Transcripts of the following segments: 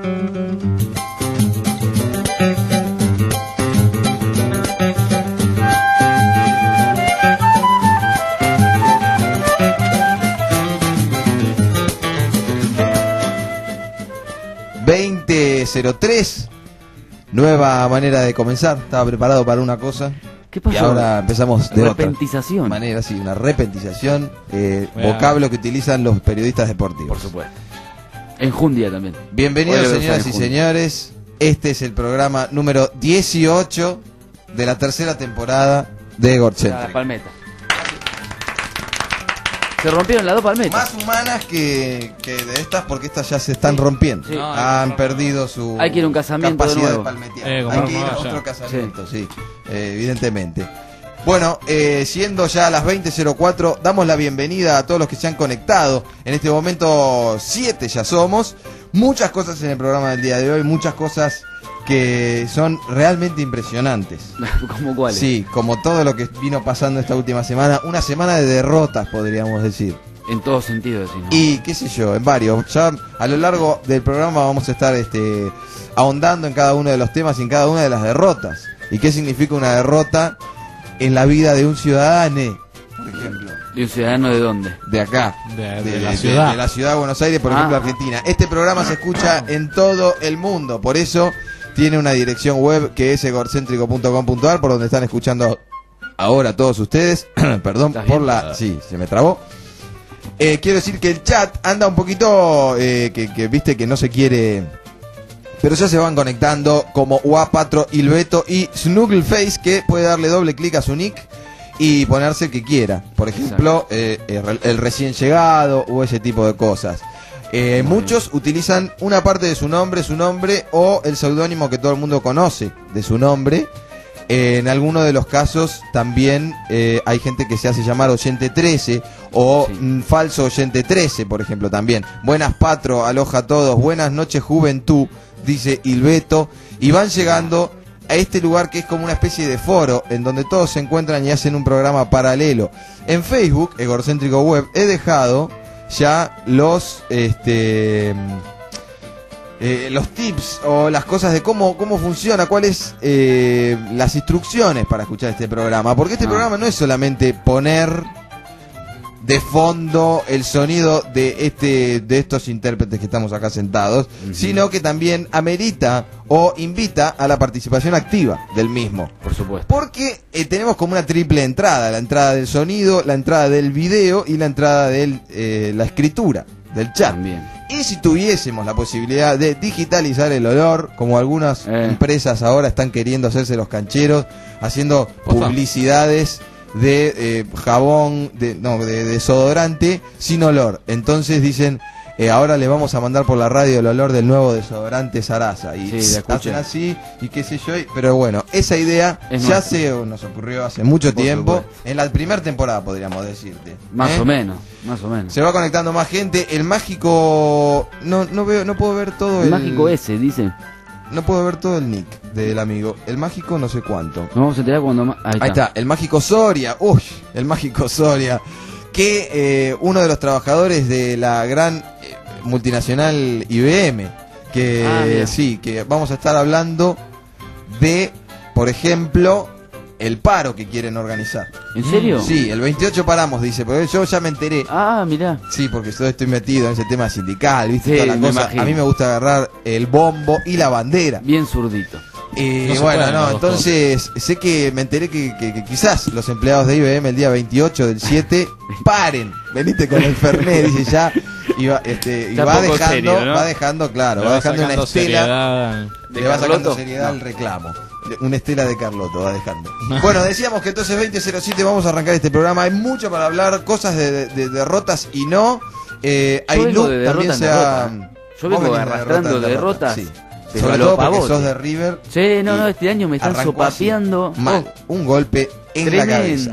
...20:03... nueva manera de comenzar. Estaba preparado para una cosa. ¿Qué pasó? Y ahora empezamos de repentización. otra manera, sí, una repentización, vocablo que utilizan los periodistas deportivos. Por supuesto. Enjundia también. Bienvenidos, señoras y señores. Este es el programa número 18 de la tercera temporada de Egorcéntrico. La palmeta. Se rompieron las dos palmetas. Más humanas que de estas, porque estas ya se están rompiendo. Sí. No, han perdido su hay que ir a un casamiento capacidad de de nuevo. palmetear. Hay que ir a otro casamiento, sí, evidentemente. Bueno, siendo ya las 20:04, damos la bienvenida a todos los que se han conectado. En este momento 7 ya somos. Muchas cosas en el programa del día de hoy, muchas cosas que son realmente impresionantes. ¿Cómo cuáles? Sí, como todo lo que vino pasando esta última semana. Una semana de derrotas, podríamos decir. En todo sentido, decís, ¿no? Y qué sé yo, en varios. Ya a lo largo del programa vamos a estar ahondando en cada uno de los temas y en cada una de las derrotas. ¿Y qué significa una derrota en la vida de un ciudadano, por ejemplo? ¿De un ciudadano de dónde? De acá. De la ciudad. De la ciudad de Buenos Aires, por ejemplo, Argentina. Este programa se escucha en todo el mundo. Por eso tiene una dirección web que es egorcéntrico.com.ar, por donde están escuchando ahora todos ustedes. Perdón por la... Sí, se me trabó. Quiero decir que el chat anda un poquito... que viste que no se quiere... Pero ya se van conectando como Guapatro, Ilbeto y Snuggleface, que puede darle doble clic a su nick y ponerse el que quiera. Por ejemplo, el recién llegado o ese tipo de cosas. Muchos utilizan una parte de su nombre o el seudónimo que todo el mundo conoce de su nombre. En algunos de los casos también hay gente que se hace llamar oyente 13 o falso oyente 13, por ejemplo, también. Buenas, Patro, aloja a todos. Buenas noches, juventud, dice Ilbeto. Y van llegando a este lugar que es como una especie de foro en donde todos se encuentran y hacen un programa paralelo. En Facebook, Egorcéntrico Web, he dejado ya los tips o las cosas de cómo funciona, cuáles las instrucciones para escuchar este programa, porque este programa no es solamente poner de fondo el sonido de estos intérpretes que estamos acá sentados, sino que también amerita o invita a la participación activa del mismo. Por supuesto. Porque tenemos como una triple entrada: la entrada del sonido, la entrada del video y la entrada de la escritura del chat. También. Y si tuviésemos la posibilidad de digitalizar el olor, como algunas empresas ahora están queriendo hacerse los cancheros, haciendo publicidades de jabón, de desodorante sin olor. Entonces dicen, ahora le vamos a mandar por la radio el olor del nuevo desodorante Sarasa. Y hacen así, y qué sé yo. Pero bueno, esa idea nos ocurrió hace mucho tiempo. En la primera temporada, podríamos decirte. Más o menos. Se va conectando más gente. El mágico... No puedo ver todo el mágico ese, dice. No puedo ver todo el nick del amigo. El mágico no sé cuánto. Nos vamos a enterar cuando... Ahí está. El mágico Soria. Uy, el mágico Soria. Que uno de los trabajadores de la gran multinacional IBM. Que vamos a estar hablando de, por ejemplo, el paro que quieren organizar. ¿En serio? Sí, el 28 paramos, dice, pero yo ya me enteré. Mirá. Sí, porque yo estoy metido en ese tema sindical, ¿viste? Sí, Toda la cosa. A mí me gusta agarrar el bombo y la bandera. Bien zurdito. Entonces sé que me enteré que quizás los empleados de IBM el día 28 del 7 paren. Veniste con el Fernet, dice ya. Y va dejando, serio, ¿no? va dejando una estela. Le va sacando seriedad al reclamo. Una estela de Carlotto va dejando. Bueno, decíamos que entonces 20:07 vamos a arrancar este programa. Hay mucho para hablar, cosas de derrotas y no. Ailú también se ha... Yo vengo arrastrando derrotas. Sí. Sobre todo porque sos de River. Sí, este año me están sopapeando. Mal, un golpe en la cabeza.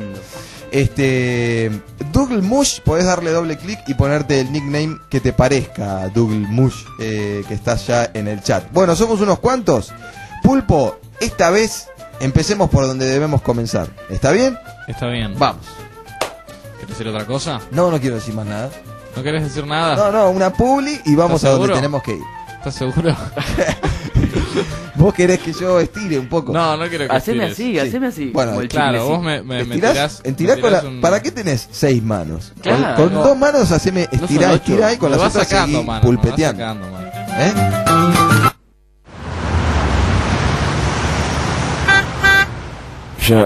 Dougal Mush, podés darle doble clic y ponerte el nickname que te parezca, Dougal Mush, que estás ya en el chat. Bueno, somos unos cuantos. Pulpo, esta vez empecemos por donde debemos comenzar. ¿Está bien? Está bien. Vamos. ¿Quieres decir otra cosa? No quiero decir más nada. ¿No querés decir nada? No, una publi y vamos a donde tenemos que ir. ¿Estás seguro? ¿Vos querés que yo estire un poco? No quiero que haceme estires. así, haceme así. Bueno, como el Claro, chiclecín. vos me ¿Estirás? tirás Con la... un... ¿Para qué tenés 6 manos? Claro. Con 2 manos haceme No son estirá, 8. estirá y con Me las vas otras sacando, seguí mano, me vas pulpeteando. sacando, mano. ¿Eh? Yo,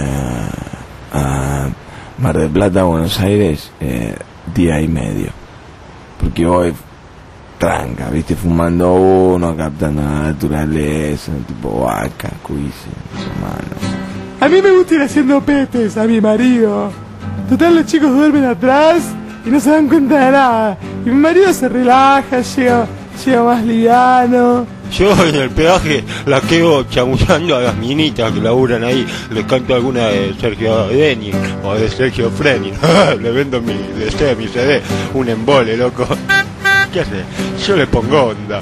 a Mar del Plata, Buenos Aires, día y medio. Porque voy tranca, viste, fumando uno, captando la naturaleza, tipo vaca, cuise, hermano. A mí me gusta ir haciendo pepes a mi marido. Total, los chicos duermen atrás y no se dan cuenta de nada. Y mi marido se relaja, llega más liviano. Yo en el peaje la quedo chamullando a las minitas que laburan ahí. Les canto alguna de Sergio Denis o de Sergio Frenin. Le vendo mi CD, un embole, loco. ¿Qué hace? Yo le pongo onda.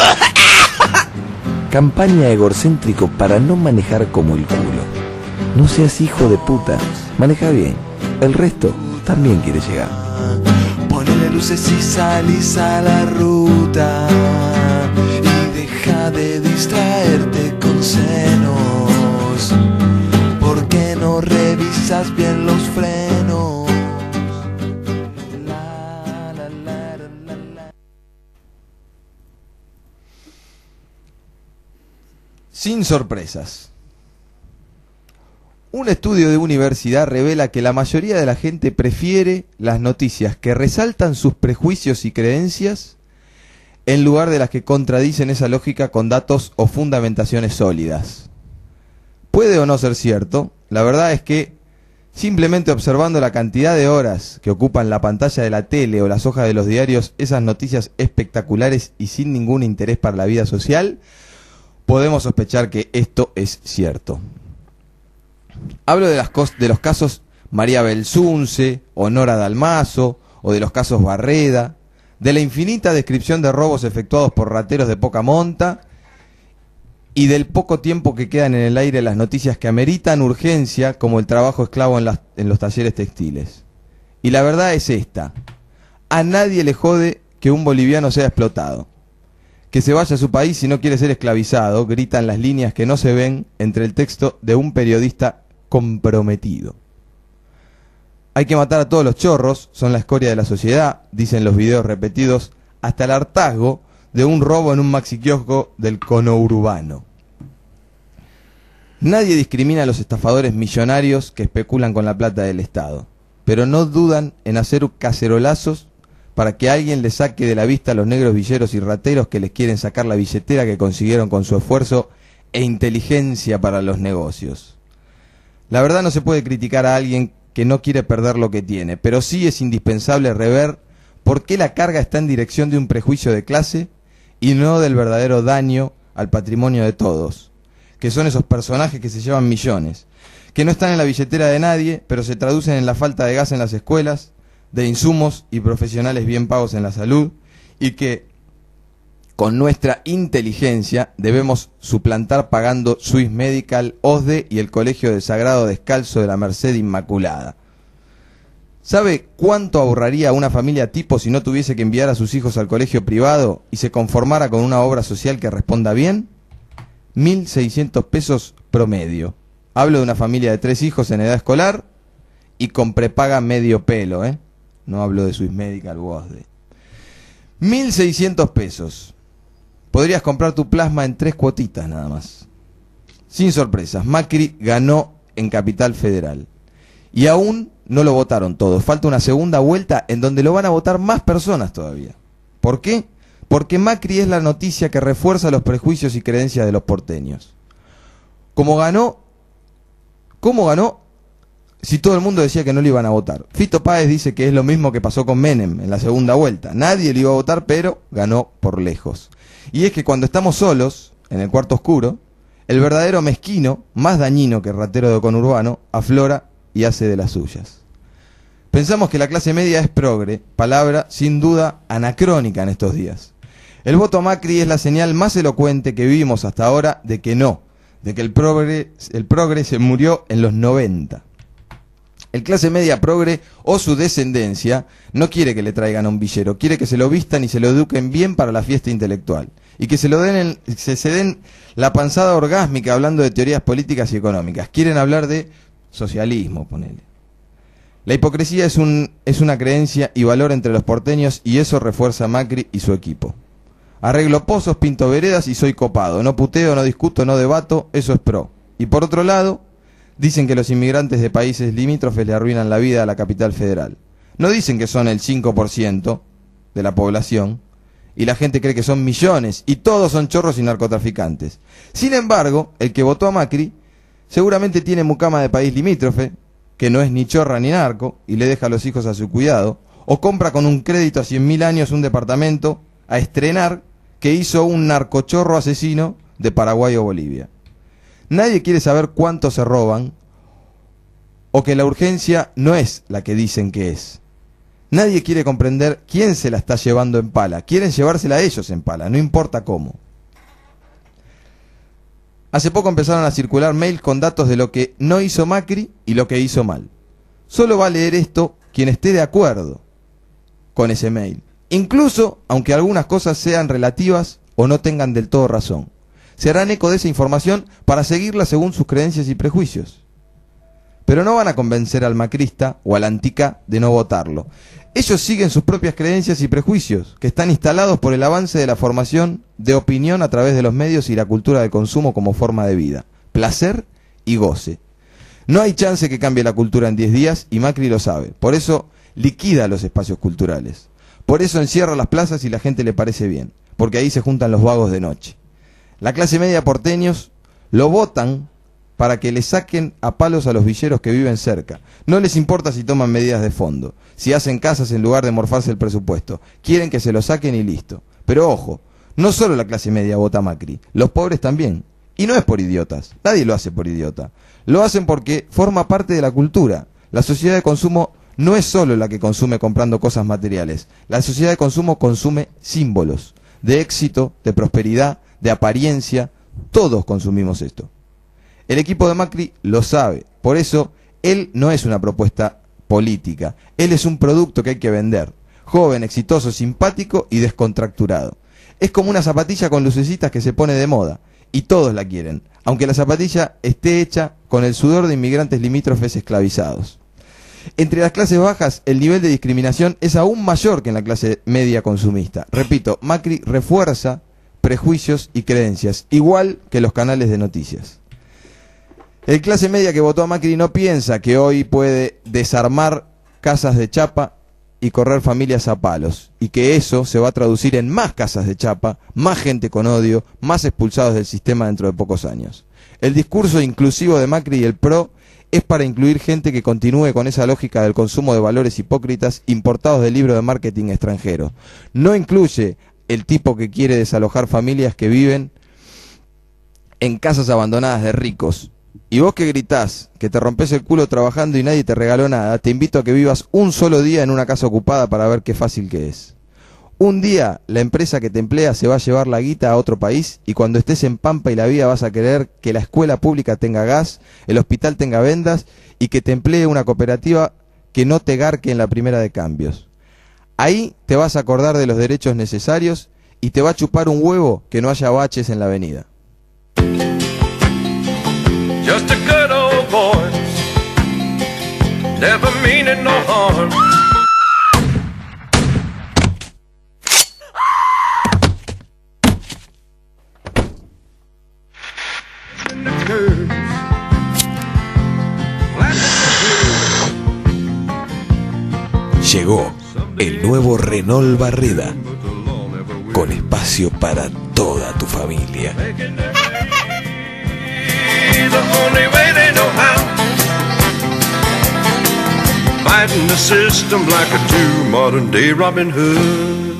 Campaña egocéntrico para no manejar como el culo. No seas hijo de puta, maneja bien. El resto también quiere llegar. Ponele luces y salís a la ruta y deja de distraerte con senos. ¿Por qué no revisas bien los frenos? Sin sorpresas. Un estudio de universidad revela que la mayoría de la gente prefiere las noticias que resaltan sus prejuicios y creencias en lugar de las que contradicen esa lógica con datos o fundamentaciones sólidas. Puede o no ser cierto, la verdad es que simplemente observando la cantidad de horas que ocupan la pantalla de la tele o las hojas de los diarios esas noticias espectaculares y sin ningún interés para la vida social, podemos sospechar que esto es cierto. Hablo de los casos María Belsunce, o Nora Dalmazo, o de los casos Barreda, de la infinita descripción de robos efectuados por rateros de poca monta, y del poco tiempo que quedan en el aire las noticias que ameritan urgencia, como el trabajo esclavo en los talleres textiles. Y la verdad es esta: a nadie le jode que un boliviano sea explotado. Que se vaya a su país si no quiere ser esclavizado, gritan las líneas que no se ven entre el texto de un periodista comprometido. Hay que matar a todos los chorros, son la escoria de la sociedad, dicen los videos repetidos hasta el hartazgo de un robo en un maxiquiosco del conurbano. Nadie discrimina a los estafadores millonarios que especulan con la plata del Estado, pero no dudan en hacer cacerolazos para que alguien les saque de la vista a los negros villeros y rateros que les quieren sacar la billetera que consiguieron con su esfuerzo e inteligencia para los negocios. La verdad, no se puede criticar a alguien que no quiere perder lo que tiene, pero sí es indispensable rever por qué la carga está en dirección de un prejuicio de clase y no del verdadero daño al patrimonio de todos, que son esos personajes que se llevan millones, que no están en la billetera de nadie, pero se traducen en la falta de gas en las escuelas, de insumos y profesionales bien pagos en la salud, y que con nuestra inteligencia debemos suplantar pagando Swiss Medical, OSDE y el Colegio del Sagrado Descalzo de la Merced Inmaculada. ¿Sabe cuánto ahorraría una familia tipo si no tuviese que enviar a sus hijos al colegio privado y se conformara con una obra social que responda bien? 1.600 pesos promedio. Hablo de una familia de 3 hijos en edad escolar y con prepaga medio pelo, No hablo de Swiss Medical o OSDE. 1.600 pesos. Podrías comprar tu plasma en 3 cuotitas nada más. Sin sorpresas, Macri ganó en Capital Federal. Y aún no lo votaron todos. Falta una segunda vuelta en donde lo van a votar más personas todavía. ¿Por qué? Porque Macri es la noticia que refuerza los prejuicios y creencias de los porteños. ¿Cómo ganó? Si todo el mundo decía que no lo iban a votar. Fito Páez dice que es lo mismo que pasó con Menem en la segunda vuelta. Nadie lo iba a votar, pero ganó por lejos. Y es que cuando estamos solos, en el cuarto oscuro, el verdadero mezquino, más dañino que el ratero de conurbano, aflora y hace de las suyas. Pensamos que la clase media es progre, palabra sin duda anacrónica en estos días. El voto a Macri es la señal más elocuente que vimos hasta ahora de que no, de que el progre se murió en los 90. El clase media progre o su descendencia no quiere que le traigan a un villero, quiere que se lo vistan y se lo eduquen bien para la fiesta intelectual. Y que se den la panzada orgásmica hablando de teorías políticas y económicas. Quieren hablar de socialismo, ponele. La hipocresía es una creencia y valor entre los porteños y eso refuerza a Macri y su equipo. Arreglo pozos, pinto veredas y soy copado. No puteo, no discuto, no debato, eso es pro. Y por otro lado, dicen que los inmigrantes de países limítrofes le arruinan la vida a la capital federal. No dicen que son el 5% de la población y la gente cree que son millones y todos son chorros y narcotraficantes. Sin embargo, el que votó a Macri seguramente tiene mucama de país limítrofe, que no es ni chorra ni narco y le deja a los hijos a su cuidado, o compra con un crédito a 100.000 años un departamento a estrenar que hizo un narcochorro asesino de Paraguay o Bolivia. Nadie quiere saber cuánto se roban o que la urgencia no es la que dicen que es. Nadie quiere comprender quién se la está llevando en pala. Quieren llevársela a ellos en pala, no importa cómo. Hace poco empezaron a circular mails con datos de lo que no hizo Macri y lo que hizo mal. Solo va a leer esto quien esté de acuerdo con ese mail. Incluso aunque algunas cosas sean relativas o no tengan del todo razón. Se harán eco de esa información para seguirla según sus creencias y prejuicios. Pero no van a convencer al macrista o al antica de no votarlo. Ellos siguen sus propias creencias y prejuicios, que están instalados por el avance de la formación de opinión a través de los medios y la cultura del consumo como forma de vida, placer y goce. No hay chance que cambie la cultura en 10 días y Macri lo sabe. Por eso liquida los espacios culturales. Por eso encierra las plazas y la gente le parece bien, porque ahí se juntan los vagos de noche. La clase media porteños lo votan para que le saquen a palos a los villeros que viven cerca. No les importa si toman medidas de fondo, si hacen casas en lugar de morfarse el presupuesto. Quieren que se lo saquen y listo. Pero ojo, no solo la clase media vota a Macri, los pobres también. Y no es por idiotas, nadie lo hace por idiota. Lo hacen porque forma parte de la cultura. La sociedad de consumo no es solo la que consume comprando cosas materiales. La sociedad de consumo consume símbolos de éxito, de prosperidad, de apariencia. Todos consumimos esto. El equipo de Macri lo sabe, por eso él no es una propuesta política, él es un producto que hay que vender, joven, exitoso, simpático y descontracturado. Es como una zapatilla con lucecitas que se pone de moda, y todos la quieren, aunque la zapatilla esté hecha con el sudor de inmigrantes limítrofes esclavizados. Entre las clases bajas, el nivel de discriminación es aún mayor que en la clase media consumista. Repito, Macri refuerza prejuicios y creencias, igual que los canales de noticias. El clase media que votó a Macri no piensa que hoy puede desarmar casas de chapa y correr familias a palos, y que eso se va a traducir en más casas de chapa, más gente con odio, más expulsados del sistema dentro de pocos años. El discurso inclusivo de Macri y el PRO es para incluir gente que continúe con esa lógica del consumo de valores hipócritas importados del libro de marketing extranjero. No incluye el tipo que quiere desalojar familias que viven en casas abandonadas de ricos. Y vos que gritás, que te rompes el culo trabajando y nadie te regaló nada, te invito a que vivas un solo día en una casa ocupada para ver qué fácil que es. Un día la empresa que te emplea se va a llevar la guita a otro país y cuando estés en Pampa y la Vía vas a querer que la escuela pública tenga gas, el hospital tenga vendas y que te emplee una cooperativa que no te garque en la primera de cambios. Ahí te vas a acordar de los derechos necesarios y te va a chupar un huevo que no haya baches en la avenida. Just a good old boy, never meaning no harm. Llegó el nuevo Renault Barreda, con espacio para toda tu familia. The only way they know how, fighting the system like a true modern day Robin Hood.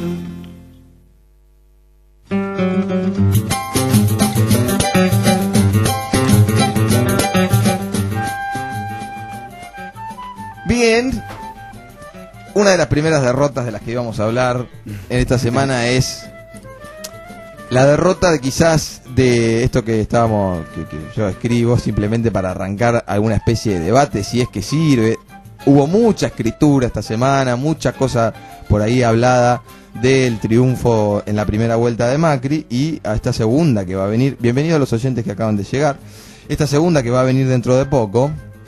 Bien, una de las primeras derrotas de las que íbamos a hablar en esta semana es la derrota de quizás de esto que estábamos, que yo escribo simplemente para arrancar alguna especie de debate, si es que sirve. hubo mucha escritura esta semana, mucha cosa por ahí hablada del triunfo en la primera vuelta de Macri y a esta segunda que va a venir. Bienvenidos a los oyentes que acaban de llegar. Esta segunda que va a venir dentro de poco,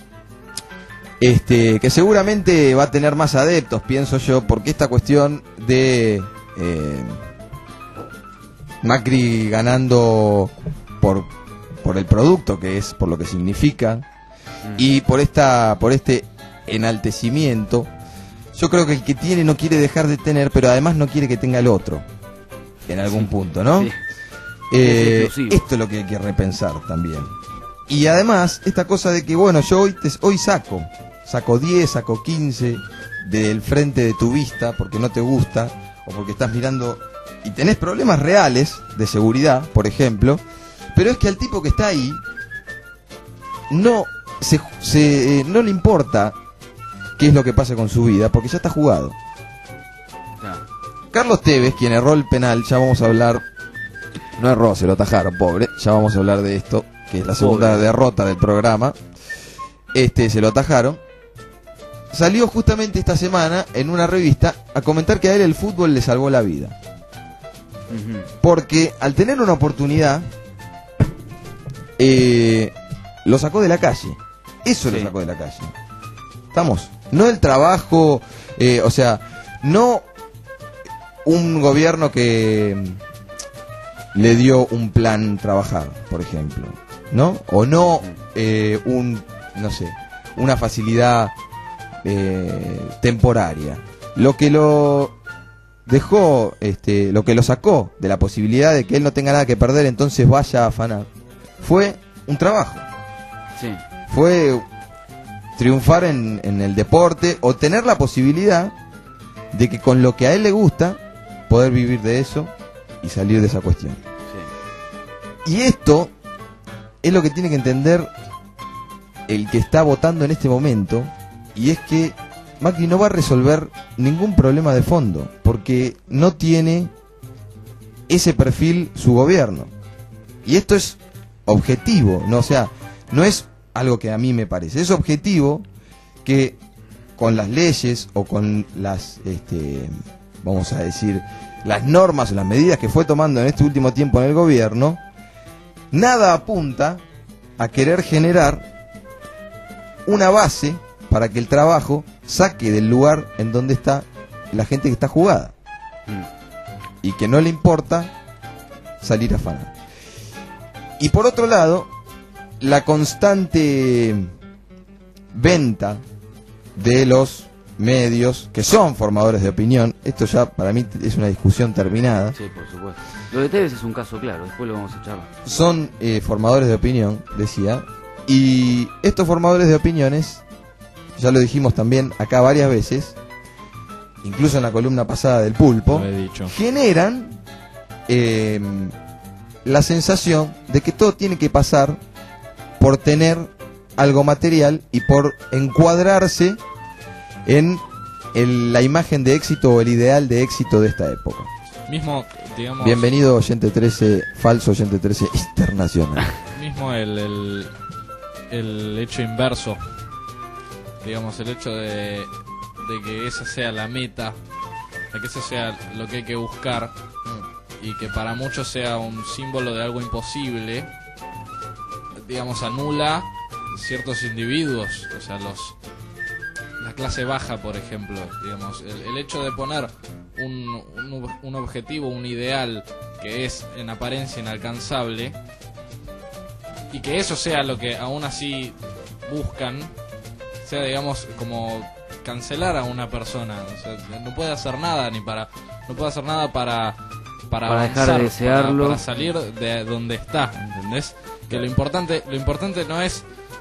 que seguramente va a tener más adeptos, pienso yo, porque esta cuestión de Macri ganando por el producto que es, por lo que significa, y por este enaltecimiento, yo creo que el que tiene no quiere dejar de tener, pero además no quiere que tenga el otro en algún punto, ¿no? Sí. Esto es lo que hay que repensar también. Y además, esta cosa de que, bueno, yo hoy saco 10, saco 15 del frente de tu vista porque no te gusta o porque estás mirando y tenés problemas reales de seguridad, por ejemplo, pero es que al tipo que está ahí no le importa qué es lo que pasa con su vida porque ya está jugado. Carlos Tevez, quien erró el penal, ya vamos a hablar, no erró, se lo atajaron, pobre, ya vamos a hablar de esto, que es la segunda derrota del programa, se lo atajaron. Salió justamente esta semana en una revista a comentar que a él el fútbol le salvó la vida. Porque al tener una oportunidad, lo sacó de la calle. Eso lo sacó de la calle. ¿Estamos? No el trabajo, o sea, no un gobierno que le dio un plan trabajar, por ejemplo, ¿no? O no no sé, una facilidad temporaria. Lo que lo dejó, lo que lo sacó de la posibilidad de que él no tenga nada que perder, entonces vaya a afanar, fue un trabajo. Sí. Fue triunfar en el deporte o tener la posibilidad de que con lo que a él le gusta, poder vivir de eso y salir de esa cuestión. Sí. Y esto es lo que tiene que entender el que está votando en este momento, y es que Macri no va a resolver ningún problema de fondo, porque no tiene ese perfil su gobierno. Y esto es objetivo, ¿no? O sea, no es algo que a mí me parece, es objetivo que con las leyes o con las, vamos a decir, las normas o las medidas que fue tomando en este último tiempo en el gobierno, nada apunta a querer generar una base para que el trabajo saque del lugar en donde está la gente que está jugada y que no le importa salir a afanar. Y por otro lado, la constante venta de los medios que son formadores de opinión, esto ya para mí es una discusión terminada. Sí, por supuesto. Lo de Tevez es un caso claro, después lo vamos a echar. Son formadores de opinión, decía, y estos formadores de opiniones, ya lo dijimos también acá varias veces, incluso en la columna pasada del Pulpo, generan la sensación de que todo tiene que pasar por tener algo material y por encuadrarse en la imagen de éxito o el ideal de éxito de esta época. Mismo, digamos... Bienvenido, oyente 13, falso oyente 13 internacional. Mismo el hecho inverso, digamos, el hecho de que esa sea la meta, de que eso sea lo que hay que buscar y que para muchos sea un símbolo de algo imposible, digamos, anula ciertos individuos, o sea, la clase baja, por ejemplo, digamos, el hecho de poner un objetivo, un ideal que es en apariencia inalcanzable y que eso sea lo que aún así buscan, sea, digamos, como cancelar a una persona, o sea, no puede hacer nada para dejar de desearlo, para salir de donde está, ¿entendés? Que lo importante no es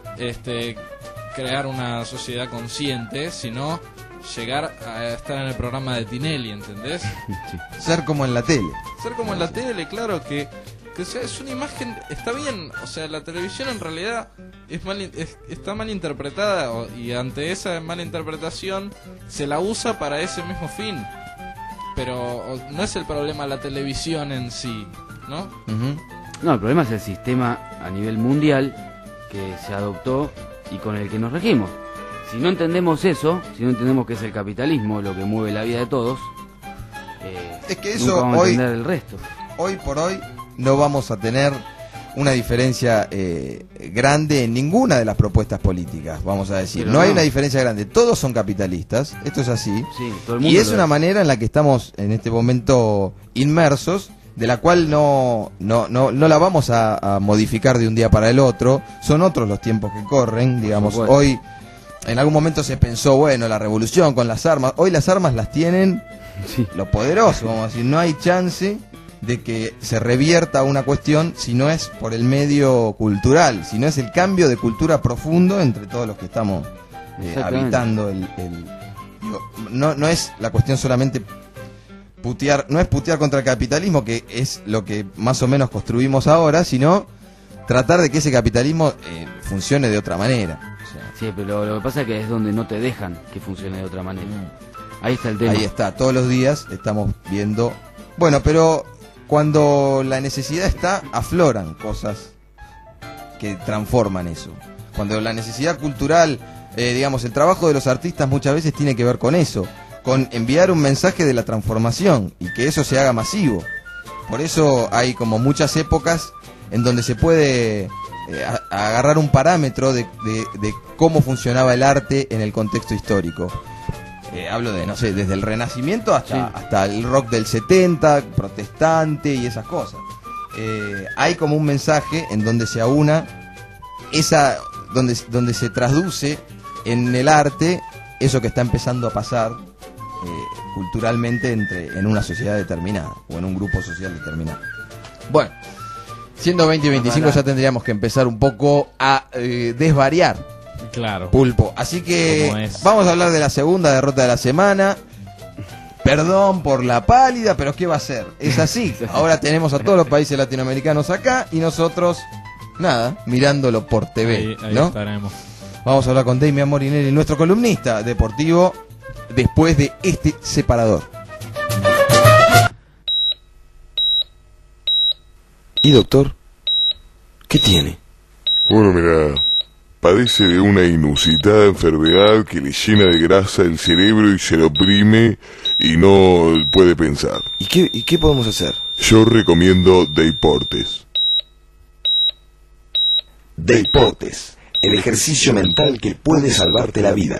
crear una sociedad consciente, sino llegar a estar en el programa de Tinelli, ¿entendés? Sí. Ser como en la tele. Ser como en la tele, claro, que es una imagen, está bien, o sea, la televisión en realidad está mal interpretada y ante esa mala interpretación se la usa para ese mismo fin. Pero no es el problema la televisión en sí, ¿no? No, el problema es el sistema a nivel mundial que se adoptó y con el que nos regimos. si no entendemos eso, si no entendemos que es el capitalismo lo que mueve la vida de todos, es que nunca eso vamos a hoy, entender el resto. hoy por hoy no vamos a tener una diferencia grande en ninguna de las propuestas políticas, vamos a decir. No hay una diferencia grande, todos son capitalistas, esto es así, Sí, todo el mundo y es lo una es. manera en la que estamos en este momento inmersos, de la cual no la vamos a modificar de un día para el otro. Son otros los tiempos que corren, digamos. supuesto. Hoy en algún momento se pensó, bueno, la revolución con las armas, hoy las armas las tienen Sí. los poderosos, vamos a decir. No hay chance de que se revierta una cuestión si no es por el medio cultural, si no es el cambio de cultura profundo entre todos los que estamos Exactamente. habitando digo, no es la cuestión solamente putear, no es putear contra el capitalismo, que es lo que más o menos construimos ahora, sino tratar de que ese capitalismo funcione de otra manera. O sea, Sí, pero lo que pasa es que es donde no te dejan que funcione de otra manera. Ahí está el tema. ahí está, todos los días estamos viendo. Bueno, pero cuando la necesidad está, afloran cosas que transforman eso. Cuando la necesidad cultural, digamos, el trabajo de los artistas muchas veces tiene que ver con eso, con enviar un mensaje de la transformación y que eso se haga masivo. Por eso hay como muchas épocas en donde se puede agarrar un parámetro de cómo funcionaba el arte en el contexto histórico. Hablo de, no sé, desde el Renacimiento hasta el rock del 70, protestante y esas cosas. Hay como un mensaje en donde se aúna donde se traduce en el arte eso que está empezando a pasar culturalmente en una sociedad determinada o en un grupo social determinado. Bueno, siendo 20 y 25 ya tendríamos que empezar un poco a desvariar. Claro. Pulpo. Así que ¿Cómo es? vamos a hablar de la segunda derrota de la semana. Perdón por la pálida, pero ¿qué va a ser? Es así. Ahora tenemos a todos los países latinoamericanos acá y nosotros, nada, mirándolo por TV, Ahí ¿no? estaremos. Vamos a hablar con Damian Morinelli, nuestro columnista deportivo, después de este separador. ¿Y doctor? ¿Qué tiene? Bueno, mira, padece de una inusitada enfermedad que le llena de grasa el cerebro y se lo oprime y no puede pensar. ¿Y qué podemos hacer? Yo recomiendo Deportes. Deportes, el ejercicio mental que puede salvarte la vida.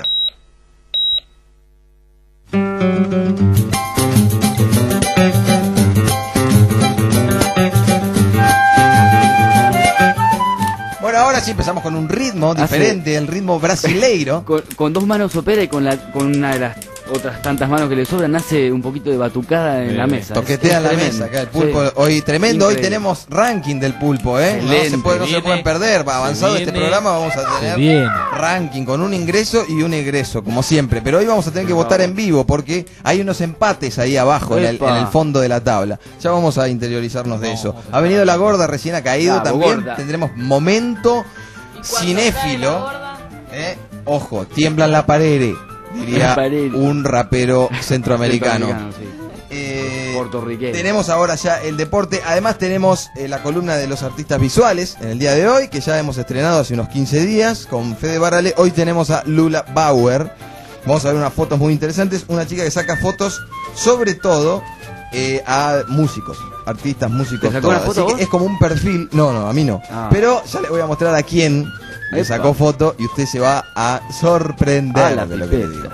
Bueno, ahora sí empezamos con un ritmo diferente, el ritmo brasileiro. Con dos manos opera y con una de las otras tantas manos que le sobran hace un poquito de batucada en la mesa. Toquetea la tremendo. mesa acá el pulpo. Sí. Hoy tremendo, Increíble. Hoy tenemos ranking del pulpo, Excelente. No se pueden perder. Avanzado este programa vamos a tener ranking con un ingreso y un egreso, como siempre. Pero hoy vamos a tener que votar en vivo porque hay unos empates ahí abajo en el fondo de la tabla. Ya vamos a interiorizarnos de eso. Ha venido la gorda, recién ha caído también. Gorda. Tendremos momento cinéfilo. Ojo, tiemblan la pared, diría un rapero centroamericano. Puertorriqueño. Tenemos ahora ya el deporte. Además tenemos la columna de los artistas visuales en el día de hoy, que ya hemos estrenado hace unos 15 días con Fede Barale. Hoy tenemos a Lula Bauer. Vamos a ver unas fotos muy interesantes. Una chica que saca fotos sobre todo a músicos, artistas, músicos, ¿Te sacó todas. una foto Así vos? que es como un perfil. No, a mí no. Pero ya le voy a mostrar a quién le sacó foto y usted se va a sorprender de lo que le digo.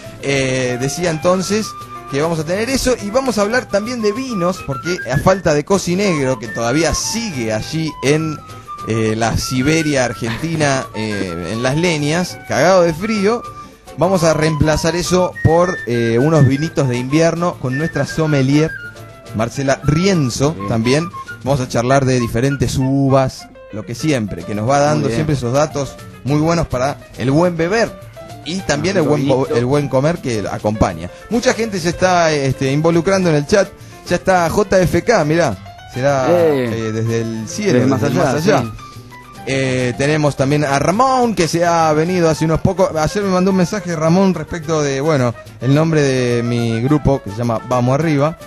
Decía entonces que vamos a tener eso y vamos a hablar también de vinos, porque a falta de Cocinegro, que todavía sigue allí en la Siberia argentina, en las leñas, cagado de frío, vamos a reemplazar eso por unos vinitos de invierno con nuestra sommelier, Marcela Rienzo, también. Vamos a charlar de diferentes uvas, lo que siempre, que nos va dando siempre esos datos muy buenos para el buen beber. Y también el buen comer que acompaña. Mucha gente se está involucrando en el chat. Ya está JFK, mirá. Será desde el cielo, desde más allá. Sí. Tenemos también a Ramón, que se ha venido hace unos pocos. Ayer me mandó un mensaje Ramón respecto de, el nombre de mi grupo, que se llama Vamos Arriba.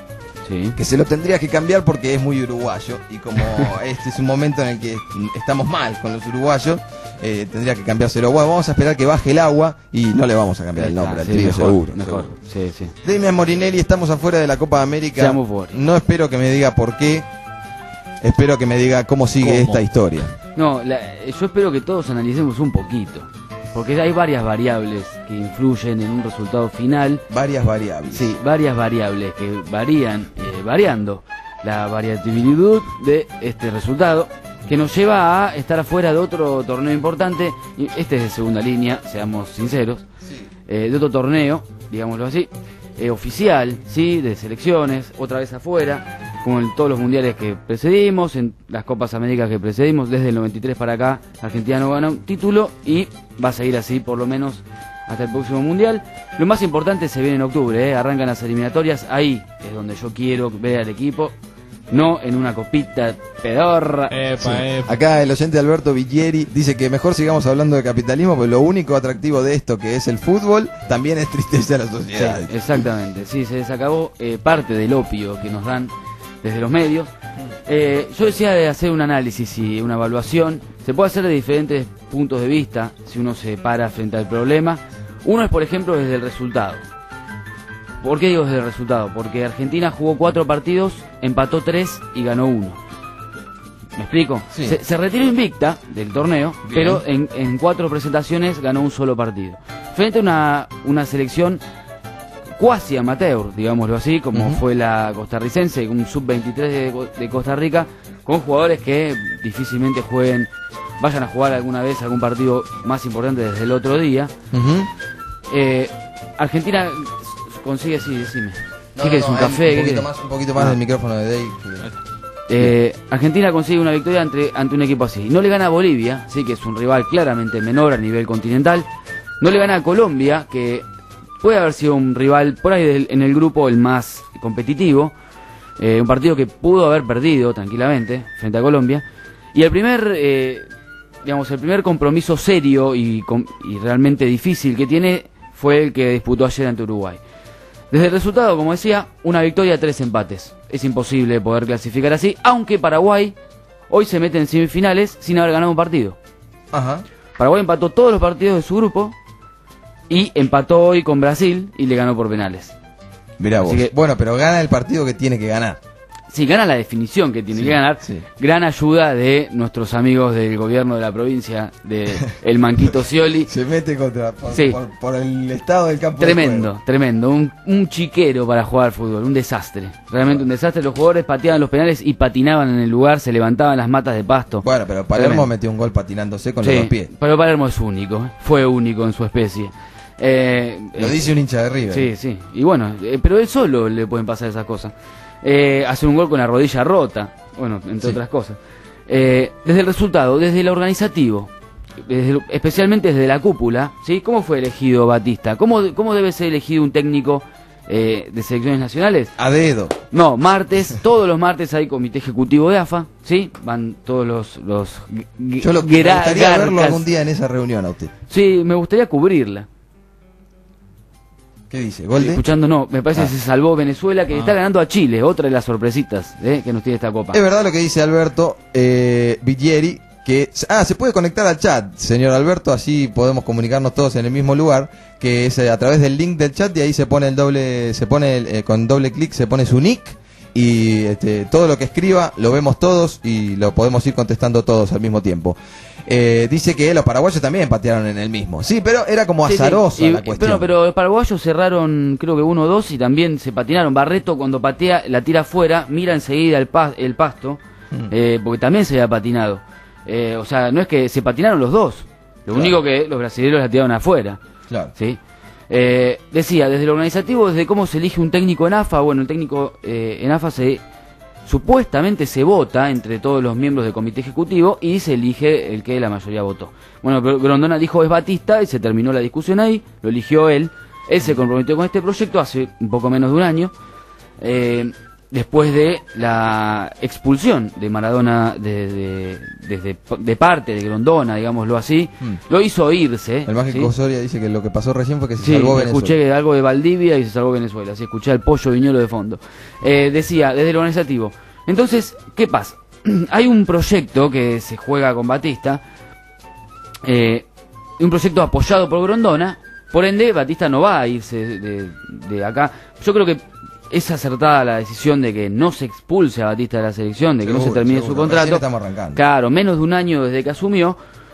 Sí. que se lo tendría que cambiar porque es muy uruguayo y como este es un momento en el que estamos mal con los uruguayos, tendría que cambiárselo. Bueno, vamos a esperar que baje el agua y no le vamos a cambiar el nombre al Sí, trío, mejor, seguro. mejor. Sí, sí. Damian Morinelli, estamos afuera de la Copa de América. Seamos fuera. No espero que me diga por qué, espero que me diga cómo sigue esta historia. No, yo espero que todos analicemos un poquito, porque hay varias variables que influyen en un resultado final. Varias variables. Sí, varias variables que varían, variando la variabilidad de este resultado, que nos lleva a estar afuera de otro torneo importante. Y este es de segunda línea, seamos sinceros, de otro torneo, digámoslo así, oficial, sí, de selecciones, otra vez afuera, como en todos los mundiales que precedimos, en las Copas Américas que precedimos, desde el 93 para acá, Argentina no gana un título y va a seguir así por lo menos hasta el próximo mundial. Lo más importante se viene en octubre, arrancan las eliminatorias, ahí es donde yo quiero ver al equipo, no en una copita pedorra. Acá el oyente Alberto Vigieri dice que mejor sigamos hablando de capitalismo, porque lo único atractivo de esto, que es el fútbol, también es tristeza a la sociedad. Sí, exactamente, sí, se desacabó parte del opio que nos dan desde los medios. Yo decía de hacer un análisis y una evaluación, se puede hacer de diferentes puntos de vista si uno se para frente al problema. Uno es, por ejemplo, desde el resultado. ¿Por qué digo desde el resultado? Porque Argentina jugó 4 partidos, empató 3 y ganó 1. ¿Me explico? Sí. Se retiró invicta del torneo, Bien. pero en 4 presentaciones ganó un solo partido. Frente a una selección cuasi amateur, digámoslo así, como fue la costarricense, un sub-23 de Costa Rica, con jugadores que difícilmente vayan a jugar alguna vez algún partido más importante desde el otro día. Argentina consigue, sí, decime. ¿Qué querés, un café? Un poquito más del micrófono de Dave. Argentina consigue una victoria ante un equipo así. No le gana a Bolivia, sí, que es un rival claramente menor a nivel continental. No le gana a Colombia, que puede haber sido un rival por ahí en el grupo el más competitivo. Un partido que pudo haber perdido tranquilamente frente a Colombia. Y el primer compromiso serio y realmente difícil que tiene fue el que disputó ayer ante Uruguay. Desde el resultado, como decía, una victoria, 3 empates. Es imposible poder clasificar así, aunque Paraguay hoy se mete en semifinales sin haber ganado un partido. Ajá. Paraguay empató todos los partidos de su grupo y empató hoy con Brasil y le ganó por penales. Mirá vos. Que, bueno, pero gana el partido que tiene que ganar. Sí, gana la definición que tiene que ganar. Sí. Gran ayuda de nuestros amigos del gobierno de la provincia, de el Manquito Scioli. Se mete por el estado del campo. Tremendo, tremendo. Un chiquero para jugar al fútbol, un desastre. Realmente un desastre. Los jugadores pateaban los penales y patinaban en el lugar, se levantaban las matas de pasto. Bueno, pero Palermo metió un gol patinándose con los 2 pies. Pero Palermo es único, fue único en su especie. Lo dice un hincha de River. Sí, sí. Y bueno, pero él solo le pueden pasar esas cosas. Hacer un gol con la rodilla rota, bueno, entre otras cosas. Desde el resultado, desde el organizativo, especialmente desde la cúpula, ¿sí? ¿Cómo fue elegido Batista? ¿Cómo debe ser elegido un técnico de selecciones nacionales? A dedo. No, todos los martes hay comité ejecutivo de AFA, ¿sí? Van todos los Yo me gustaría verlo algún día en esa reunión a usted. Sí, me gustaría cubrirla. ¿Qué dice? ¿Gol de? Escuchando, no, me parece que se salvó Venezuela, que está ganando a Chile, otra de las sorpresitas que nos tiene esta copa. Es verdad lo que dice Alberto Vigieri, que se puede conectar al chat, señor Alberto, así podemos comunicarnos todos en el mismo lugar, que es a través del link del chat, y ahí se pone con doble clic se pone su nick, y todo lo que escriba lo vemos todos y lo podemos ir contestando todos al mismo tiempo. Dice que los paraguayos también patearon en el mismo. Sí, pero era como azarosa la cuestión. Pero los paraguayos cerraron creo que 1-2 y también se patinaron. Barreto cuando patea la tira afuera, mira enseguida el pasto, porque también se había patinado. O sea, no es que se patinaron los dos. Lo único que los brasileños la tiraron afuera. Claro. ¿Sí? Decía, desde lo organizativo, desde cómo se elige un técnico en AFA. Bueno, el técnico en AFA supuestamente se vota entre todos los miembros del comité ejecutivo y se elige el que la mayoría votó. Bueno, Grondona dijo es Batista y se terminó la discusión ahí, lo eligió él se comprometió con este proyecto hace un poco menos de un año. después de la expulsión de Maradona de parte de Grondona, digámoslo así, lo hizo irse. El mágico ¿sí? Soria dice que lo que pasó recién fue que se Sí, salvó Venezuela. escuché algo de Valdivia y se salvó Venezuela. Sí, escuché al Pollo Viñolo de fondo. Decía, desde lo organizativo. Entonces, ¿qué pasa? Hay un proyecto que se juega con Batista, un proyecto apoyado por Grondona, por ende Batista no va a irse de acá. Yo creo que es acertada la decisión de que no se expulse a Batista de la selección, de que no se termine su contrato. Recién estamos arrancando. Claro, menos de un año desde que asumió.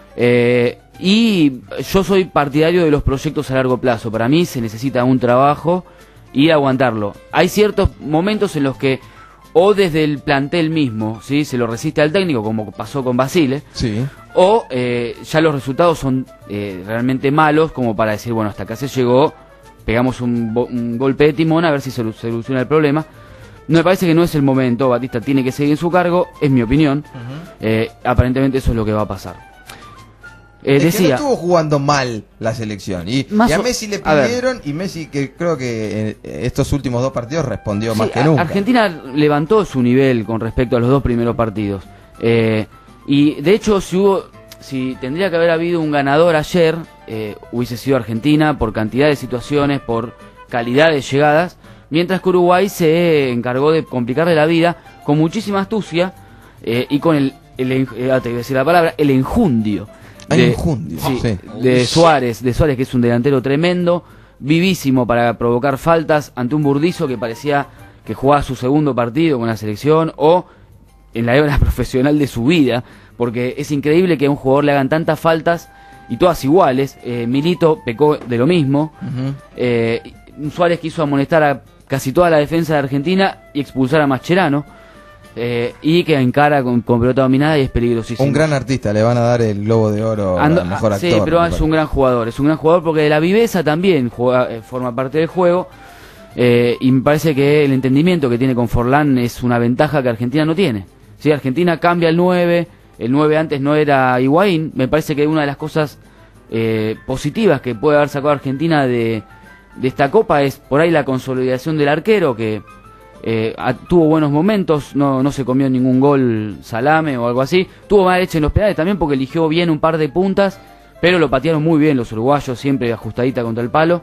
Y yo soy partidario de los proyectos a largo plazo. Para mí se necesita un trabajo y aguantarlo. Hay ciertos momentos en los que o desde el plantel mismo, ¿sí? Se lo resiste al técnico, como pasó con Basile, Sí. o ya los resultados son realmente malos, como para decir, bueno, hasta acá se llegó, pegamos un golpe de timón a ver si se soluciona el problema. No me parece que no es el momento, Batista tiene que seguir en su cargo, es mi opinión. Aparentemente eso es lo que va a pasar. Es que no Decía, estuvo jugando mal la selección. Y a Messi le a ver. pidieron, y Messi, que creo que estos últimos 2 partidos respondió sí, más que nunca. Argentina levantó su nivel con respecto a los 2 primeros partidos. Y de hecho, si tendría que haber habido un ganador ayer, hubiese sido Argentina por cantidad de situaciones, por calidad de llegadas, mientras que Uruguay se encargó de complicarle la vida con muchísima astucia y con te iba a decir la palabra, el enjundio. De Suárez, que es un delantero tremendo, vivísimo para provocar faltas ante un Burdizo que parecía que jugaba su segundo partido con la selección o en la era profesional de su vida, porque es increíble que a un jugador le hagan tantas faltas y todas iguales. Milito pecó de lo mismo. Suárez quiso amonestar a casi toda la defensa de Argentina y expulsar a Mascherano. Y que encara con pelota dominada y es peligrosísimo. Un gran artista, le van a dar el Globo de Oro al mejor actor. Sí, pero es un gran jugador porque de la viveza también forma parte del juego. Y me parece que el entendimiento que tiene con Forlán es una ventaja que Argentina no tiene. Si Argentina cambia el 9 antes no era Higuaín, me parece que una de las cosas positivas que puede haber sacado Argentina de esta Copa es por ahí la consolidación del arquero, que tuvo buenos momentos, no se comió ningún gol Salame o algo así, tuvo mala leche en los penales también porque eligió bien un par de puntas, pero lo patearon muy bien los uruguayos, siempre ajustadita contra el palo.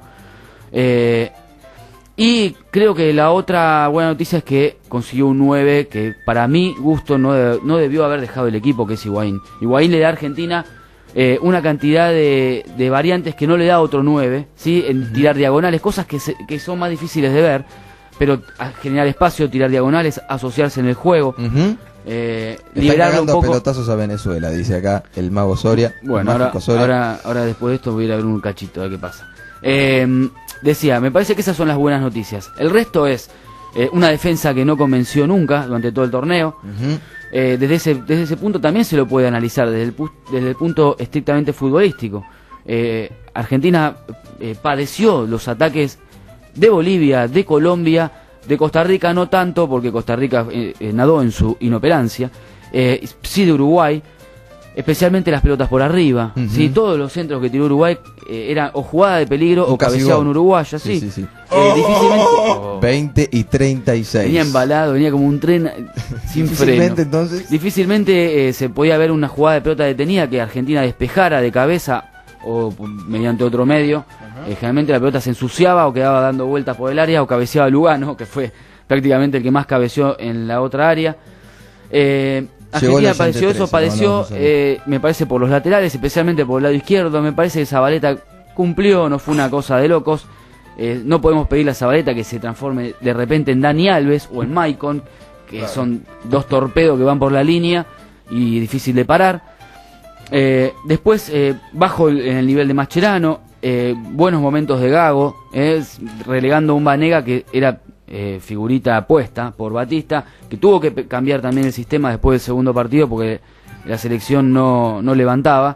Y creo que la otra buena noticia es que consiguió un 9 que para mi gusto no debió haber dejado el equipo, que es Higuaín. Higuaín le da a Argentina una cantidad de variantes que no le da otro 9, ¿sí? En tirar diagonales, cosas que son más difíciles de ver, pero generar espacio, tirar diagonales, asociarse en el juego, liberarlo un poco. Pelotazos a Venezuela, dice acá el mago Soria. Bueno, ahora después de esto voy a ir a ver un cachito, a ver qué pasa. Decía, me parece que esas son las buenas noticias. El resto es una defensa que no convenció nunca durante todo el torneo. Desde ese punto también se lo puede analizar, desde el punto estrictamente futbolístico. Argentina padeció los ataques de Bolivia, de Colombia, de Costa Rica no tanto, porque Costa Rica nadó en su inoperancia, sí de Uruguay, especialmente las pelotas por arriba, ¿sí? Todos los centros que tiró Uruguay eran o jugada de peligro o cabeceaba un uruguayo, sí. Difícilmente 20 y 36. Venía embalado, venía como un tren sin freno. Entonces Difícilmente se podía ver una jugada de pelota detenida que Argentina despejara de cabeza o mediante otro medio. Generalmente la pelota se ensuciaba o quedaba dando vueltas por el área o cabeceaba Lugano, que fue prácticamente el que más cabeceó en la otra área. Argentina padeció, me parece, por los laterales, especialmente por el lado izquierdo. Me parece que Zabaleta cumplió, no fue una cosa de locos. No podemos pedirle a Zabaleta que se transforme de repente en Dani Alves o en Maicon, que son 2 torpedos que van por la línea y difícil de parar. Después, bajo en el nivel de Mascherano, buenos momentos de Gago, relegando a un Banega que era figurita puesta por Batista, que tuvo que cambiar también el sistema después del segundo partido porque la selección no levantaba,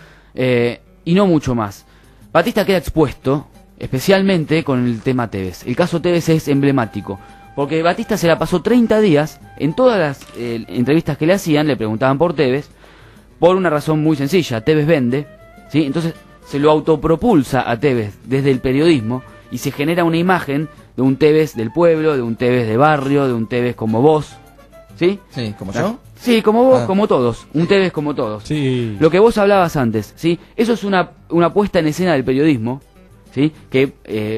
y no mucho más. Batista queda expuesto, especialmente con el tema Tevez. El caso Tevez es emblemático, porque Batista se la pasó 30 días, en todas las entrevistas que le hacían, le preguntaban por Tevez, por una razón muy sencilla: Tevez vende, ¿sí? Entonces se lo autopropulsa a Tevez desde el periodismo, y se genera una imagen de un Tevez del pueblo, de un Tevez de barrio, de un Tevez como vos, ¿sí? Sí, ¿como yo? Sí, como vos, como todos, un Tevez como todos. Sí. Lo que vos hablabas antes, ¿sí? Eso es una puesta en escena del periodismo, ¿sí? Que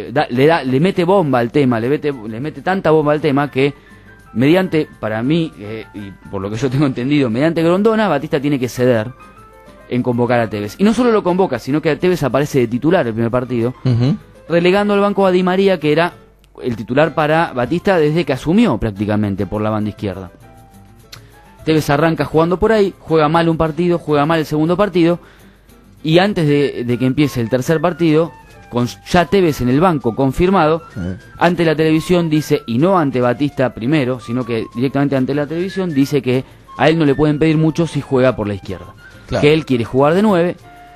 le mete bomba al tema, le mete tanta bomba al tema que mediante, para mí, y por lo que yo tengo entendido, mediante Grondona, Batista tiene que ceder en convocar a Tevez. Y no solo lo convoca, sino que Tevez aparece de titular el primer partido, relegando al banco a Di María, que era el titular para Batista desde que asumió prácticamente por la banda izquierda. Tevez arranca jugando por ahí, juega mal un partido, juega mal el segundo partido, y antes de que empiece el tercer partido, con ya Tevez en el banco confirmado, ante la televisión dice, y no ante Batista primero, sino que directamente ante la televisión, dice que a él no le pueden pedir mucho si juega por la izquierda. Claro. Que él quiere jugar de 9,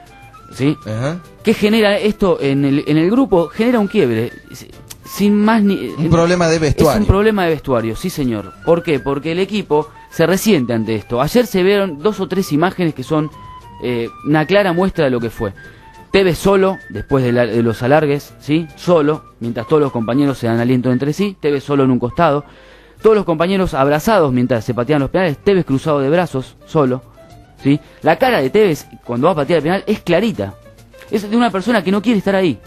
¿sí? ¿Qué genera esto en el grupo? Genera un quiebre. Sin más ni... Un problema de vestuario. Es un problema de vestuario, sí señor. ¿Por qué? Porque el equipo se resiente ante esto. Ayer se vieron 2 o 3 imágenes que son una clara muestra de lo que fue. Tevez solo, después de los alargues, ¿sí? Solo, mientras todos los compañeros se dan aliento entre sí, Tevez solo en un costado. Todos los compañeros abrazados mientras se patean los penales, Tevez cruzado de brazos, solo, ¿sí? La cara de Tevez cuando va a patear el penal es clarita. Es de una persona que no quiere estar ahí.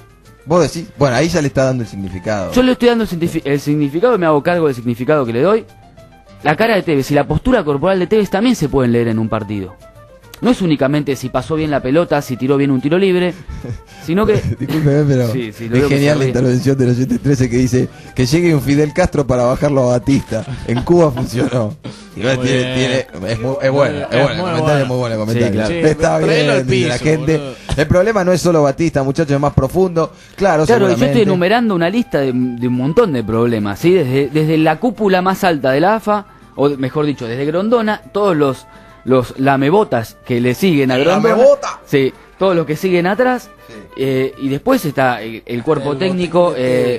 Vos decís, bueno, ahí ya le está dando el significado. Yo le estoy dando el significado y me hago cargo del significado que le doy. La cara de Tevez y la postura corporal de Tevez también se pueden leer en un partido. No es únicamente si pasó bien la pelota, si tiró bien un tiro libre, sino que... Discúlpeme, pero sí, es genial la intervención de los 713 que dice que llegue un Fidel Castro para bajarlo a Batista. En Cuba funcionó. Y es bueno, el comentario es muy bueno el comentario. Sí, claro. Sí, está bien, dice la gente. Boludo. El problema no es solo Batista, muchachos, es más profundo. Claro, yo estoy enumerando una lista de un montón de problemas, ¿sí? Desde la cúpula más alta de la AFA, o mejor dicho, desde Grondona, todos los lamebotas que le siguen a Grondona, sí, todos los que siguen atrás, sí. Y después está el cuerpo técnico,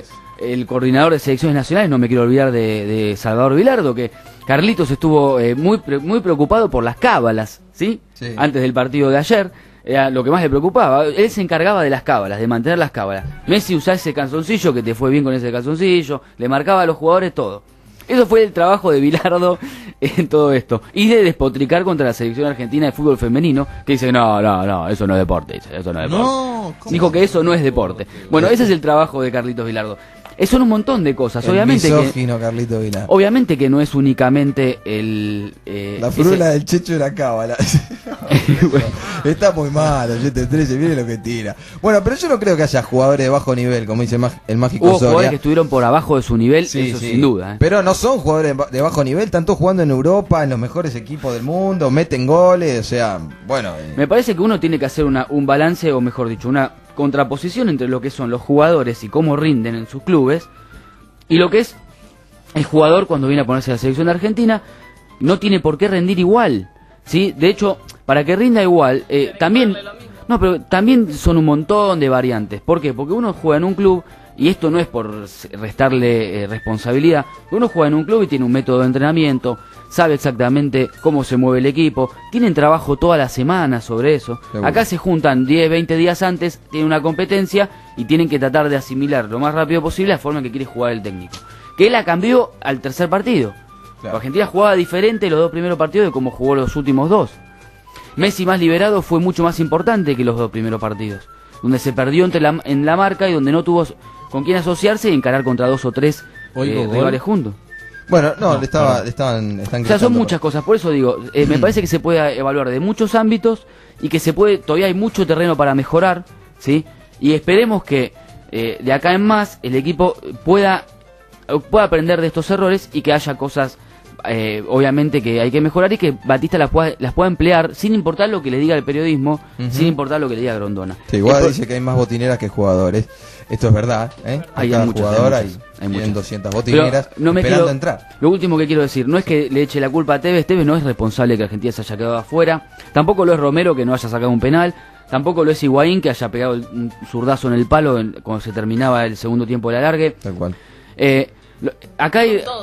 el coordinador de selecciones nacionales, no me quiero olvidar de Salvador Vilardo, que Carlitos estuvo muy preocupado por las cábalas, ¿sí? Sí. Antes del partido de ayer, era lo que más le preocupaba. Él se encargaba de las cábalas, de mantener las cábalas. Messi usaba ese calzoncillo, que te fue bien con ese calzoncillo, le marcaba a los jugadores todo. Eso fue el trabajo de Bilardo en todo esto. Y de despotricar contra la selección argentina de fútbol femenino, que dice, no, eso no es deporte. Eso no es deporte. No, dijo que eso no es deporte. Bueno, ese es el trabajo de Carlitos Bilardo. Son un montón de cosas. Obviamente misógino, Carlito Vilar. Obviamente que no es únicamente la frula del Checho de la cábala. Bueno, está muy malo, 7-13, mire lo que tira. Bueno, pero yo no creo que haya jugadores de bajo nivel, como dice el mágico Hubo Soria. Jugadores que estuvieron por abajo de su nivel, sí, eso sí. Sin duda. Pero no son jugadores de bajo nivel, están todos jugando en Europa, en los mejores equipos del mundo, meten goles, o sea, bueno. Me parece que uno tiene que hacer un balance, o mejor dicho, una contraposición entre lo que son los jugadores y cómo rinden en sus clubes y lo que es el jugador cuando viene a ponerse a la selección de Argentina. No tiene por qué rendir igual, ¿sí? De hecho, para que rinda igual, también son un montón de variantes. ¿Por qué? Porque uno juega en un club, y esto no es por restarle responsabilidad, uno juega en un club y tiene un método de entrenamiento, sabe exactamente cómo se mueve el equipo, tienen trabajo toda la semana sobre eso. Seguro. Acá se juntan 10, 20 días antes, tienen una competencia y tienen que tratar de asimilar lo más rápido posible la forma en que quiere jugar el técnico. Que él la cambió al tercer partido. Claro. Argentina jugaba diferente los 2 primeros partidos de como jugó los últimos 2. Messi más liberado fue mucho más importante que los 2 primeros partidos, donde se perdió en la marca y donde no tuvo con quién asociarse y encarar contra 2 o 3 rivales juntos. Bueno, están o sea, son muchas cosas, por eso digo, me parece que se puede evaluar de muchos ámbitos y que todavía hay mucho terreno para mejorar, ¿sí? Y esperemos que de acá en más el equipo pueda aprender de estos errores y que haya cosas, obviamente, que hay que mejorar y que Batista las pueda emplear sin importar lo que le diga el periodismo, sin importar lo que le diga Grondona. Sí, igual dice que hay más botineras que jugadores. Esto es verdad, ¿eh? Hay cada muchas, jugador hay 200 botineras esperando entrar. Lo último que quiero decir, no es que le eche la culpa a Tevez. Tevez no es responsable de que Argentina se haya quedado afuera. Tampoco lo es Romero, que no haya sacado un penal. Tampoco lo es Higuaín, que haya pegado un zurdazo en el palo cuando se terminaba el segundo tiempo del alargue. Tal cual. Acá hay...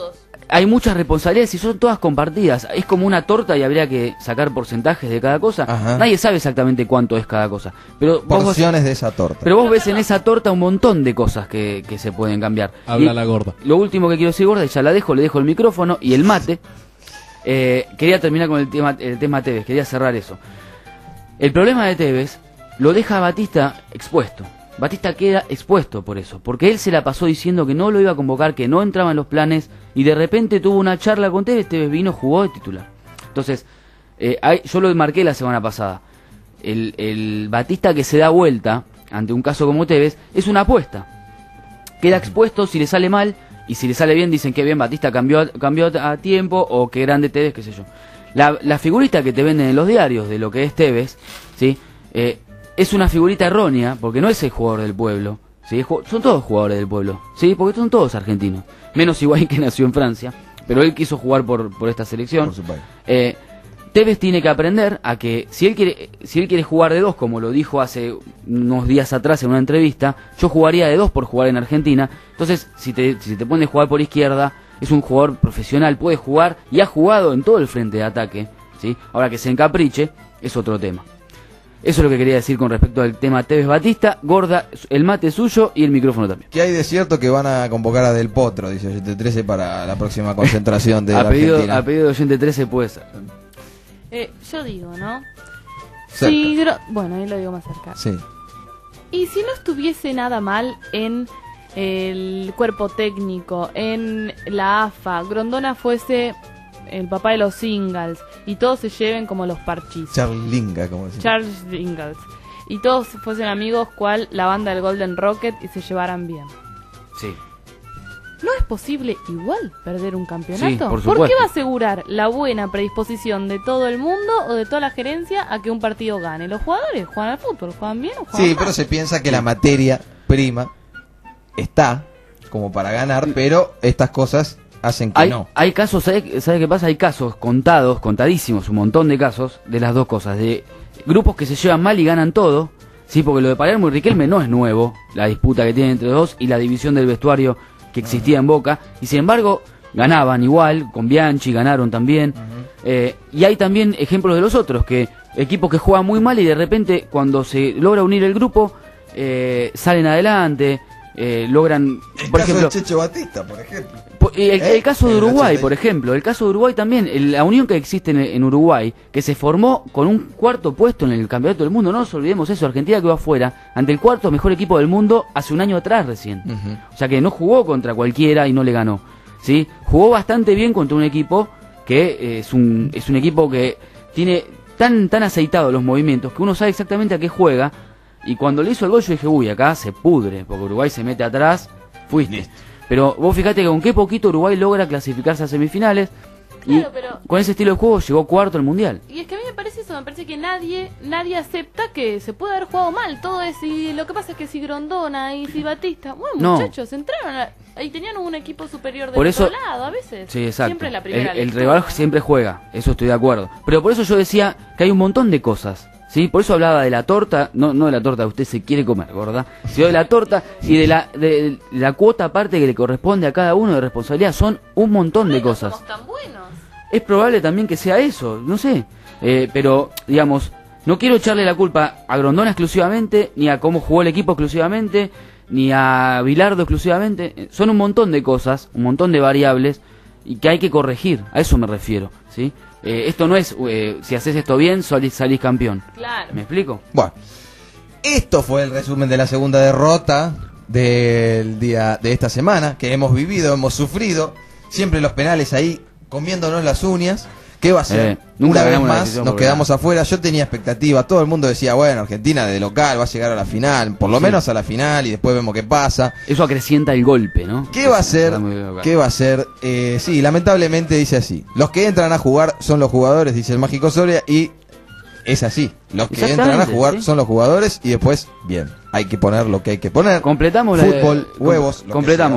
hay muchas responsabilidades y son todas compartidas. Es como una torta y habría que sacar porcentajes de cada cosa. Ajá. Nadie sabe exactamente cuánto es cada cosa. Pero Porciones de esa torta. Pero vos ves en esa torta un montón de cosas que se pueden cambiar. Habla Y la gorda. Lo último que quiero decir, gorda, y ya le dejo el micrófono y el mate. Quería terminar con el tema Tevez, quería cerrar eso. El problema de Tevez lo deja a Batista expuesto. Batista queda expuesto por eso, porque él se la pasó diciendo que no lo iba a convocar, que no entraba en los planes, y de repente tuvo una charla con Tevez, Tevez vino, jugó de titular. Entonces, yo lo marqué la semana pasada. El Batista que se da vuelta ante un caso como Tevez es una apuesta. Queda expuesto si le sale mal, y si le sale bien dicen que bien Batista cambió a tiempo, o que grande Tevez, qué sé yo. La figurita que te venden en los diarios de lo que es Tevez, ¿sí? Es una figurita errónea, porque no es el jugador del pueblo, ¿sí? Son todos jugadores del pueblo, ¿sí? Porque son todos argentinos, menos Higuaín, que nació en Francia, pero él quiso jugar por esta selección. Por su país. Tevez tiene que aprender a que si él quiere jugar de 2, como lo dijo hace unos días atrás en una entrevista, yo jugaría de 2 por jugar en Argentina. Entonces, si te pones a jugar por izquierda, es un jugador profesional, puede jugar y ha jugado en todo el frente de ataque, ¿sí? Ahora que se encapriche, es otro tema. Eso es lo que quería decir con respecto al tema Tevez Batista. Gorda, el mate suyo y el micrófono también. Que hay de cierto que van a convocar a Del Potro, dice Oyente 13, para la próxima concentración de la Argentina. A pedido de Oyente 13 puede ser. Yo digo, ¿no? Cerca. Bueno, ahí lo digo más cerca. Sí. Y si no estuviese nada mal en el cuerpo técnico, en la AFA, Grondona fuese el papá de los singles y todos se lleven como los parchís. Charlinga, como decimos. Charles Ingalls. Y todos fuesen amigos cual la banda del Golden Rocket y se llevaran bien. Sí. ¿No es posible igual perder un campeonato? Sí, por ¿Por supuesto. qué va a asegurar la buena predisposición de todo el mundo o de toda la gerencia a que un partido gane? Los jugadores juegan al fútbol, juegan bien o juegan Sí, mal. pero se piensa que la materia prima está como para ganar, pero estas cosas hacen que no. Hay casos, ¿sabe qué pasa? Hay casos contadísimos, un montón de casos de las dos cosas, de grupos que se llevan mal y ganan todo, sí, porque lo de Palermo y Riquelme no es nuevo, la disputa que tienen entre los dos y la división del vestuario que existía en Boca, y sin embargo ganaban igual, con Bianchi ganaron también, y hay también ejemplos de los otros, que equipos que juegan muy mal y de repente cuando se logra unir el grupo, salen adelante, logran, por ejemplo, de Checho Batista, por ejemplo. el caso de El Uruguay, 80. por ejemplo, el caso de Uruguay también, la unión que existe en Uruguay, que se formó con un cuarto puesto en el campeonato del mundo, no nos olvidemos eso, Argentina quedó afuera ante el cuarto mejor equipo del mundo hace un año atrás recién, o sea que no jugó contra cualquiera y no le ganó, ¿sí? Jugó bastante bien contra un equipo que es un equipo que tiene tan aceitado los movimientos que uno sabe exactamente a qué juega, y cuando le hizo el gol yo dije, uy, acá se pudre, porque Uruguay se mete atrás, fuiste. Listo. Pero vos fíjate que con qué poquito Uruguay logra clasificarse a semifinales, y pero con ese estilo de juego llegó cuarto al Mundial. Y es que a mí me parece eso, me parece que nadie acepta que se puede haber jugado mal. Todo es, y lo que pasa es que si Grondona y si Batista, bueno, No. muchachos, entraron y tenían un equipo superior del Por eso, otro lado, a veces. Sí, exacto. Siempre la primera el lectura. rival siempre juega, eso estoy de acuerdo. Pero por eso yo decía que hay un montón de cosas, ¿sí? Por eso hablaba de la torta, no de la torta que usted se quiere comer, gorda, sino de la torta y de la cuota aparte que le corresponde a cada uno de responsabilidad. Son un montón de cosas. Somos tan buenos. Es probable también que sea eso, no sé. Pero, digamos, no quiero echarle la culpa a Grondona exclusivamente, ni a cómo jugó el equipo exclusivamente, ni a Bilardo exclusivamente. Son un montón de cosas, un montón de variables, y que hay que corregir, a eso me refiero, ¿sí? Esto no es, si haces esto bien, salís campeón. Claro. ¿Me explico? Bueno, esto fue el resumen de la segunda derrota del día de esta semana, que hemos vivido, hemos sufrido, siempre los penales ahí comiéndonos las uñas. ¿Qué va a ser? Nunca Una vez ganamos la más decisión nos por quedamos afuera. Yo tenía expectativa, todo el mundo decía, bueno, Argentina de local va a llegar a la final, por lo menos a la final, y después vemos qué pasa. Eso acrecienta el golpe, ¿no? ¿Qué va a ser? Está muy local. ¿Qué va a ser? Sí, lamentablemente dice así. Los que entran a jugar son los jugadores, dice el Mágico Soria, y es así. Los que entran a jugar ¿sí? son los jugadores, y después, bien, hay que poner lo que hay que poner. Completamos fútbol, huevos. lo que Completamos. sea.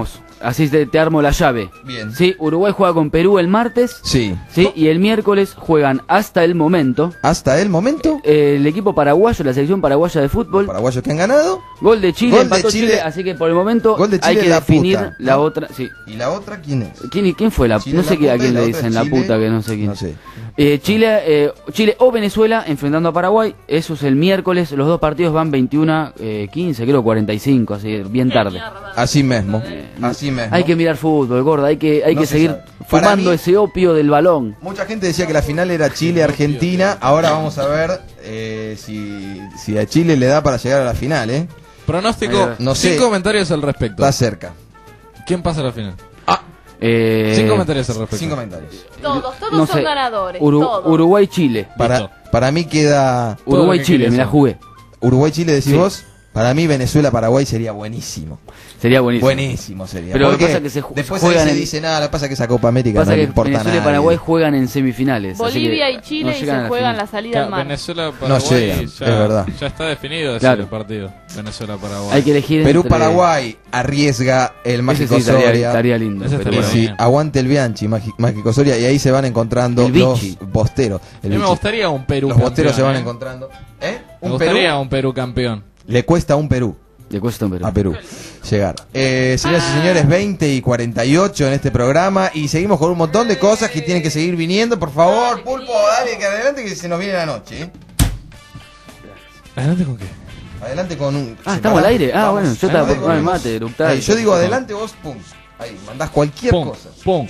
así te armo la llave. Bien. Sí, Uruguay juega con Perú el martes. Sí. Sí, y el miércoles juegan hasta el momento. ¿Hasta el momento? El equipo paraguayo, la selección paraguaya de fútbol. Paraguayos que han ganado. Gol de Chile, Gol de empató Chile. Chile, así que por el momento Gol de hay Chile, que la definir puta, la ¿no? otra. Sí. ¿Y la otra quién es? ¿Quién fue la? Chile No sé la puta a y quién la le otra dicen Chile, la puta, que no sé quién. No sé. Chile o Venezuela enfrentando a Paraguay. Eso es el miércoles. Los dos partidos van 21:15, creo 45, así bien tarde. Así mismo. Así mismo. Hay que mirar fútbol, gorda. Hay que No se seguir sabe. Para fumando mí- ese opio del balón. Mucha gente decía que la final era Chile-Argentina. Ahora vamos a ver si a Chile le da para llegar a la final, ¿eh? Pronóstico, No sé. sin comentarios al respecto. Está cerca. ¿Quién pasa a la final? Eh, Sin comentarios al respecto. Sin comentarios. Todos no son sé. ganadores. Todos. Uruguay-Chile. Para mí queda Uruguay-Chile, me la jugué. Uruguay-Chile, decís Sí. vos. Para mí Venezuela-Paraguay sería buenísimo. Sería buenísimo. Buenísimo sería. Pero lo que Porque pasa es que después juegan ahí se en- dice nada, lo que pasa es que esa Copa América Pasa no le que importa Venezuela y nada. Paraguay juegan en semifinales. así Bolivia que y Chile no y se llegan a la juegan final. la salida al mar. Venezuela, No Paraguay, llegan, ya, es verdad. ya está definido ese Claro. partido. Venezuela, Paraguay. Hay que elegir Perú-Paraguay arriesga el Ese Mágico sí Soria. estaría lindo. Ese pero estaría bueno. Sí, bien. aguante el Bianchi, Mágico Soria, y ahí se van encontrando El los Vichy. bosteros. A mí me gustaría un Perú Los bosteros campeón, se van ¿eh? encontrando. ¿Eh? Me Un Perú gustaría un Perú campeón. le cuesta a un Perú. Le cuesta un Perú. A Perú llegar. Señoras y señores, 20:48 en este programa y seguimos con un montón de cosas que tienen que seguir viniendo. Por favor, Pulpo, dale que adelante que se nos viene la noche. ¿eh? ¿Adelante con qué? Adelante con un... Estamos al aire. Vamos, Bueno, yo estaba adelante por tomar el con- mate, eructar. Ahí, yo digo adelante, vos, pum. Ahí, mandás cualquier Pum, cosa. pum.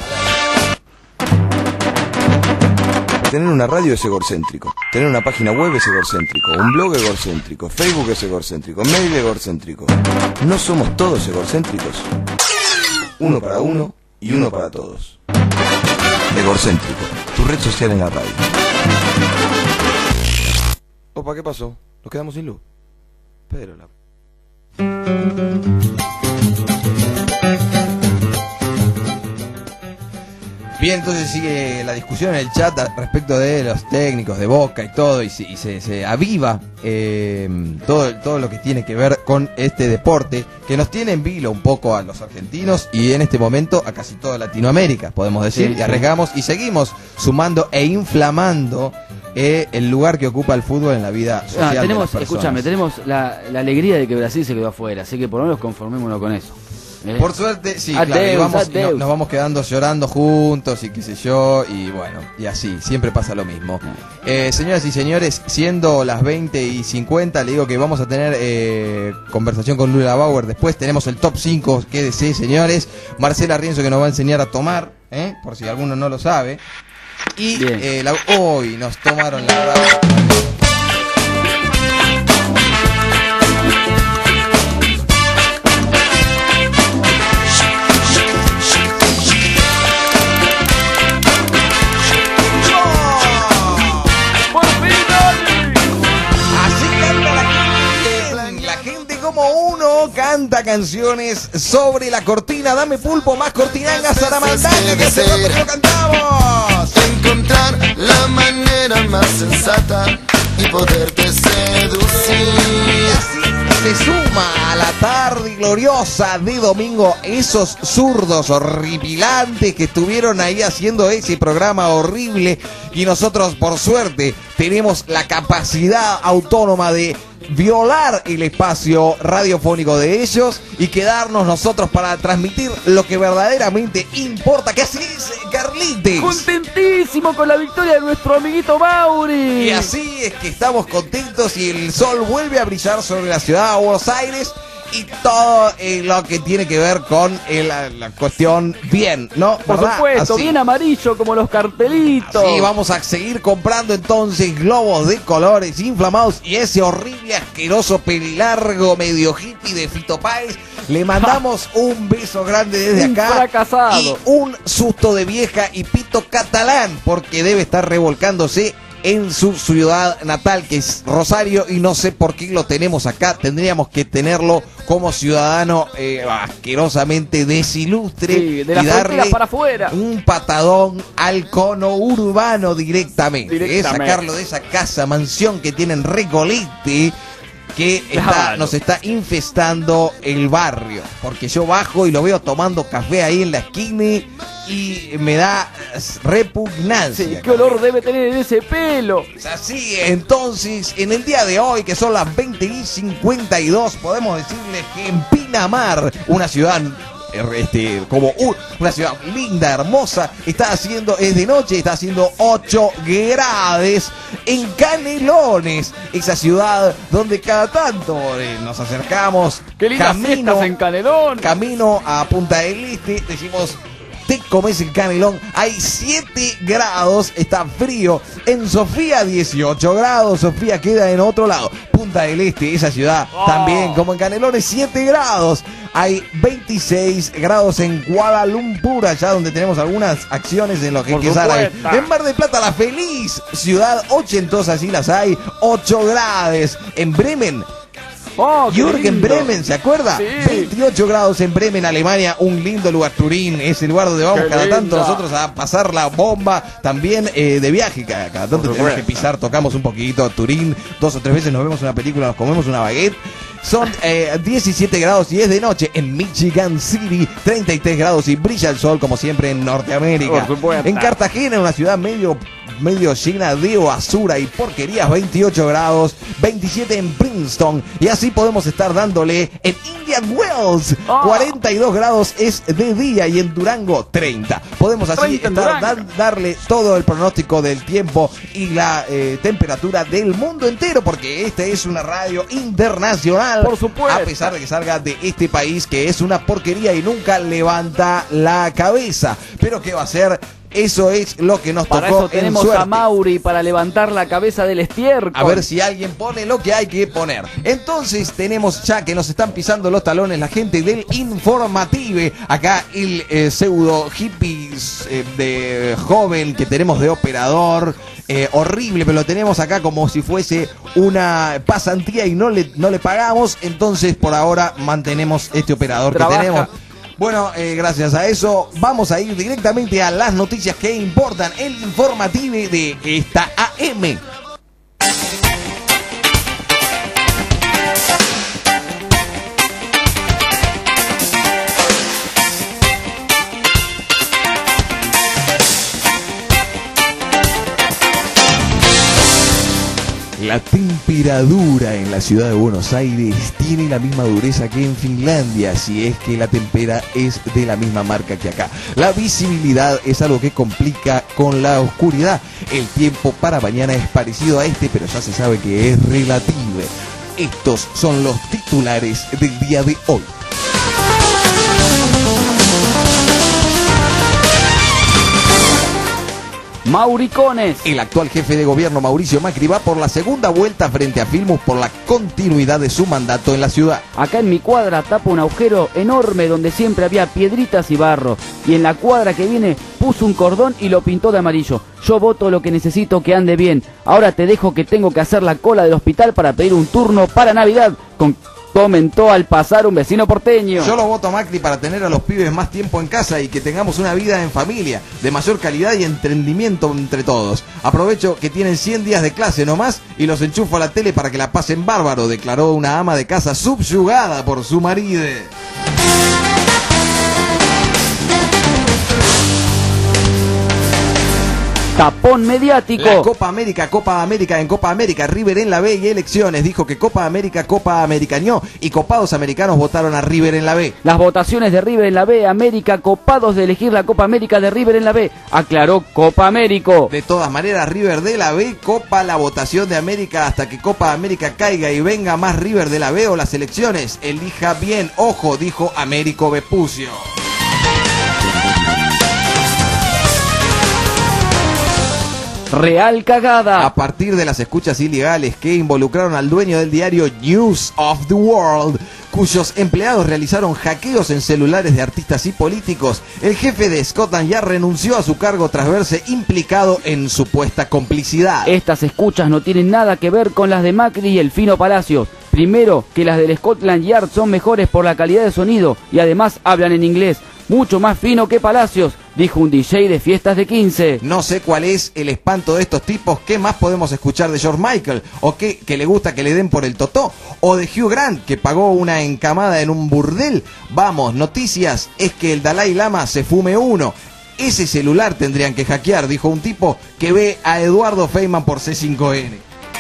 Tener una radio es egocéntrico. Tener una página web es egocéntrico. Un blog egocéntrico. Facebook es egocéntrico. Mail egocéntrico. ¿No somos todos egocéntricos? Uno para uno y uno para todos. Egocéntrico. Tu red social en la radio. Opa, ¿qué pasó? Nos quedamos sin luz. Pero la... Bien, entonces sigue la discusión en el chat respecto de los técnicos de Boca y todo, y se aviva todo lo que tiene que ver con este deporte, que nos tiene en vilo un poco a los argentinos y en este momento a casi toda Latinoamérica, podemos decir, Sí, y sí. arriesgamos y seguimos sumando e inflamando el lugar que ocupa el fútbol en la vida social de las tenemos, personas. escúchame, tenemos la alegría de que Brasil se quedó afuera, así que por lo menos conformémonos con eso. ¿eh? Por suerte, sí, Adeus, claro, y vamos, adeus. nos vamos quedando llorando juntos y qué sé yo, y bueno, y así, siempre pasa lo mismo. Señoras y señores, siendo las 20:50, le digo que vamos a tener conversación con Lula Bauer, después tenemos el top 5, quédese, señores, Marcela Rienzo que nos va a enseñar a tomar, por si alguno no lo sabe, y Bien. hoy nos tomaron la radio. Así canta la gente. La gente como uno canta canciones sobre la cortina. Dame pulpo, más cortinanga, Saramandaña, que hace rato que no cantamos. Encontrar la manera más sensata y poderte seducir. Se suma a la tarde gloriosa de domingo esos zurdos horripilantes que estuvieron ahí haciendo ese programa horrible y nosotros por suerte tenemos la capacidad autónoma de violar el espacio radiofónico de ellos y quedarnos nosotros para transmitir lo que verdaderamente importa, que así es, Carlitos. Contentísimo con la victoria de nuestro amiguito Mauri. Y así es que estamos contentos y el sol vuelve a brillar sobre la ciudad de Buenos Aires y todo lo que tiene que ver con la cuestión bien, ¿no? Por ¿Verdad? supuesto, Así. bien amarillo como los cartelitos. Sí, vamos a seguir comprando entonces globos de colores inflamados y ese horrible, asqueroso, pelilargo, medio hippie de Fito Páez. Le mandamos un beso grande desde Un acá. fracasado. Y un susto de vieja y pito catalán, porque debe estar revolcándose en su ciudad natal, que es Rosario, y no sé por qué lo tenemos acá. Tendríamos que tenerlo como ciudadano asquerosamente desilustre Sí, de la y frontera darle para afuera. un patadón al cono urbano directamente. Directamente. Sacarlo de esa casa, mansión que tienen Recolete que nos está infestando el barrio. Porque yo bajo y lo veo tomando café ahí en la esquina y me da repugnancia. Sí, ¿qué olor debe tener en ese pelo? Así, entonces, en el día de hoy, que son las 20:52, podemos decirles que en Pinamar, una ciudad una ciudad linda, hermosa, es de noche, está haciendo 8 grados en Canelones, esa ciudad donde cada tanto nos acercamos. ¡Qué lindas fiestas en Canelón! Camino a Punta del Este, decimos, te comes el canelón. Hay 7 grados, está frío. En Sofía 18 grados, Sofía queda en otro lado. Punta del Este, esa ciudad también, como en Canelones, 7 grados. Hay 26 grados en Kuala Lumpur, allá donde tenemos algunas acciones en lo que hay. En Mar del Plata, la feliz ciudad ochentosa, sí las hay, 8 grados. En Bremen, Jürgen Bremen, ¿se acuerda? Sí. 28 grados en Bremen, Alemania, un lindo lugar. Turín es el lugar donde vamos cada tanto nosotros a pasar la bomba, también de viaje, cada tanto tenemos que pisar, tocamos un poquito. Turín, 2 o 3 veces nos vemos una película, nos comemos una baguette. Son 17 grados y es de noche. En Michigan City, 33 grados y brilla el sol como siempre en Norteamérica. En Cartagena, una ciudad medio llena de basura y porquerías, 28 grados, 27 en Princeton, y así podemos estar dándole en Indian Wells, 42 grados es de día, y en Durango 30. Podemos así darle todo el pronóstico del tiempo y la temperatura del mundo entero, porque esta es una radio internacional, por supuesto, a pesar de que salga de este país que es una porquería y nunca levanta la cabeza. Pero ¿qué va a hacer? Eso es lo que nos para tocó. Eso tenemos a Mauri para levantar la cabeza del estiércol. A ver si alguien pone lo que hay que poner. Entonces tenemos ya que nos están pisando los talones la gente del Informative. Acá el pseudo hippies de joven que tenemos de operador. Horrible, pero lo tenemos acá como si fuese una pasantía y no le pagamos. Entonces por ahora mantenemos este operador que tenemos. Bueno, gracias a eso vamos a ir directamente a las noticias que importan, el Informative de esta AM. La temperatura en la ciudad de Buenos Aires tiene la misma dureza que en Finlandia, si es que la tempera es de la misma marca que acá. La visibilidad es algo que complica con la oscuridad. El tiempo para mañana es parecido a este, pero ya se sabe que es relativo. Estos son los titulares del día de hoy. Mauricones. El actual jefe de gobierno Mauricio Macri va por la segunda vuelta frente a Filmus por la continuidad de su mandato en la ciudad. Acá en mi cuadra tapa un agujero enorme donde siempre había piedritas y barro. Y en la cuadra que viene puso un cordón y lo pintó de amarillo. Yo voto lo que necesito que ande bien. Ahora te dejo que tengo que hacer la cola del hospital para pedir un turno para Navidad. Comentó al pasar un vecino porteño. Yo lo voto a Macri para tener a los pibes más tiempo en casa y que tengamos una vida en familia, de mayor calidad y entendimiento entre todos. Aprovecho que tienen 100 días de clase nomás y los enchufo a la tele para que la pasen bárbaro, declaró una ama de casa subyugada por su marido. Tapón mediático. La Copa América, en Copa América, River en la B y elecciones. Dijo que Copa Americañó y copados americanos votaron a River en la B. Las votaciones de River en la B, América, copados de elegir la Copa América de River en la B, aclaró Copa Américo. De todas maneras, River de la B copa la votación de América hasta que Copa América caiga y venga más River de la B o las elecciones. Elija bien, ojo, dijo Américo Vespucio. Real cagada. A partir de las escuchas ilegales que involucraron al dueño del diario News of the World, cuyos empleados realizaron hackeos en celulares de artistas y políticos, el jefe de Scotland Yard renunció a su cargo tras verse implicado en supuesta complicidad. Estas escuchas no tienen nada que ver con las de Macri y el Fino Palacios. Primero, que las del Scotland Yard son mejores por la calidad de sonido y además hablan en inglés, mucho más fino que Palacios. dijo un DJ de fiestas de 15. No sé cuál es el espanto de estos tipos. ¿Qué más podemos escuchar de George Michael? ¿O qué que le gusta que le den por el totó? ¿O de Hugh Grant, que pagó una encamada en un burdel? Vamos, noticias es que el Dalai Lama se fume uno. Ese celular tendrían que hackear, dijo un tipo que ve a Eduardo Feynman por C5N.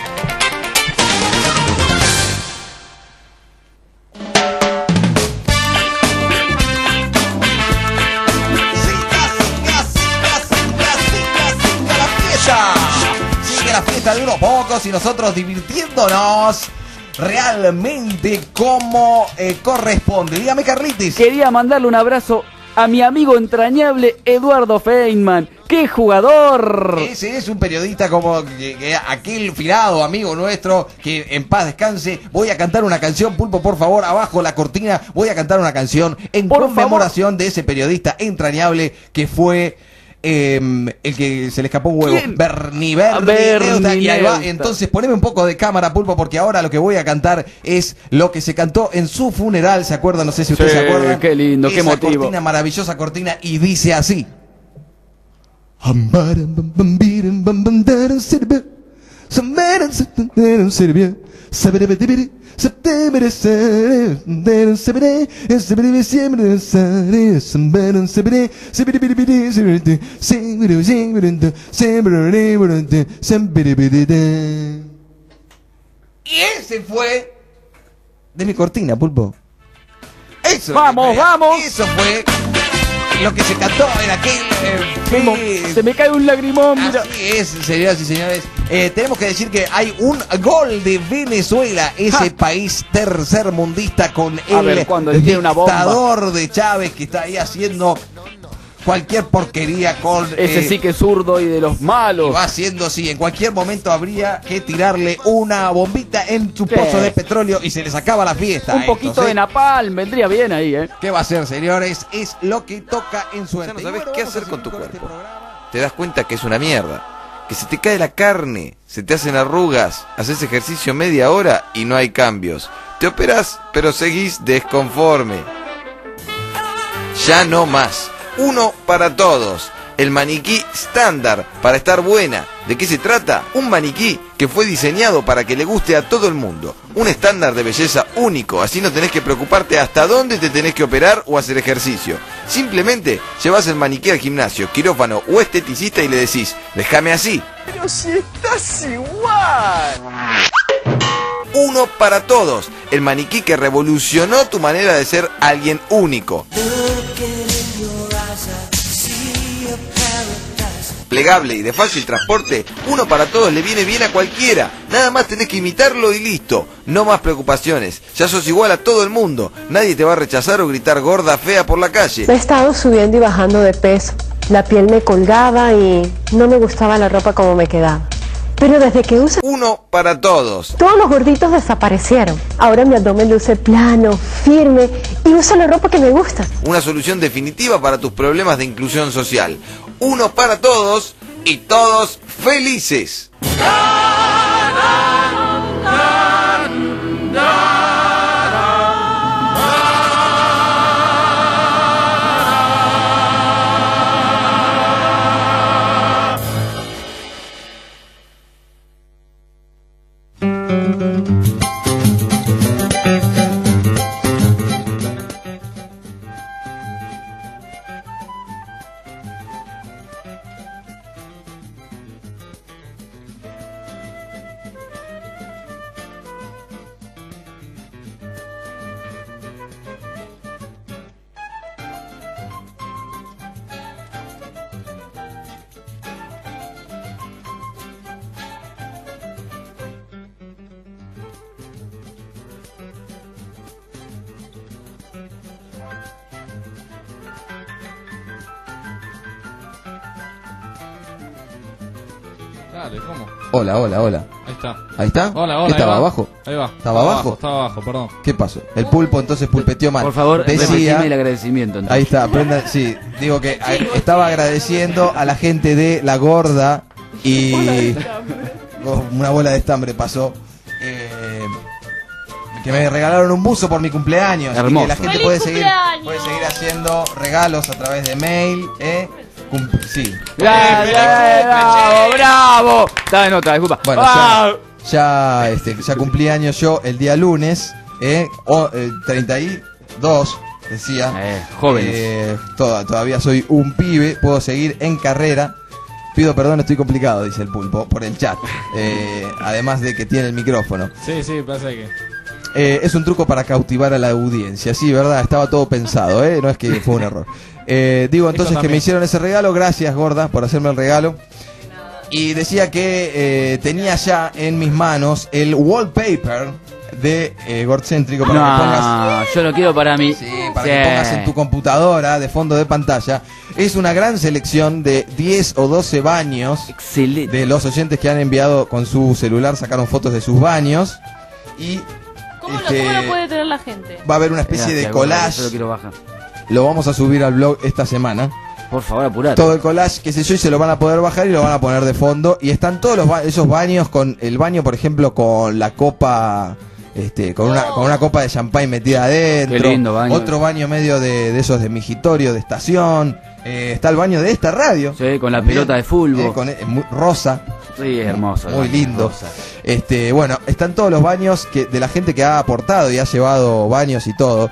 Sigue la fiesta de unos pocos y nosotros divirtiéndonos realmente como corresponde. Dígame, Carlitis. Quería mandarle un abrazo a mi amigo entrañable Eduardo Feynman. ¡Qué jugador! Ese es un periodista como que aquel firado amigo nuestro, que en paz descanse. Voy a cantar una canción, Pulpo, por favor, abajo la cortina. Voy a cantar una canción en conmemoración de ese periodista entrañable que fue el que se le escapó un huevo. Bernie y ahí va. Entonces poneme un poco de cámara, Pulpo, porque ahora lo que voy a cantar es lo que se cantó en su funeral. ¿Se acuerdan? No sé si ustedes se acuerdan. Qué lindo, qué motivo. Cortina, maravillosa cortina, y dice así. Y ese fue de mi cortina, Pulpo. Eso. ¡Vamos, vamos! Eso fue lo que se cantó en aquel... Se me cae un lagrimón, mira. Así es, señoras y señores. Tenemos que decir que hay un gol de Venezuela, ese país tercermundista, con el dictador de Chávez, que está ahí haciendo cualquier porquería con... Ese sí que es zurdo y de los malos. Y va haciendo, sí, en cualquier momento habría que tirarle una bombita en su pozo de petróleo y se les acaba la fiesta. Un poquito de napalm vendría bien ahí, ¿eh? ¿Qué va a hacer, señores? Es lo que toca en suerte. Ya no sabes qué hacer con tu cuerpo. Te das cuenta que es una mierda. Que se te cae la carne, se te hacen arrugas, haces ejercicio media hora y no hay cambios. Te operás, pero seguís desconforme. Ya no más. Uno para todos. El maniquí estándar para estar buena. ¿De qué se trata? Un maniquí que fue diseñado para que le guste a todo el mundo. Un estándar de belleza único. Así no tenés que preocuparte hasta dónde te tenés que operar o hacer ejercicio. Simplemente llevas el maniquí al gimnasio, quirófano o esteticista y le decís: déjame así. Pero si estás igual. Uno para todos. El maniquí que revolucionó tu manera de ser alguien único. Plegable y de fácil transporte, uno para todos le viene bien a cualquiera. Nada más tenés que imitarlo y listo. No más preocupaciones. Ya sos igual a todo el mundo. Nadie te va a rechazar o gritar gorda fea por la calle. He estado subiendo y bajando de peso. La piel me colgaba y no me gustaba la ropa como me quedaba. Pero desde que uso uno para todos, todos los gorditos desaparecieron. Ahora mi abdomen luce plano, firme y uso la ropa que me gusta. Una solución definitiva para tus problemas de inclusión social. Uno para todos y todos felices. Dale, ¿cómo? Hola, hola, hola. Ahí está. ¿Ahí está? Hola, hola. ¿Qué estaba ahí va. abajo? Ahí va. ¿Estaba abajo? Estaba abajo, perdón. ¿Qué pasó? El pulpo entonces pulpeteó mal. Por favor, decía repetime el agradecimiento. Entonces. Ahí está, aprendan, sí, digo que estaba agradeciendo a la gente de La Gorda y una bola de estambre pasó. Que me regalaron un buzo por mi cumpleaños. Hermoso. Y que la gente puede seguir haciendo regalos a través de mail, Sí. ¡Bravo! Está de nota, disculpa. Bueno, ya cumplí años yo el día lunes, 32, decía. Jóvenes. Todavía soy un pibe, puedo seguir en carrera. Pido perdón, estoy complicado, dice el Pulpo, por el chat. Además de que tiene el micrófono. Sí, pasa que... es un truco para cautivar a la audiencia. Sí, verdad, estaba todo pensado, no es que fue un error. Digo entonces que me hicieron ese regalo. Gracias, gorda, por hacerme el regalo. Y decía que tenía ya en mis manos el wallpaper de Gorcéntrico para que pongas. Yo lo quiero para mí. Sí, para que pongas en tu computadora de fondo de pantalla. Es una gran selección de 10 o 12 baños. Excelente. De los oyentes que han enviado con su celular, sacaron fotos de sus baños. Y ¿Cómo lo puede tener la gente? va a haber una especie de collage. Yo lo quiero bajar. Lo vamos a subir al blog esta semana. Por favor, apurate. Todo el collage, qué sé yo, y se lo van a poder bajar y lo van a poner de fondo. Y están todos esos baños con el baño, por ejemplo, con la copa, con una copa de champán metida adentro. Qué lindo baño. Otro baño medio de esos de migitorio, de estación. Está el baño de esta radio. Sí, con la pelota de fútbol. Rosa. Sí, es hermoso. Muy lindo. Bueno, están todos los baños de la gente que ha aportado y ha llevado baños y todo.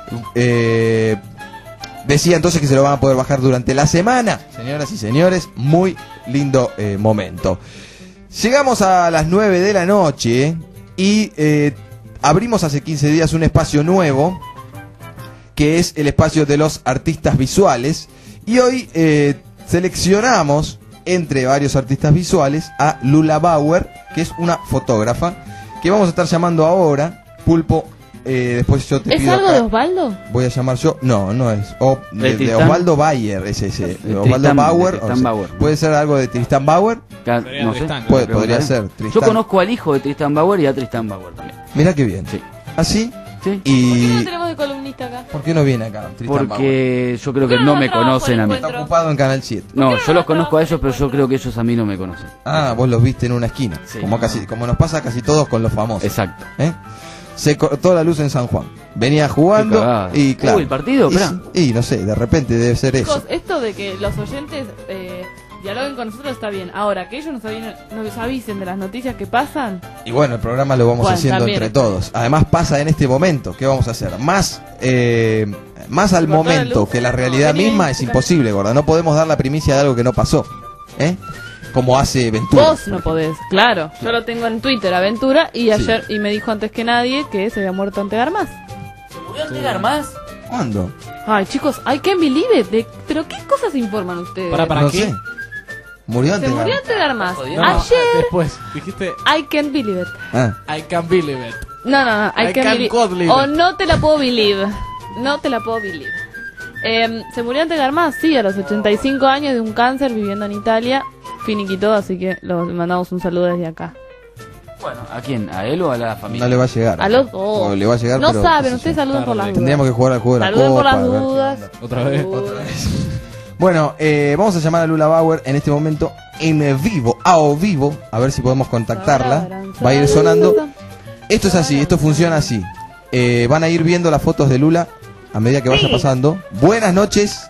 Decía entonces que se lo van a poder bajar durante la semana. Señoras y señores, muy lindo momento. Llegamos a las 9 de la noche y abrimos hace 15 días un espacio nuevo, que es el espacio de los artistas visuales. Y hoy seleccionamos entre varios artistas visuales a Lula Bauer, que es una fotógrafa, que vamos a estar llamando ahora. Pulpo, después yo te ¿Es pido algo acá. de Osvaldo? Voy a llamar yo. No es. De Osvaldo Bayer es ese. Osvaldo Tristán, Bauer. de Tristán Bauer. ¿Puede ser algo de Tristán Bauer? No sé. Podría ser. Tristán. Yo conozco al hijo de Tristán Bauer y a Tristán Bauer también. Mirá qué bien. Sí. ¿Así? Sí. Y... ¿Por qué no tenemos de columnista acá? ¿Por qué no viene acá Tristán Porque yo creo que ¿Por qué no no me trabajo conocen a mí. Está ocupado en Canal 7. No, yo los conozco a ellos, pero yo creo que ellos a mí no me conocen. Ah, vos los viste en una esquina. Sí. Como nos pasa casi todos con los famosos. Exacto. Se cortó la luz en San Juan. Venía jugando y claro. ¿El partido? Y no sé, de repente debe ser Chicos, eso. esto de que los oyentes dialoguen con nosotros está bien. Ahora, que ellos nos avisen de las noticias que pasan. Y bueno, el programa lo vamos haciendo también. entre todos. Además pasa en este momento. ¿Qué vamos a hacer? Más al momento que la realidad misma es imposible, gorda. No podemos dar la primicia de algo que no pasó. Como hace Ventura. Vos no podés, claro. Yo lo tengo en Twitter, Aventura, y ayer y me dijo antes que nadie que se había muerto Antegar Más. ¿Se murió Antegar Más? ¿Cuándo? Ay, chicos, I can't believe it. ¿Pero qué cosas informan ustedes? ¿Para No qué? sé. Murió Se Antegar. murió Antegar Más. No, Ayer, después dijiste I can't believe it. I can believe it. No, I I can't can't believe. God believe O it. no te la puedo believe. No te la puedo believe. Se murió Antegar Más, sí, a los 85 años de un cáncer viviendo en Italia. Finiquitó, así que le mandamos un saludo desde acá. Bueno, ¿a quién? ¿A él o a la familia? No le va a llegar. A los O dos. le va a llegar, No pero, saben, qué sé ustedes yo. saluden por las dudas. Tendríamos que jugar al juego de la Saluden por copa. las a ver qué dudas. onda. Otra vez. Bueno, vamos a llamar a Lula Bauer en este momento en vivo, a ver si podemos contactarla. Va a ir sonando. Esto es así, esto funciona así. Van a ir viendo las fotos de Lula a medida que vaya pasando. Buenas noches.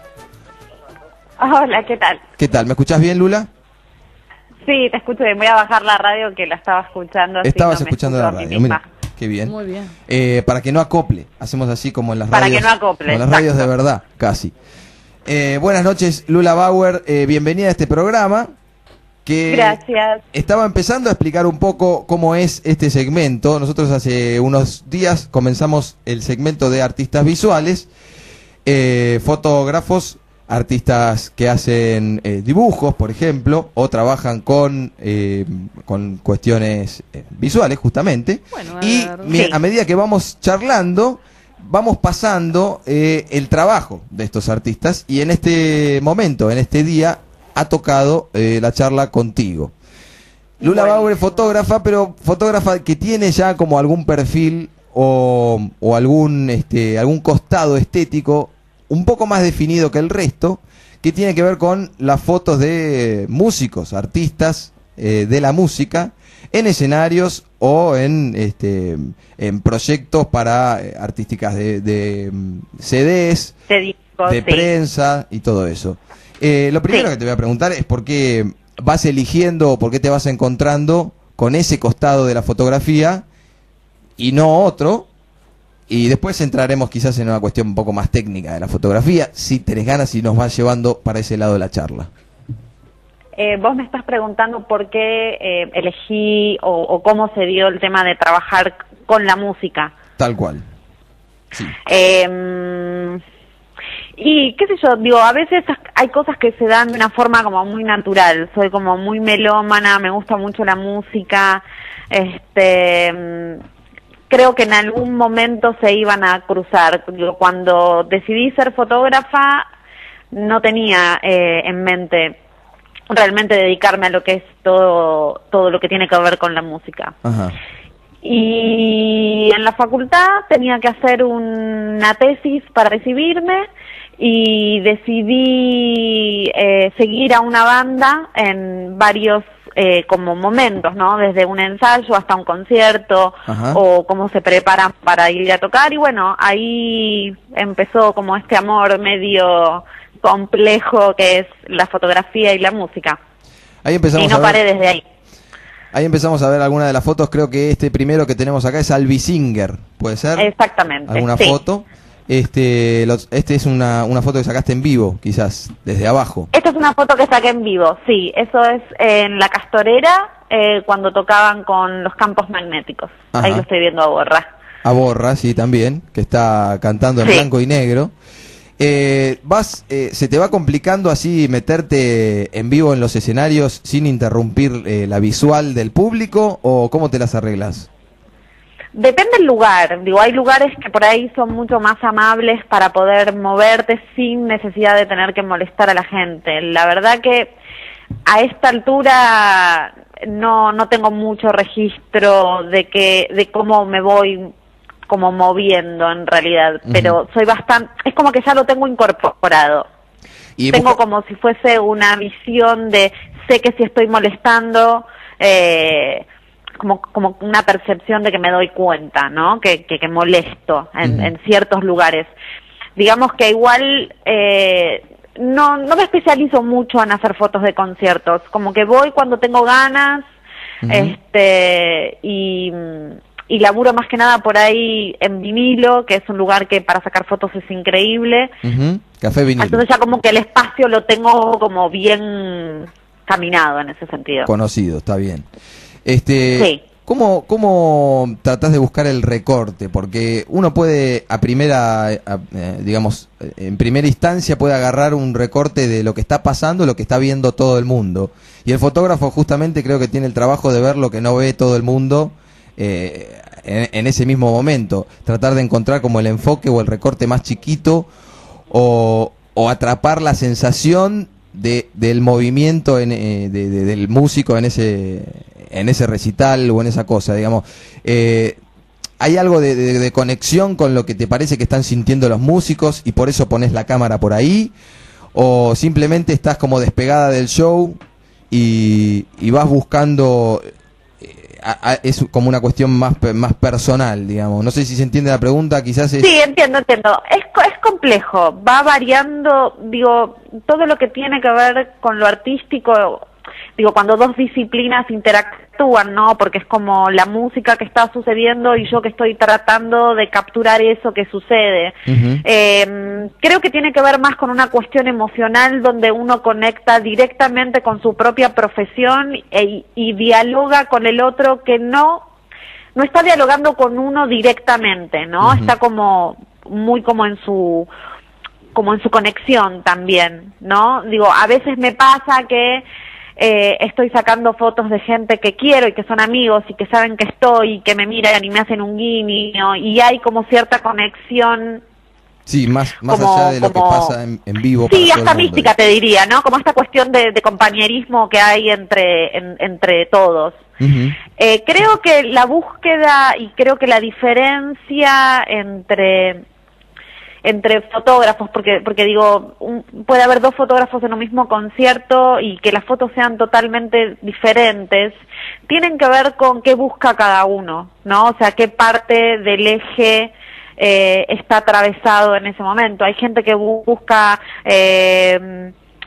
Hola, ¿qué tal? ¿Qué tal? ¿Me escuchás bien, Lula? Sí, te escucho bien. Voy a bajar la radio que la estaba escuchando. así Estabas no me escuchando la escucho a mí radio, misma. mira, qué bien. Muy bien. Para que no acople, hacemos así como en las Para radios. que no acople, como en las exacto. radios de verdad, casi. Buenas noches, Lula Bauer, bienvenida a este programa. Que Gracias. Estaba empezando a explicar un poco cómo es este segmento. Nosotros hace unos días comenzamos el segmento de artistas visuales, fotógrafos, artistas que hacen dibujos, por ejemplo, o trabajan con cuestiones visuales, justamente. Bueno, Y a medida que vamos charlando, vamos pasando el trabajo de estos artistas. Y en este momento, en este día, ha tocado la charla contigo. Lula Bauer es fotógrafa, pero fotógrafa que tiene ya como algún perfil o algún costado estético un poco más definido que el resto, que tiene que ver con las fotos de músicos, artistas de la música, en escenarios o en proyectos para artísticas de CDs, Te digo, de sí. prensa y todo eso. Lo primero que te voy a preguntar es por qué vas eligiendo o por qué te vas encontrando con ese costado de la fotografía y no otro. Y después entraremos quizás en una cuestión un poco más técnica de la fotografía, si tenés ganas y nos vas llevando para ese lado de la charla. Vos me estás preguntando por qué elegí o cómo se dio el tema de trabajar con la música. Tal cual. Sí. Y qué sé yo, digo, a veces hay cosas que se dan de una forma como muy natural. Soy como muy melómana, me gusta mucho la música. Creo que en algún momento se iban a cruzar. Digo, cuando decidí ser fotógrafa, no tenía en mente realmente dedicarme a lo que es todo lo que tiene que ver con la música. Ajá. Y en la facultad tenía que hacer una tesis para recibirme y decidí seguir a una banda en varios como momentos, ¿no? Desde un ensayo hasta un concierto. Ajá. O cómo se preparan para ir a tocar, y bueno, ahí empezó como este amor medio complejo que es la fotografía y la música. Ahí empezamos y no paré desde ahí. Ahí empezamos a ver algunas de las fotos. Creo que este primero que tenemos acá es Albi Singer, ¿puede ser? Exactamente. ¿Alguna foto? Este es una foto que sacaste en vivo, quizás, desde abajo. Esta es una foto que saqué en vivo, sí. Eso es en La Castorera, cuando tocaban con los Campos Magnéticos. Ajá. Ahí lo estoy viendo a Borra. A Borra, sí, también, que está cantando en blanco y negro. ¿Se te va complicando así meterte en vivo en los escenarios sin interrumpir la visual del público, o cómo te las arreglas? Depende del lugar. Digo, hay lugares que por ahí son mucho más amables para poder moverte sin necesidad de tener que molestar a la gente. La verdad que a esta altura no tengo mucho registro de cómo me voy como moviendo en realidad, pero soy bastante, es como que ya lo tengo incorporado. ¿Y tengo como si fuese una visión de, sé que si estoy molestando, como una percepción de que me doy cuenta, ¿no? Que molesto en ciertos lugares. Digamos que igual no me especializo mucho en hacer fotos de conciertos, como que voy cuando tengo ganas, y laburo más que nada por ahí en Vinilo, que es un lugar que para sacar fotos es increíble. Café Vinilo. Entonces ya como que el espacio lo tengo como bien caminado en ese sentido. Conocido, está bien. Sí. ¿Cómo tratás de buscar el recorte? Porque uno puede digamos, en primera instancia puede agarrar un recorte de lo que está pasando, lo que está viendo todo el mundo. Y el fotógrafo justamente creo que tiene el trabajo de ver lo que no ve todo el mundo en ese mismo momento. Tratar de encontrar como el enfoque o el recorte más chiquito, o atrapar la sensación del movimiento del músico en ese recital o en esa cosa, digamos. ¿Hay algo de conexión con lo que te parece que están sintiendo los músicos y por eso pones la cámara por ahí? ¿O simplemente estás como despegada del show y vas buscando, es como una cuestión más personal, digamos? No sé si se entiende la pregunta, quizás es... Sí, entiendo. Es complejo, va variando, digo, todo lo que tiene que ver con lo artístico, digo, cuando dos disciplinas interactúan, ¿no? Porque es como la música que está sucediendo y yo que estoy tratando de capturar eso que sucede. Creo que tiene que ver más con una cuestión emocional donde uno conecta directamente con su propia profesión y dialoga con el otro que no está dialogando con uno directamente, ¿no? Está como muy como en su conexión también, ¿no? Digo, a veces me pasa que estoy sacando fotos de gente que quiero y que son amigos y que saben que estoy y que me miran y me hacen un guiño y hay como cierta conexión. Sí, más allá de lo que pasa en vivo. Sí, hasta mística te diría, ¿no? Como esta cuestión de compañerismo que hay entre todos. Creo que la búsqueda y creo que la diferencia entre fotógrafos, porque digo, puede haber dos fotógrafos en un mismo concierto y que las fotos sean totalmente diferentes, tienen que ver con qué busca cada uno, ¿no? O sea, qué parte del eje está atravesado en ese momento. Hay gente que busca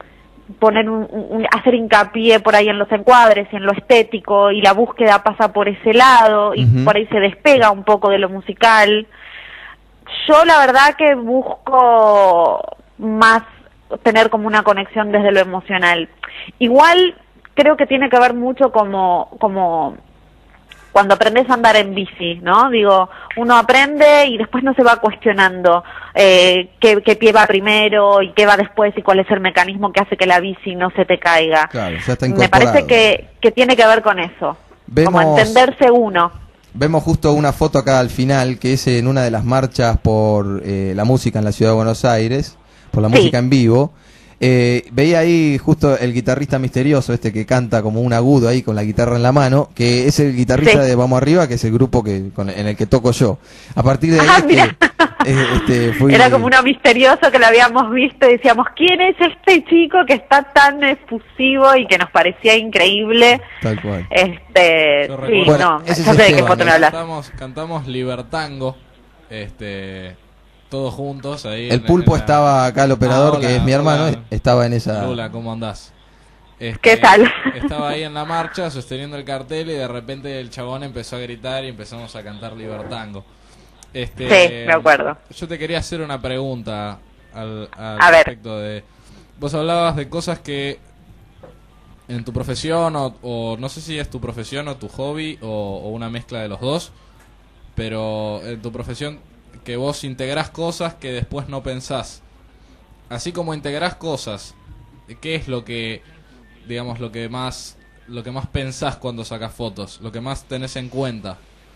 poner hacer hincapié por ahí en los encuadres y en lo estético, y la búsqueda pasa por ese lado y por ahí se despega un poco de lo musical. Yo la verdad que busco más tener como una conexión desde lo emocional. Igual creo que tiene que ver mucho como cuando aprendes a andar en bici, ¿no? Digo, uno aprende y después no se va cuestionando qué pie va primero y qué va después y cuál es el mecanismo que hace que la bici no se te caiga. Claro, ya está Me incorporado. parece que tiene que ver con eso, como entenderse uno. Vemos justo una foto acá al final, que es en una de las marchas por la música en la Ciudad de Buenos Aires, por la música en vivo. Veía ahí justo el guitarrista misterioso, este que canta como un agudo ahí con la guitarra en la mano, que es el guitarrista de Vamos Arriba, que es el grupo en el que toco yo. A partir de ahí fui... Era como uno misterioso que lo habíamos visto y decíamos, ¿quién es este chico que está tan efusivo y que nos parecía increíble? Tal cual. Sí, bueno, no, ya sé de qué foto me hablas. Cantamos Libertango, todos juntos ahí. El Pulpo estaba acá, el operador, hola, que es mi hermano, hola. estaba en esa... Hola, ¿cómo andás? ¿Qué tal? Estaba ahí en la marcha sosteniendo el cartel y de repente el chabón empezó a gritar y empezamos a cantar Libertango. Sí, me acuerdo. Yo te quería hacer una pregunta al A ver. respecto de... Vos hablabas de cosas que en tu profesión, o no sé si es tu profesión o tu hobby, o una mezcla de los dos, pero en tu profesión que vos integrás cosas que después no pensás. Así como integrás cosas, ¿qué es lo que, digamos, lo que más pensás cuando sacas fotos? Lo que más tenés en cuenta.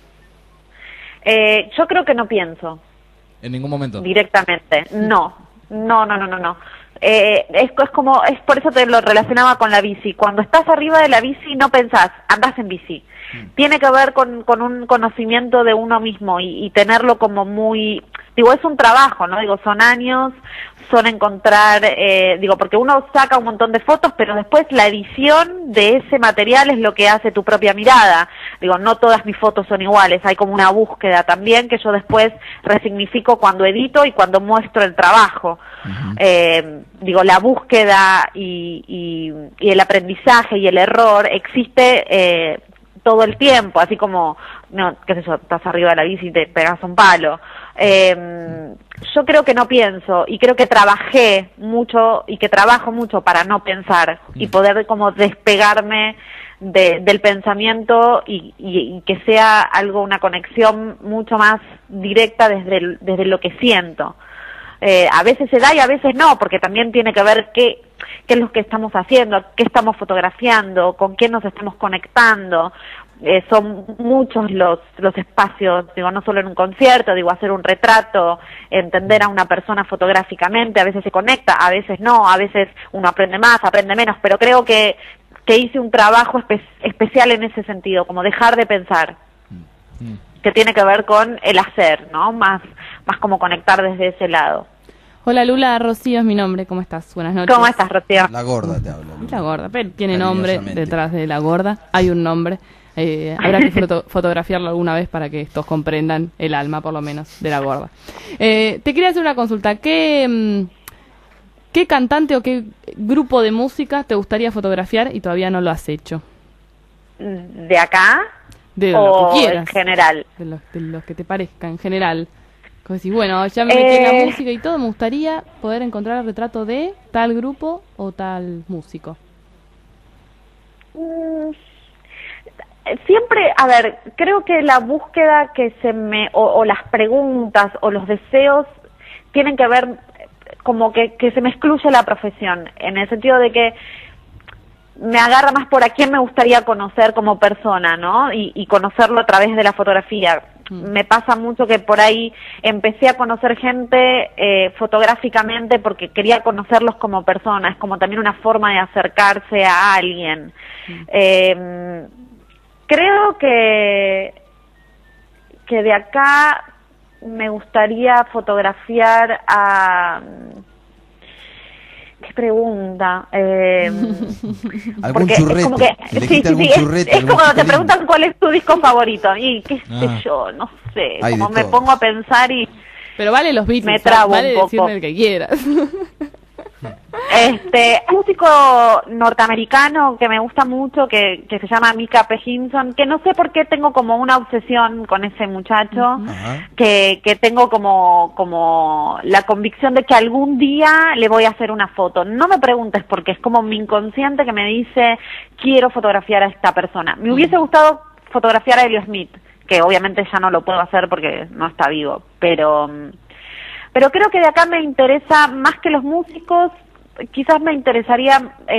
Yo creo que no pienso. ¿En ningún momento? Directamente, no. Es por eso te lo relacionaba con la bici. Cuando estás arriba de la bici no pensás, andás en bici. Tiene que ver con un conocimiento de uno mismo y tenerlo como muy... Digo, es un trabajo, ¿no? Digo, son años, son encontrar... porque uno saca un montón de fotos, pero después la edición de ese material es lo que hace tu propia mirada. Digo, no todas mis fotos son iguales, hay como una búsqueda también que yo después resignifico cuando edito y cuando muestro el trabajo. La búsqueda y el aprendizaje y el error existe todo el tiempo, así como, no, qué sé yo, estás arriba de la bici y te pegas un palo. Yo creo que no pienso y creo que trabajé mucho y que trabajo mucho para no pensar y poder como despegarme del pensamiento y que sea algo, una conexión mucho más directa desde lo que siento. A veces se da y a veces no, porque también tiene que ver qué es lo que estamos haciendo, qué estamos fotografiando, con quién nos estamos conectando. Son muchos los espacios, no solo en un concierto, hacer un retrato, entender a una persona fotográficamente, a veces se conecta, a veces no, a veces uno aprende más, aprende menos, pero creo que hice un trabajo especial en ese sentido, como dejar de pensar, que tiene que ver con el hacer, ¿no? Más como conectar desde ese lado. Hola Lula, Rocío es mi nombre, ¿cómo estás? Buenas noches. ¿Cómo estás, Rocío? La gorda te habla. La gorda, pero tiene nombre detrás de la gorda, hay un nombre. Habrá que fotografiarlo alguna vez para que todos comprendan el alma, por lo menos, de la gorda. Te quería hacer una consulta. ¿Qué cantante o qué grupo de música te gustaría fotografiar y todavía no lo has hecho? ¿De acá? De lo que quieras. En general. De los que te parezca, en general. Como decís, bueno, ya me metí en la música y todo, me gustaría poder encontrar el retrato de tal grupo o tal músico. Siempre, a ver, creo que la búsqueda o las preguntas o los deseos tienen que ver como que se me excluye la profesión, en el sentido de que me agarra más por a quién me gustaría conocer como persona, ¿no? Y conocerlo a través de la fotografía. Me pasa mucho que por ahí empecé a conocer gente fotográficamente porque quería conocerlos como personas, como también una forma de acercarse a alguien. Creo que de acá me gustaría fotografiar a... ¿Qué pregunta? ¿Algún churrete? Es como que, es como cuando te preguntan cuál es tu disco favorito. Y qué sé yo, no sé. Hay como de me todo. pongo a pensar y... Pero vale los Beatles, me trabo vale un poco. decirme el que quieras. músico norteamericano que me gusta mucho, que se llama Micah P. Hinson, que no sé por qué tengo como una obsesión con ese muchacho, que tengo como la convicción de que algún día le voy a hacer una foto. No me preguntes porque es como mi inconsciente que me dice, quiero fotografiar a esta persona. Me hubiese gustado fotografiar a Elliot Smith, que obviamente ya no lo puedo hacer porque no está vivo, pero creo que de acá me interesa más que los músicos. Quizás me interesaría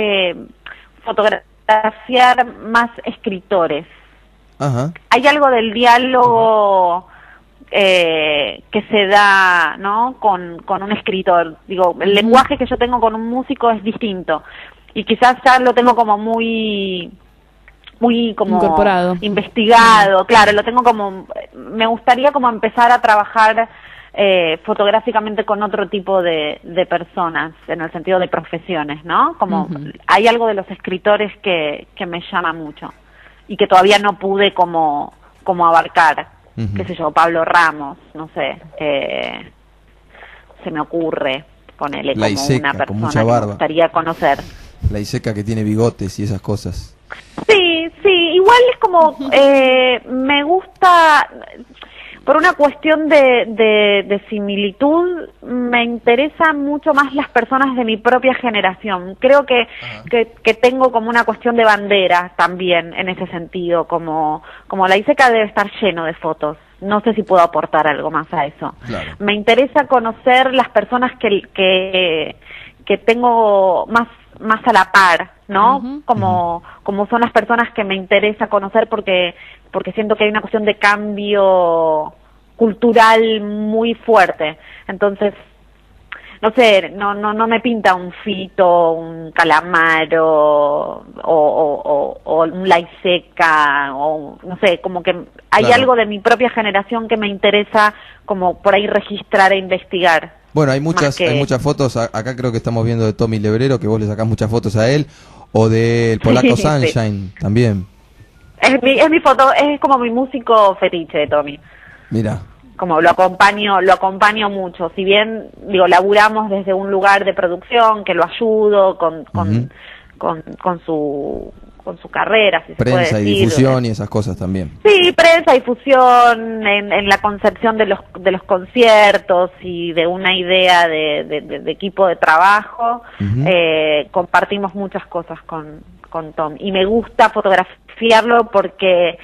fotografiar más escritores. Ajá. Hay algo del diálogo que se da, ¿no? Con un escritor. Digo, el lenguaje que yo tengo con un músico es distinto. Y quizás ya lo tengo como muy como incorporado, investigado. Claro, lo tengo como... Me gustaría como empezar a trabajar fotográficamente con otro tipo de personas, en el sentido de profesiones, ¿no? Como hay algo de los escritores que me llama mucho y que todavía no pude como abarcar, qué sé yo, Pablo Ramos, no sé, se me ocurre ponerle como Laiseca, una persona con mucha que barba. me gustaría conocer. Laiseca que tiene bigotes y esas cosas. Sí, igual es como, me gusta... Por una cuestión de similitud, me interesan mucho más las personas de mi propia generación. Creo que tengo como una cuestión de bandera también en ese sentido, como la Iseca debe estar lleno de fotos. No sé si puedo aportar algo más a eso. Claro. Me interesa conocer las personas que tengo más a la par, ¿no? Como son las personas que me interesa conocer porque siento que hay una cuestión de cambio cultural muy fuerte. Entonces, no sé, no me pinta un Fito, un Calamaro o un Laiseca, o no sé, como que hay algo de mi propia generación que me interesa como por ahí registrar e investigar. Bueno, hay muchas fotos, acá creo que estamos viendo de Tommy Lebrero, que vos le sacás muchas fotos a él, o del polaco Sunshine también. Es mi foto, es como mi músico fetiche de Tommy. Mira. Como lo acompaño mucho. Si bien, digo, laburamos desde un lugar de producción, que lo ayudo con su carrera, si prensa se puede y decir. difusión y esas cosas también. Sí, prensa, difusión, en la concepción de los conciertos y de una idea de equipo de trabajo. Compartimos muchas cosas con Tom. Y me gusta fotografiarlo porque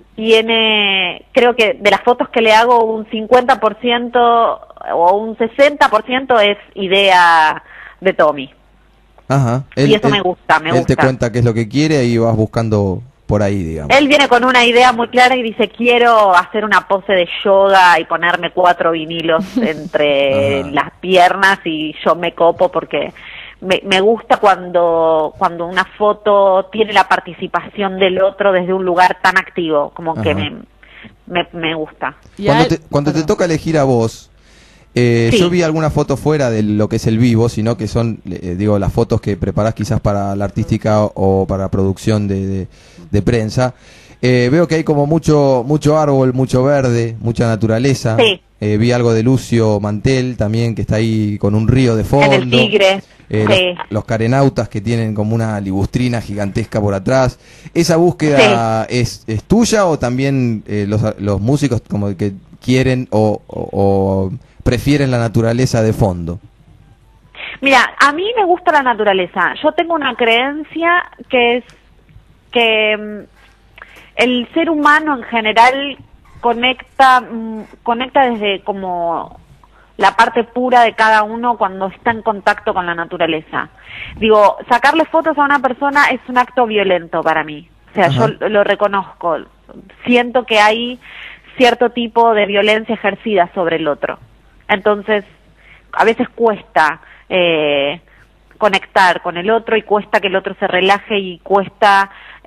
creo que de las fotos que le hago un 50% o un 60% es idea de Tommy. Ajá. Y eso me gusta. Él te cuenta qué es lo que quiere y vas buscando por ahí, digamos. Él viene con una idea muy clara y dice, quiero hacer una pose de yoga y ponerme 4 vinilos entre las piernas, y yo me copo porque me gusta cuando una foto tiene la participación del otro desde un lugar tan activo, como que me gusta. Cuando te toca elegir a vos, yo vi algunas fotos fuera de lo que es el vivo, sino que son, las fotos que preparás quizás para la artística o para producción de prensa. Veo que hay como mucho árbol, mucho verde, mucha naturaleza. Sí. Vi algo de Lucio Mantel también, que está ahí con un río de fondo. En el Tigre. Los carenautas que tienen como una libustrina gigantesca por atrás. ¿Esa búsqueda es tuya o también los músicos como que quieren o prefieren la naturaleza de fondo? Mira, a mí me gusta la naturaleza. Yo tengo una creencia que es que el ser humano en general conecta desde como la parte pura de cada uno cuando está en contacto con la naturaleza. Digo, sacarle fotos a una persona es un acto violento para mí. O sea, yo lo reconozco. Siento que hay cierto tipo de violencia ejercida sobre el otro. Entonces, a veces cuesta conectar con el otro y cuesta que el otro se relaje y cuesta...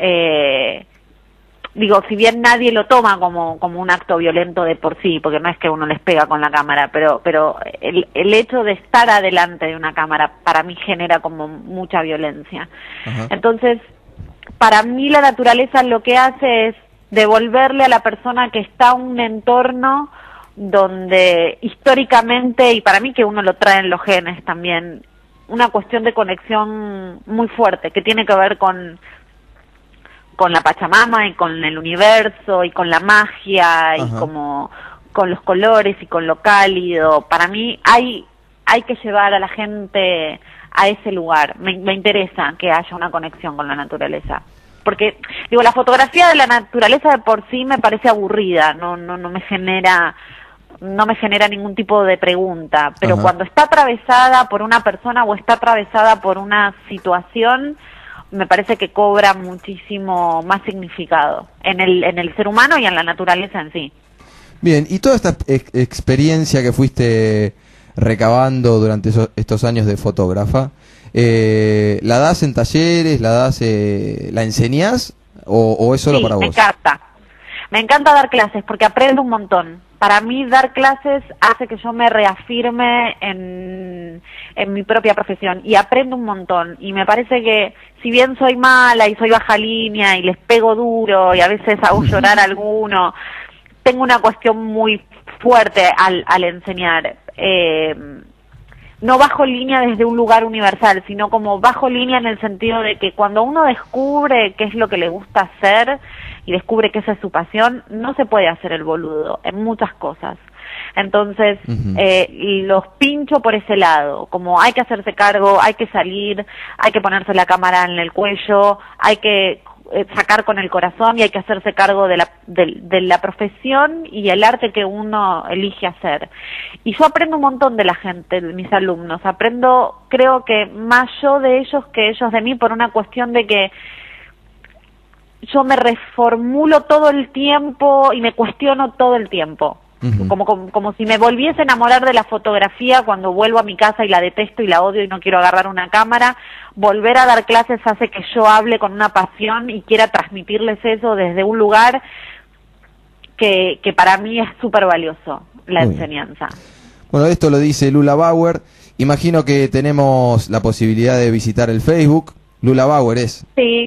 si bien nadie lo toma como un acto violento de por sí, porque no es que uno les pega con la cámara, pero el hecho de estar adelante de una cámara para mí genera como mucha violencia. Entonces, para mí la naturaleza lo que hace es devolverle a la persona que está en un entorno donde históricamente, y para mí que uno lo trae en los genes también, una cuestión de conexión muy fuerte que tiene que ver con la Pachamama y con el universo y con la magia y como con los colores y con lo cálido. Para mí hay que llevar a la gente a ese lugar. Me interesa que haya una conexión con la naturaleza. Porque, digo, la fotografía de la naturaleza de por sí me parece aburrida, no me genera ningún tipo de pregunta, pero cuando está atravesada por una persona o está atravesada por una situación, me parece que cobra muchísimo más significado en el ser humano y en la naturaleza en sí. Bien, y toda esta experiencia que fuiste recabando durante estos años de fotógrafa, ¿la das en talleres, la enseñás o es solo para vos? Me encanta dar clases porque aprendo un montón. Para mí dar clases hace que yo me reafirme en mi propia profesión y aprendo un montón. Y me parece que si bien soy mala y soy baja línea y les pego duro y a veces hago llorar a alguno, tengo una cuestión muy fuerte al enseñar. No bajo línea desde un lugar universal, sino como bajo línea en el sentido de que cuando uno descubre qué es lo que le gusta hacer y descubre que esa es su pasión, no se puede hacer el boludo en muchas cosas. Entonces, los pincho por ese lado, como hay que hacerse cargo, hay que salir, hay que ponerse la cámara en el cuello, hay que sacar con el corazón y hay que hacerse cargo de la profesión y el arte que uno elige hacer. Y yo aprendo un montón de la gente, de mis alumnos, aprendo, creo que más yo de ellos que ellos de mí, por una cuestión de que yo me reformulo todo el tiempo y me cuestiono todo el tiempo. Como si me volviese a enamorar de la fotografía cuando vuelvo a mi casa y la detesto y la odio y no quiero agarrar una cámara. Volver a dar clases hace que yo hable con una pasión y quiera transmitirles eso desde un lugar que para mí es súper valioso, la enseñanza. Bueno, esto lo dice Lula Bauer. Imagino que tenemos la posibilidad de visitar el Facebook. Lula Bauer es. Sí.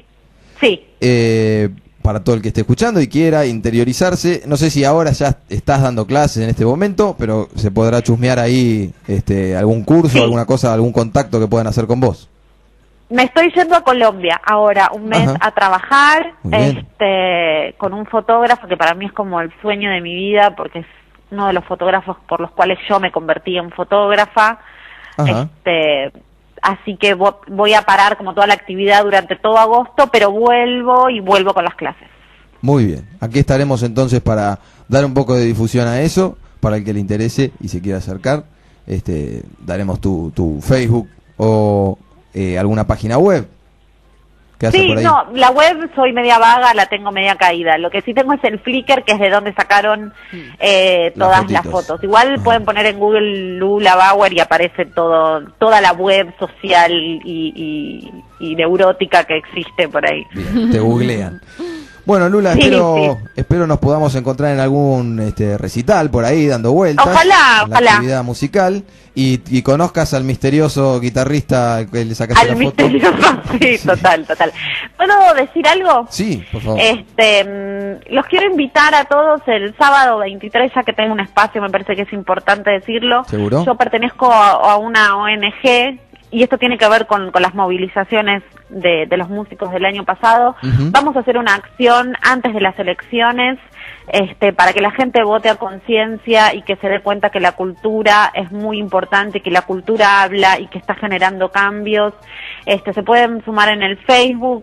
Para todo el que esté escuchando y quiera interiorizarse. No sé si ahora ya estás dando clases en este momento, pero se podrá chusmear ahí algún curso, alguna cosa, algún contacto que puedan hacer con vos. Me estoy yendo a Colombia ahora, un mes a trabajar con un fotógrafo que para mí es como el sueño de mi vida, porque es uno de los fotógrafos por los cuales yo me convertí en fotógrafa. Así que voy a parar como toda la actividad durante todo agosto, pero vuelvo con las clases. Muy bien, aquí estaremos entonces para dar un poco de difusión a eso, para el que le interese y se quiera acercar. Daremos tu Facebook o alguna página web. Sí, no, la web soy media vaga, la tengo media caída. Lo que sí tengo es el Flickr, que es de donde sacaron todas las fotos. Igual pueden poner en Google Lula Bauer y aparece toda la web social y neurótica que existe por ahí. Bien, te googlean. Bueno, Lula, espero nos podamos encontrar en algún recital por ahí dando vueltas. Ojalá. Actividad musical y conozcas al misterioso guitarrista que le sacaste la foto. Al misterioso, sí, total. ¿Puedo decir algo? Sí, por favor. Los quiero invitar a todos el sábado 23, ya que tengo un espacio, me parece que es importante decirlo. ¿Seguro? Yo pertenezco a una ONG y esto tiene que ver con las movilizaciones de los músicos del año pasado. Vamos a hacer una acción antes de las elecciones para que la gente vote a conciencia y que se dé cuenta que la cultura es muy importante, que la cultura habla y que está generando cambios. Se pueden sumar en el Facebook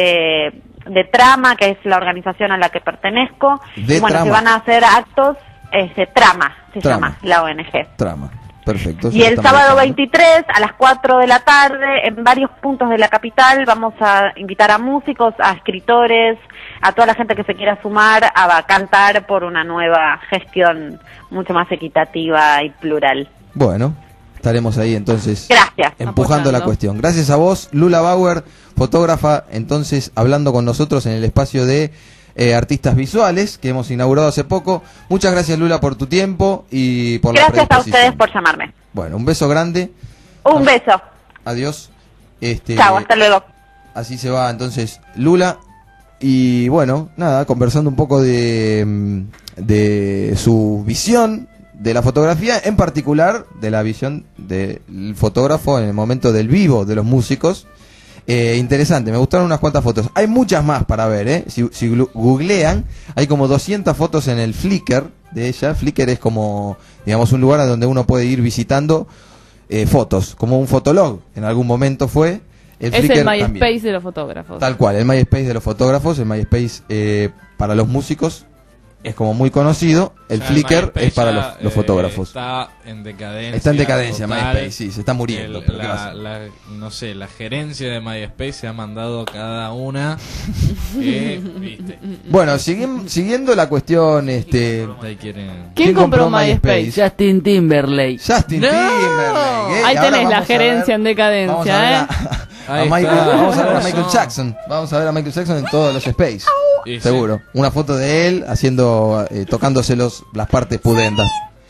de Trama, que es la organización a la que pertenezco. Se van a hacer actos, Trama se llama la ONG. Trama. Perfecto. Y el sábado 23 a las 4 de la tarde en varios puntos de la capital vamos a invitar a músicos, a escritores, a toda la gente que se quiera sumar a cantar por una nueva gestión mucho más equitativa y plural. Bueno, estaremos ahí entonces. Gracias. Empujando la cuestión. Gracias a vos, Lula Bauer, fotógrafa, entonces hablando con nosotros en el espacio de artistas visuales que hemos inaugurado hace poco. Muchas gracias, Lula, por tu tiempo y por la predisposición. Gracias a ustedes por llamarme. Bueno, un beso grande. Un beso. Adiós. Chao, hasta luego. Así se va entonces Lula. Y bueno, nada, conversando un poco de su visión de la fotografía, en particular de la visión del fotógrafo en el momento del vivo de los músicos. Interesante, me gustaron unas cuantas fotos. Hay muchas más para ver, si googlean, hay como 200 fotos en el Flickr de ella. Flickr es como, digamos, un lugar a donde uno puede ir visitando fotos, como un fotolog en algún momento fue. Es Flickr el MySpace también. de los fotógrafos. Tal cual, el MySpace de los fotógrafos, el MySpace para los músicos es como muy conocido, el Flickr es para los fotógrafos. Está en decadencia. Está en decadencia total. MySpace, sí, se está muriendo. pero ¿qué va a hacer? No sé, la gerencia de MySpace se ha mandado cada una que, viste. Bueno, siguiendo la cuestión, Ahí quieren... ¿Quién compró MySpace? Justin Timberlake. Justin Timberlake. Ahí Ahora tenés la vamos a gerencia en decadencia, Vamos a ver a Michael Jackson. Vamos a ver a Michael Jackson en todos los Space. Sí, seguro. Una foto de él haciendo, tocándose las partes pudendas.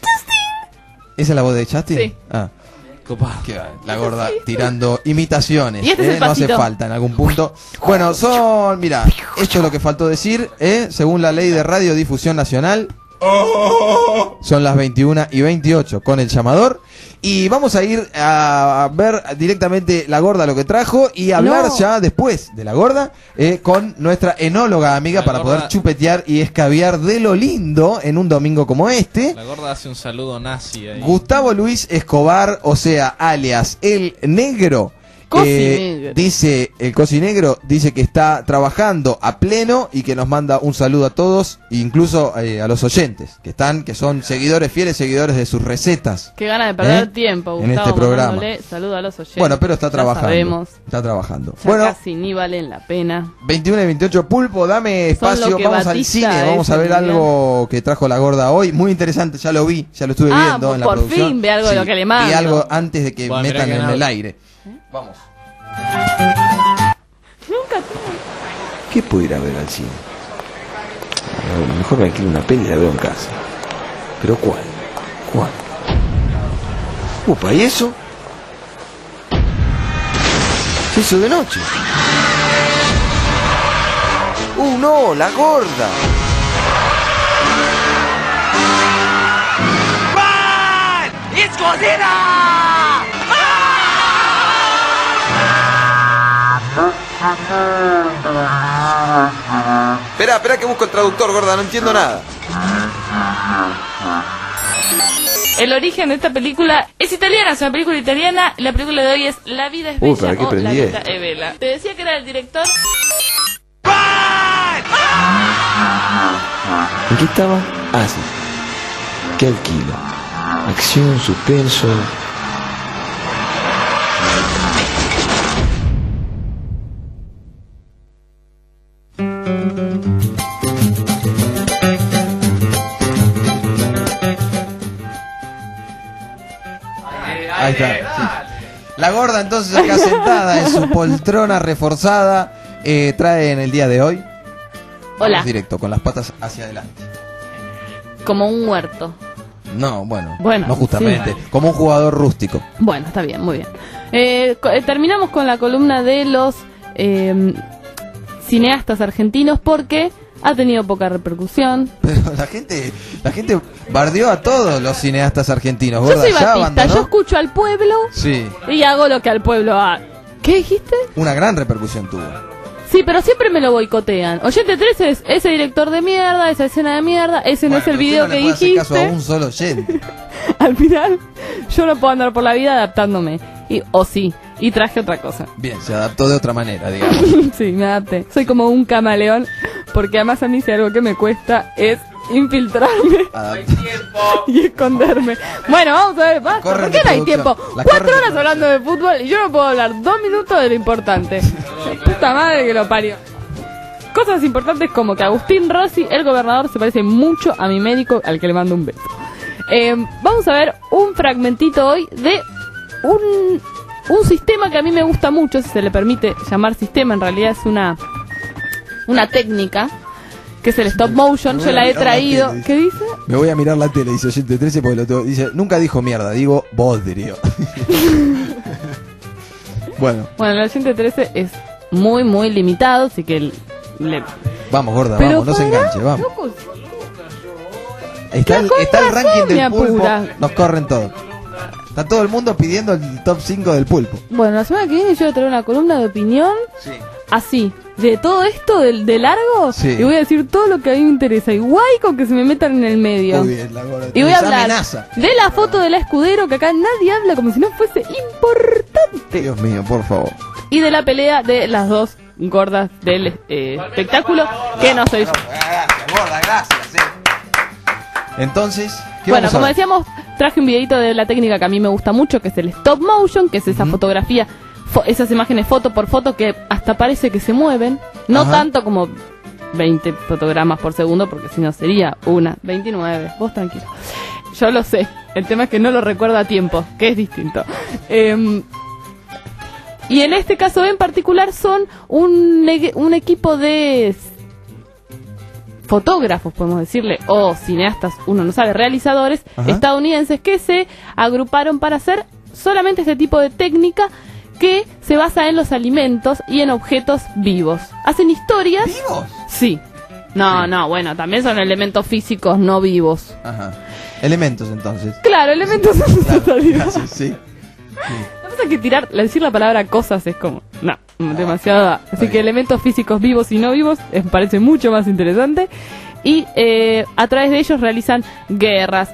¿Esa es la voz de Justin? Sí. Ah. Copado. La gorda tirando imitaciones. Y este es el no hace pasito. falta en algún punto. Bueno, mira, esto es lo que faltó decir, según la ley de radiodifusión nacional. Son las 21:28 con el llamador. Y vamos a ir a ver directamente la gorda lo que trajo y hablar ya después de la gorda con nuestra enóloga amiga para poder chupetear y escabiar de lo lindo en un domingo como este. La gorda hace un saludo nazi ahí. Gustavo Luis Escobar, o sea, alias El Negro. Cocinegro. Dice, el Cocinegro dice que está trabajando a pleno y que nos manda un saludo a todos, incluso a los oyentes, que son seguidores, fieles seguidores de sus recetas. Qué gana de perder tiempo, en Gustavo, este programa. mandándole saludo a los oyentes. Bueno, pero está Ya trabajando. sabemos. Está trabajando. Ya Bueno, casi ni valen la pena. 21:28, Pulpo, dame Son espacio, lo que vamos al Batista cine, vamos es, a ver Emiliano. algo que trajo la gorda hoy, muy interesante, ya lo vi, ya lo estuve viendo en la por producción. fin ve algo de lo que le mando. Vi algo antes de que Bueno, mirá metan que en nada. el aire. Vamos. Nunca ¿Qué puedo ir a ver al cine? A lo mejor me alquilo una peli y la veo en casa. ¿Pero cuál? ¿Cuál? Upa, ¿y eso? Se hizo de noche. No, la gorda. ¡It's Godzilla! Espera que busco el traductor, gorda, no entiendo nada. El origen de esta película es italiana, es una película italiana. La película de hoy es La vida es bella ¿para qué o La aprendí vida esto? es bella. Te decía que era el director. ¿En qué estaba? Ah, sí. ¿Qué alquilo? Acción, suspenso. Ahí está. Sí. La gorda entonces acá sentada en su poltrona reforzada trae en el día de hoy. Hola. Vamos directo, con las patas hacia adelante. Como un huerto. No, bueno, Bueno, no justamente, sí. como un jugador rústico. Bueno, está bien, muy bien. Terminamos con la columna de los cineastas argentinos porque ha tenido poca repercusión. Pero la gente bardeó a todos los cineastas argentinos. Yo Gorda, soy ya Batista, abandonó. yo escucho al pueblo Sí, y hago lo que al pueblo haga. ¿Qué dijiste? una gran repercusión tuvo. Sí, pero siempre me lo boicotean. Oyente 13 es ese director de mierda, esa escena de mierda, ese no es el video que no le puede hacer caso a dijiste. un solo oyente. Al final, yo no puedo andar por la vida adaptándome. O sí, y traje otra cosa. Bien, se adaptó de otra manera, digamos. Sí, me adapté. Soy como un camaleón, porque además a mí si algo que me cuesta es infiltrarme y esconderme. Bueno, vamos a ver, basta. corren ¿Por qué de no hay producción. tiempo? La 4 corren de horas hablando de fútbol y yo no puedo hablar 2 minutos de lo importante. Puta madre que lo parió. Cosas importantes como que Agustín Rossi, el gobernador, se parece mucho a mi médico al que le mando un beso. Vamos a ver un fragmentito hoy de un sistema que a mí me gusta mucho, si se le permite llamar sistema, en realidad es una técnica, que es el stop motion. Yo la he traído. ¿Qué dice? Me voy a mirar la tele, dice oyente 13, porque lo tengo. Dice, nunca dijo mierda, digo bodrio. Bueno, Bueno, el oyente 13 es muy, muy limitado, así que vamos, gorda, Pero vamos, no se pará, enganche, vamos. loco, Está el razón ranking me del pulpo. apura. Nos corren todo. Está todo el mundo pidiendo el top 5 del pulpo. Bueno, la semana que viene yo voy a traer una columna de opinión. Sí. Así, de todo esto de largo. Sí. Y voy a decir todo lo que a mí me interesa. Igual con que se me metan en el medio. Muy bien, la gorda. Y voy a Esa hablar amenaza. de la foto de la Escudero, que acá nadie habla como si no fuese importante. Dios mío, por favor. Y de la pelea de las dos gordas del espectáculo, que no soy yo. Gracias, gorda, gracias. Entonces, ¿qué Bueno, vamos a como ver? decíamos, traje un videito de la técnica que a mí me gusta mucho, que es el stop motion, que es esa fotografía, esas imágenes foto por foto que hasta parece que se mueven. No Ajá. tanto como 20 fotogramas por segundo, porque si no sería 29. Vos tranquilo. Yo lo sé. El tema es que no lo recuerdo a tiempo, que es distinto. Y en este caso en particular son un equipo de fotógrafos, podemos decirle, o cineastas, uno no sabe, realizadores estadounidenses que se agruparon para hacer solamente este tipo de técnica que se basa en los alimentos y en objetos vivos. Hacen historias. ¿Vivos? Sí. No, bueno, también son elementos físicos no vivos. Ajá. Elementos, entonces. Claro, elementos en totalidad. Gracias, sí. No pasa que decir la palabra cosas es como, no, demasiado. Así que elementos físicos vivos y no vivos me parece mucho más interesante. Y a través de ellos realizan guerras,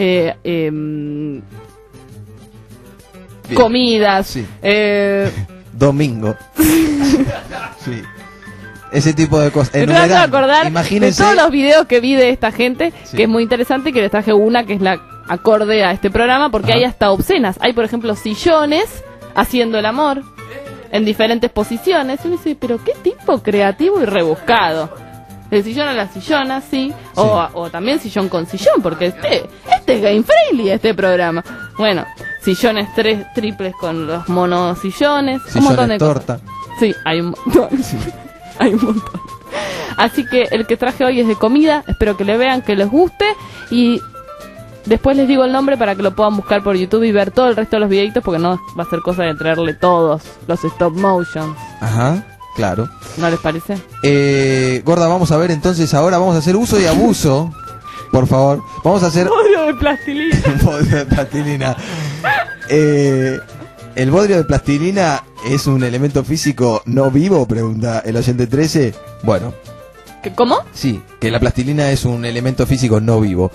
comidas, Sí. Domingo. Sí. Ese tipo de cosas. Me estoy dando a acordar Imagínense. de todos los videos que vi de esta gente, Sí. que es muy interesante, que les traje una que es la acorde a este programa, porque hay hasta obscenas. Hay, por ejemplo, sillones haciendo el amor en diferentes posiciones. Y uno dice, pero qué tipo creativo y rebuscado. El sillón a la sillona, sí. O también sillón con sillón, porque este es game friendly, este programa. Bueno, sillones triples con los monosillones. Un montón de Sillones torta. cosas. Sí, hay un montón. Hay un montón. Así que el que traje hoy es de comida. Espero que le vean, que les guste. Y después les digo el nombre para que lo puedan buscar por YouTube y ver todo el resto de los videitos, porque no va a ser cosa de traerle todos los stop motions. Ajá, claro. ¿No les parece? Gorda, vamos a ver entonces ahora, vamos a hacer uso y abuso. Por favor, vamos a hacer Bodrio de plastilina. bodrio de plastilina. ¿El bodrio de plastilina es un elemento físico no vivo? Pregunta el oyente 13. Bueno, ¿Cómo? sí, que la plastilina es un elemento físico no vivo.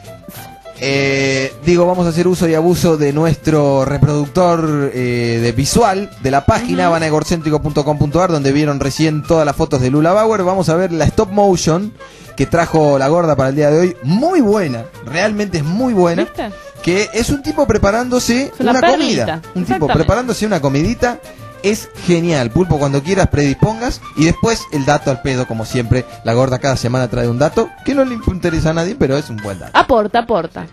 Digo, vamos a hacer uso y abuso de nuestro reproductor de visual de la página, van a egorcéntrico.com.ar, donde vieron recién todas las fotos de Lula Bauer. Vamos a ver la stop motion que trajo la gorda para el día de hoy. Muy buena, realmente es muy buena. ¿Viste? Que es un tipo preparándose Es una una perlita, comida. Un tipo exactamente. preparándose una comidita. Es genial, Pulpo, cuando quieras predispongas. Y después el dato al pedo, como siempre. La gorda cada semana trae un dato que no le interesa a nadie, pero es un buen dato. Aporta.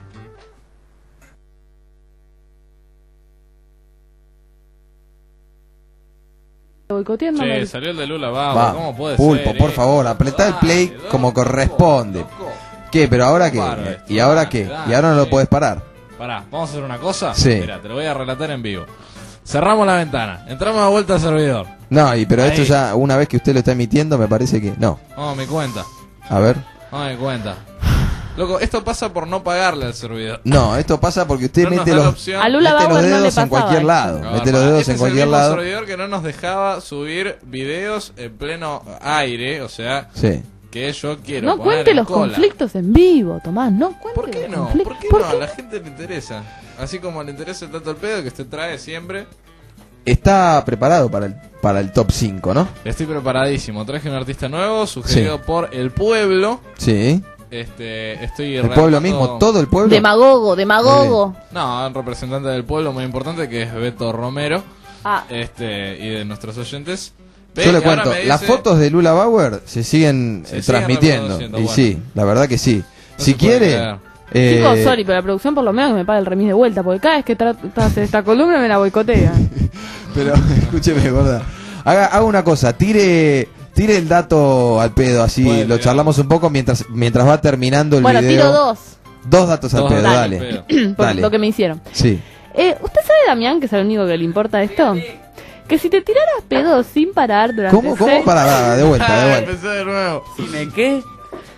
Boicoteando. Che, salió el de Lula Bauer, Va, ¿cómo puede Pulpo, ser? por favor, apretá el play como corresponde. ¿Qué? ¿Pero ahora qué? ¿Y ahora qué? ¿Y ahora no lo puedes parar? Pará, ¿vamos a hacer una cosa? Sí. Mira, te lo voy a relatar en vivo. Cerramos la ventana, entramos de vuelta al servidor. No, pero esto Ahí. ya, una vez que usted lo está emitiendo, me parece que... No. Vamos a mi cuenta. A ver. Vamos a mi cuenta. Loco, esto pasa por no pagarle al servidor. No, esto pasa porque usted No nos mete da la los, opción. A Lula mete los Bauer no le dedos en pasaba cualquier eso. lado. No, Mete los pará, dedos este en es cualquier el mismo lado. servidor que no nos dejaba subir videos en pleno aire, o sea, Sí. que yo quiero No poner cuente en los cola. conflictos en vivo, Tomás. No cuente ¿Por qué los no? conflictos. ¿Por qué no? A la gente le interesa. Así como le interesa tanto el pedo que usted trae siempre. Está preparado para el top 5, ¿no? Estoy preparadísimo. Traje un artista nuevo, sugerido por El Pueblo. Sí. Estoy El pueblo mismo, todo el pueblo. Demagogo. No, un representante del pueblo muy importante que es Beto Romero. Ah. Y de nuestros oyentes. Yo le Y ahora cuento, me las dice- fotos de Lula Bauer se siguen Se siguen transmitiendo. reproduciendo, Y bueno. sí, la verdad que sí. No Si se puede quiere... creer. Chicos, sorry, pero la producción por lo menos que me pague el remis de vuelta, porque cada vez que hace esta columna me la boicotea. Pero escúcheme, gorda. Haga una cosa, tire el dato al pedo, así Puede lo tirar. charlamos un poco mientras va terminando el Bueno, video. tiro dos. Dos datos al Dos pedo, datos dale. al pedo. Por Dale. lo que me hicieron. Sí. ¿Usted sabe, Damián, que es el único que le importa esto? Que si te tiraras pedos sin parar durante ¿Cómo? ¿Cómo? Para, de vuelta, de vuelta. Empecé de nuevo. ¿Si me qué?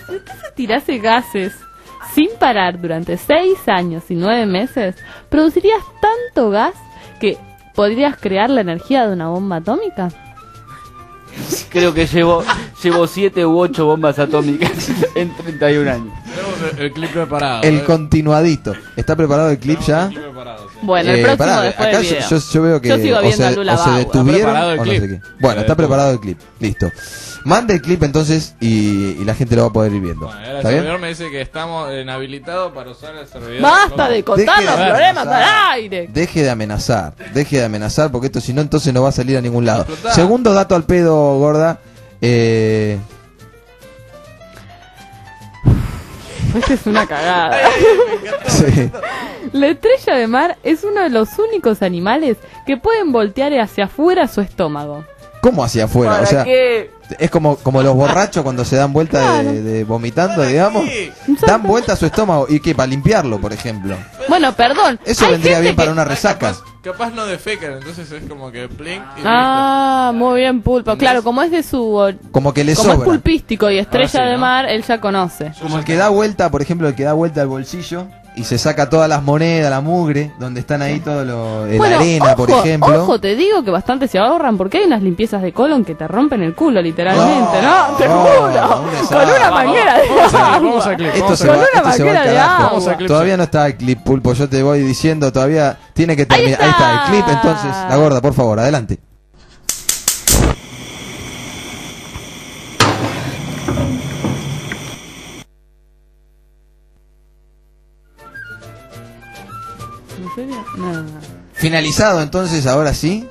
Si usted se tirase gases sin parar durante 6 años y 9 meses, producirías tanto gas que podrías crear la energía de una bomba atómica. Creo que llevo 7 u 8 bombas atómicas en 31 años. Tenemos el clip preparado. El continuadito. ¿Está preparado el clip ya? Bueno, el próximo después acá del video. yo veo que Yo sigo viendo a Lula o se Bauer. detuvieron Está preparado el o no sé clip. qué. Bueno, está preparado el clip. Listo. Mande el clip entonces y la gente lo va a poder ir viendo. Bueno, ahora el ¿Está bien? servidor me dice que estamos inhabilitados para usar el servidor. Basta de contar los problemas al aire. Deje de amenazar, porque esto si no entonces no va a salir a ningún lado. Explotá. Segundo dato al pedo, gorda. Esta es una cagada. Sí. La estrella de mar es uno de los únicos animales que pueden voltear hacia afuera su estómago. ¿Cómo hacia afuera? ¿Para O sea, qué? es como los borrachos cuando se dan vuelta de vomitando, digamos. Dan vuelta a su estómago. ¿Y qué? Para limpiarlo, por ejemplo. Bueno, perdón. Eso hay vendría gente bien para que- una resaca. Capaz no defecan, entonces es como que plink y Ah, muy bien, Pulpo. Claro, como es de su... Como que le como es sobra. pulpístico y estrella Ah, sí, de ¿no? mar, él ya conoce. Como el que da vuelta, por ejemplo, el que da vuelta al bolsillo y se saca todas las monedas, la mugre, donde están ahí todo la arena, por ejemplo. Ojo, te digo que bastante se ahorran porque hay unas limpiezas de colon que te rompen el culo, literalmente, ¿no? Te juro. un desastre. Con una manguera de vamos agua. al clip. Esto se Con va, una esto se va manguera al de carajo. agua. Vamos al clip. Todavía no está el clip, Pulpo, yo te voy diciendo, todavía tiene que terminar. Ahí está el clip, entonces, la gorda, por favor, adelante. ¿En serio? No. Finalizado, entonces, ahora sí.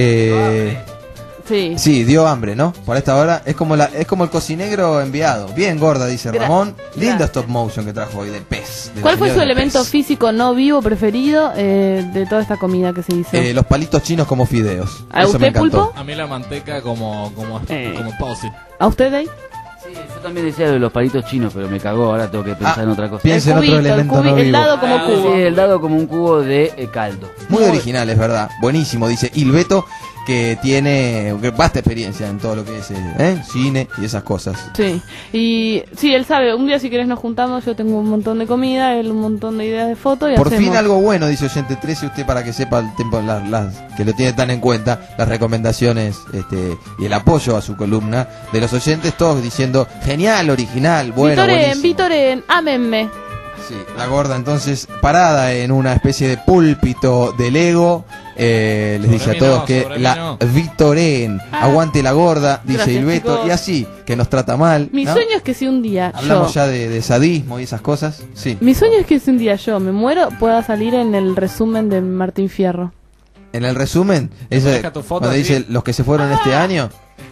Sí. Sí, dio hambre, ¿no? Por esta hora es como el cocinegro enviado. Bien, gorda, dice Ramón. Lindo stop motion que trajo hoy de pez. de la ¿Cuál fue su señora del elemento pez. físico no vivo preferido de toda esta comida que se hizo? Los palitos chinos como fideos. ¿A Eso me usted, encantó. Pulpo? A mí la manteca como pausi. ¿A usted, Day? Sí, yo también decía de los palitos chinos, pero me cagó, ahora tengo que pensar en otra cosa. Piensa en otro elemento no el vivo. dado como cubo. Sí, el dado como un cubo de caldo. Muy original, es verdad. Buenísimo, dice Ilbeto, que tiene vasta experiencia en todo lo que es cine y esas cosas. Sí, y sí, él sabe, un día si querés nos juntamos, yo tengo un montón de comida, él un montón de ideas de fotos y Por hacemos. fin algo bueno, dice Oyente 13, usted para que sepa el tiempo, que lo tiene tan en cuenta, las recomendaciones y el apoyo a su columna de los oyentes, todos diciendo, genial, original, bueno, buenísimo. Vitoren, ámenme. Sí, la gorda entonces parada en una especie de púlpito de Lego, les dice a todos que la Vitoren, aguante la gorda, dice Gracias, Ilbeto, chicos. y así, que nos trata mal. Mi ¿no? sueño es que si un día Hablamos yo... ya de sadismo y esas cosas, sí. Mi sueño es que si un día yo me muero pueda salir en el resumen de Martín Fierro. En el resumen, ese, deja tu foto cuando así. dice los que se fueron este año,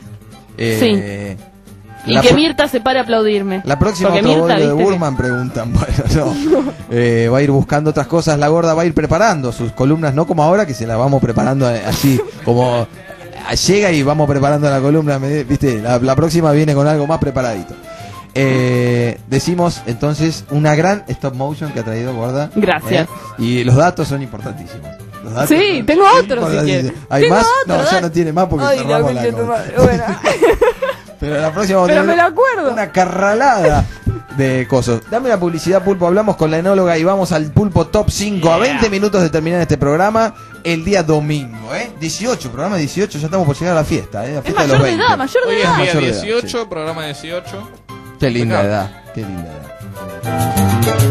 Y la que pro- Mirta se pare a aplaudirme. la próxima Porque otro Mirta, bollo de viste que- Burman preguntan, bueno, no. Va a ir buscando otras cosas, la gorda va a ir preparando sus columnas, no como ahora que se las vamos preparando así, como llega y vamos preparando la columna, viste, la próxima viene con algo más preparadito. Decimos entonces una gran stop motion que ha traído gorda. Gracias. Y los datos son importantísimos. Los datos Sí, son tengo otro si importantísimos. quieres. ¿Hay Tengo más? otro, No, ya dale. no tiene más porque Ay, cerramos la la concha de tu cosa. madre. Bueno. Pero la próxima vamos a Pero tener me lo acuerdo. una carralada de cosas. Dame la publicidad, Pulpo. Hablamos con la enóloga y vamos al Pulpo Top 5 a 20 minutos de terminar este programa el día domingo, 18, programa 18, ya estamos por llegar a la fiesta, la fiesta de los 20. mayor Hoy de es edad. día Mayor de edad, 18, programa 18. Qué linda Impecable. edad, qué linda edad.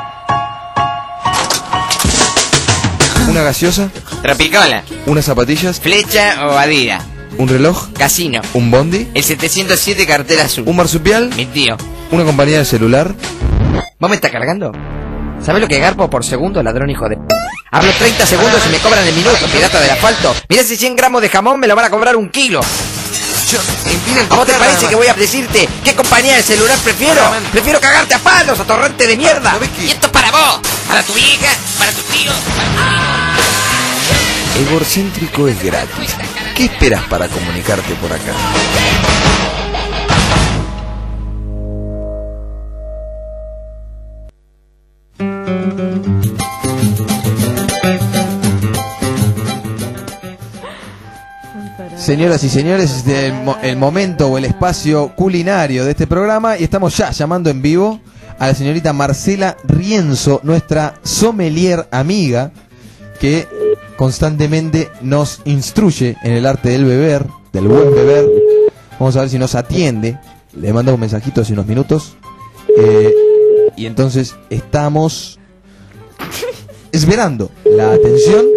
Una gaseosa, Tropicola, unas zapatillas, Flecha o Adidas, un reloj, Casino, un bondi, el 707 cartera azul, un marsupial, mi tío. una compañía de celular. ¿Vos me estás cargando? ¿Sabés lo que garpo por segundo, ladrón hijo de... Hablo 30 segundos y me cobran el minuto, pirata del asfalto. Mirá si 100 gramos de jamón me lo van a cobrar 1 kilo. ¿A vos te parece que voy a decirte qué compañía de celular prefiero? Prefiero cagarte a palos, atorrante de mierda. Y esto es para vos, para tu vieja, para tu tío. Egorcéntrico es gratis. ¿Qué esperas para comunicarte por acá? Señoras y señores, este es el momento o el espacio culinario de este programa y estamos ya llamando en vivo a la señorita Marcela Rienzo, nuestra sommelier amiga, que constantemente nos instruye en el arte del beber, del buen beber. Vamos a ver si nos atiende. Le manda un mensajito hace unos minutos. Y entonces estamos esperando la atención.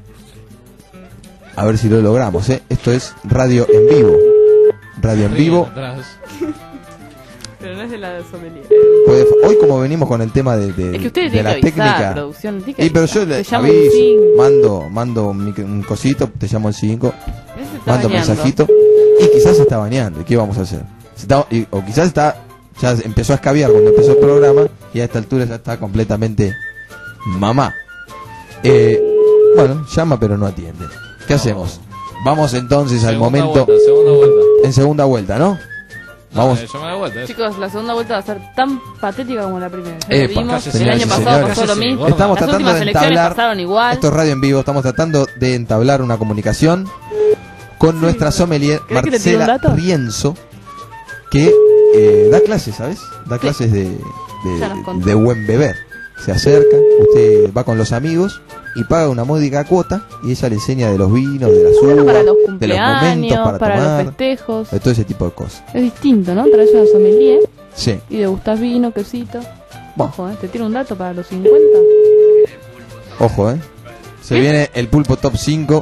A ver si lo logramos, ¿eh? Esto es radio en vivo. Radio en vivo. Pero no es de la sommelier. Hoy como venimos con el tema de Es que ustedes de la tienen que avisar, técnica. producción, tiene que Y pero yo avisar. le Te llamo el aviso, 5. mando un cosito, te llamo el 5, Ese está mando un bañando. mensajito y quizás se está bañando. ¿Y qué vamos a hacer? O quizás ya empezó a escabiar cuando empezó el programa y a esta altura ya está completamente mamá. Bueno, llama pero no atiende. ¿Qué hacemos? Vamos entonces al momento Segunda vuelta. en segunda vuelta, ¿no? Vamos. Llama de vuelta. Chicos, la segunda vuelta va a ser tan patética como la primera. Ya Epa, lo vimos, el señoras año y pasado señores. pasó lo mismo. Estamos Las tratando últimas de elecciones entablar, pasaron igual. esto es radio en vivo, estamos tratando de entablar una comunicación con nuestra sommelier ¿Querés que le tire un Marcela dato? Rienzo, que da clases, ¿sabes? Da clases Ya nos contó. de buen beber. Se acerca, usted va con los amigos y paga una módica cuota y ella le enseña de los vinos, de las uvas, Para los de los momentos cumpleaños, para los tomar, festejos. de todo ese tipo de cosas. Es distinto, ¿no? Traes una sommelier Sí. y degustás vino, quesito. Bueno. Ojo, te tiro un dato para los 50. Ojo, se viene el Pulpo Top 5.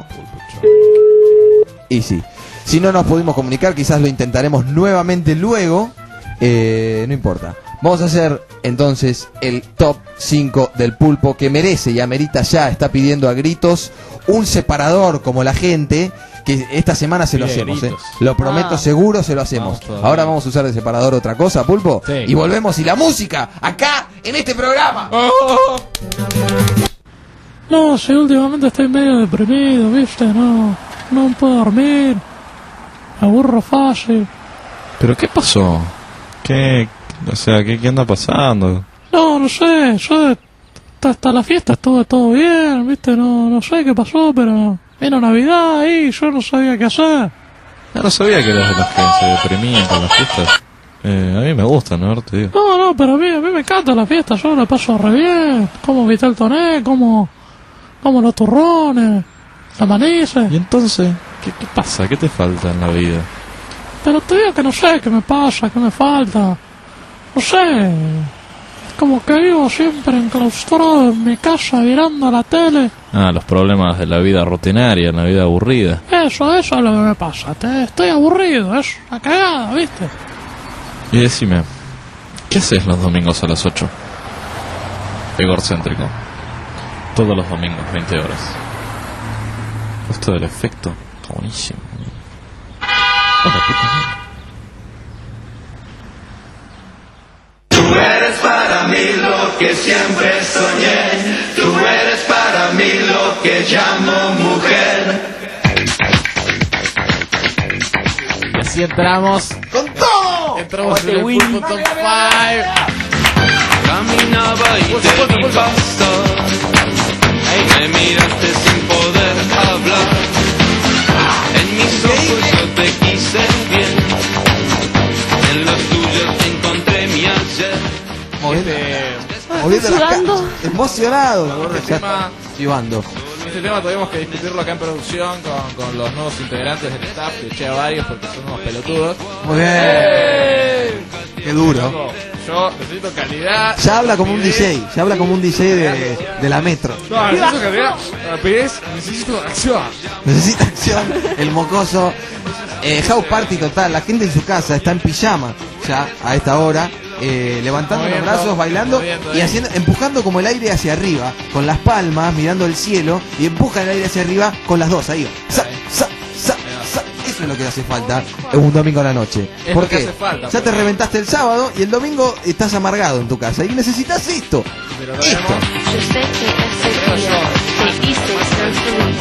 Y sí. Si no nos pudimos comunicar, quizás lo intentaremos nuevamente luego. No importa. Vamos a hacer entonces el Top 5 del Pulpo, que merece y amerita ya, está pidiendo a gritos un separador como la gente, que esta semana se lo Pide hacemos. gritos. Lo prometo, seguro se lo hacemos. Vamos todavía. Ahora vamos a usar de separador otra cosa, Pulpo. Sí. Y volvemos y la música, acá, en este programa. No, si últimamente estoy medio deprimido, ¿viste? No puedo dormir. Me aburro fácil. ¿Pero qué pasó? ¿Qué anda pasando? No sé, yo hasta la fiesta estuve todo bien, ¿viste? No sé qué pasó, pero vino Navidad y yo no sabía qué hacer. No sabía que eras de los que se deprimían con las fiestas. A mí me gusta, ¿no? Te digo. No, pero a mí me encanta la fiesta, yo la paso re bien. Como vitel toné, como los turrones, la manice. ¿Y entonces? ¿Qué pasa? ¿Qué te falta en la vida? Pero te digo que no sé qué me pasa, qué me falta. No sé. Es como que vivo siempre enclaustrado en mi casa mirando la tele. Los problemas de la vida rutinaria, la vida aburrida. Eso es lo que me pasa. Estoy aburrido, es una cagada, ¿viste? Y decime, ¿qué haces los domingos a las 8? Egorcéntrico. Todos los domingos, 20 horas. Esto del efecto, está buenísimo. Hola, puta madre. Tú eres para mí lo que siempre soñé. Tú eres para mí lo que llamo mujer. Y así entramos. ¡Con todo! Entramos en el Pulpo Top 5. Caminaba y te vi pasar. Me miraste sin poder hablar. En mis ojos yo te quise bien. En los tuyos encontré mi ayer. Moviendo las sudando. caras, emocionado. Este tema, Chivando. este tema tuvimos que discutirlo acá en producción con los nuevos integrantes del staff, que eché a varios porque son unos pelotudos. Muy bien. Qué duro. Yo necesito calidad. Ya habla como un DJ, de la metro. No, necesito calidad, rapidez, necesito acción. Necesita acción, el mocoso. House Party total, la gente en su casa está en pijama ya a esta hora, levantando Moviendo, los brazos, bailando moviendo, y haciendo, empujando como el aire hacia arriba, con las palmas, mirando el cielo, y empuja el aire hacia arriba con las dos, ahí. Sa. Eso es lo que hace falta un domingo a la noche. Es ¿Por lo que qué? hace falta, Ya te reventaste el sábado y el domingo estás amargado en tu casa y necesitas esto. Pero Esto. Yo sé que ese Creo día yo. te hice ser feliz.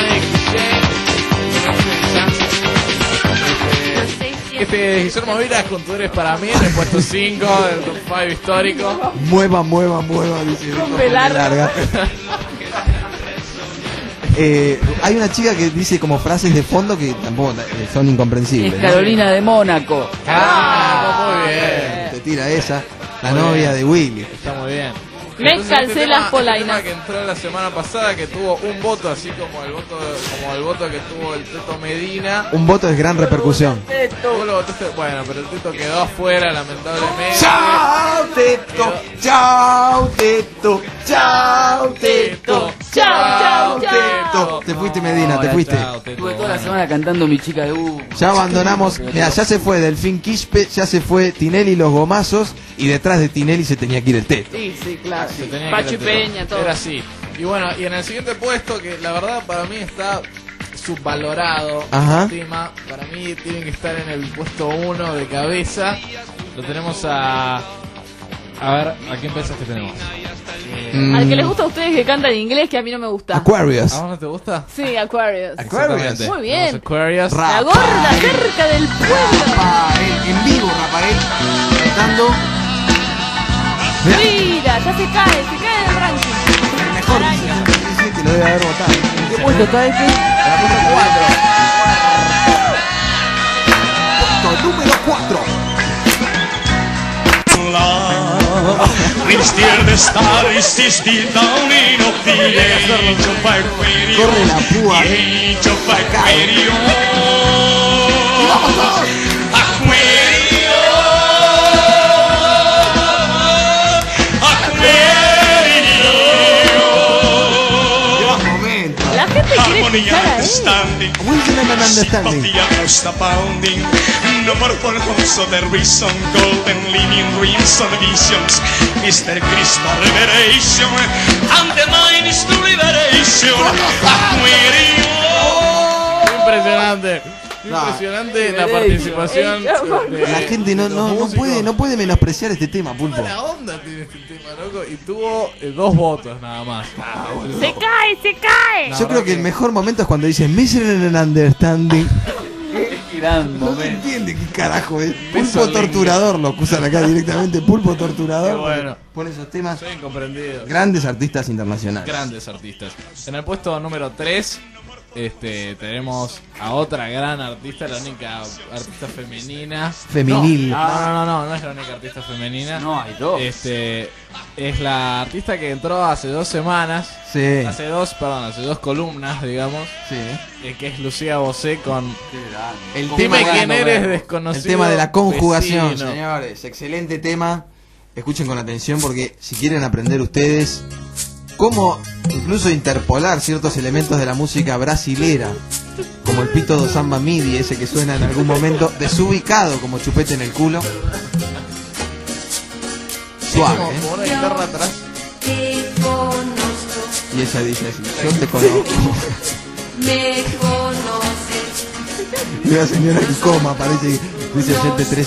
Giselle Moviras con Tú eres para mí, en el puesto 5 del top 5 histórico. Mueva, dice. Con B larga. Hay una chica que dice como frases de fondo que tampoco son incomprensibles. Es ¿no? Carolina de Mónaco. Muy bien. Te tira esa, la Muy novia bien. de Willy. Está muy bien. Me Entonces, calcé las polainas. tema que entró la semana pasada, que tuvo un voto, así como el voto que tuvo el Teto Medina. Un voto de gran repercusión. Vos lo votaste- bueno, pero el Teto quedó afuera, lamentablemente. ¡Chao, Teto! ¡Chao, Teto! ¡Chao, Teto! ¡Chao, Teto! Te fuiste, Medina, te fuiste. Estuve toda la semana cantando Mi Chica de U. Ya abandonamos. Mira, ya se fue Delfín Quispe, ya se fue Tinelli y los Gomazos. Y detrás de Tinelli se tenía que ir el Teto. Sí, sí, claro. Se tenía que Pachu ir al Teto. Peña, todo. Era así. Y bueno, y en el siguiente puesto, que la verdad para mí está subvalorado Ajá. el tema, para mí tiene que estar en el puesto 1 de cabeza. Lo tenemos a ver, ¿a quién pensás que tenemos? Al que les gusta a ustedes que canta en inglés, que a mí no me gusta. Aquarius. ¿A vos no te gusta? Sí, Aquarius. Exactamente. Muy bien. Tenemos Aquarius. La gorda cerca del pueblo. En vivo, Rafael, cantando. Mira, ya se cae del ranking. Mejor dice que lo debe haber votado. ¿En qué puesto está este? La puesto 4. Puesto número 4. Corre la púa. La gente quiere escuchar a él. Wisdom and understanding. No more for also the reason, golden living dreams and visions. Mr. Christmas revelation, and the mind is to liberation. Impresionante. Impresionante la participación. La gente no puede menospreciar este tema, Pulpo. La onda tiene este tema, loco. Y tuvo 2 votos nada más. Se cae, se cae. Yo creo que el mejor momento es cuando dice Mr. and understanding. Gran No se entiende qué carajo es. Pulpo torturador lo acusan acá directamente. Pulpo torturador. Qué bueno. Pone esos temas. Soy incomprendido. Grandes artistas internacionales. Grandes artistas. En el puesto número 3 tenemos a otra gran artista, la única artista femenina. Femenil. No es la única artista femenina. No, hay dos. Es la artista que entró hace 2 semanas. Sí. Hace dos columnas, digamos. Sí. Que es Lucía Bosé con El Dime tema quién de- eres desconocido. El tema de la conjugación, vecino. señores. Excelente tema. Escuchen con atención porque si quieren aprender ustedes cómo incluso interpolar ciertos elementos de la música brasilera, como el pito do samba midi, ese que suena en algún momento, desubicado como chupete en el culo. Suave, Como ¿eh? una guitarra atrás. Y ella dice así, yo te conozco. Me conoces. Y una señora en coma, parece que dice oyente 13.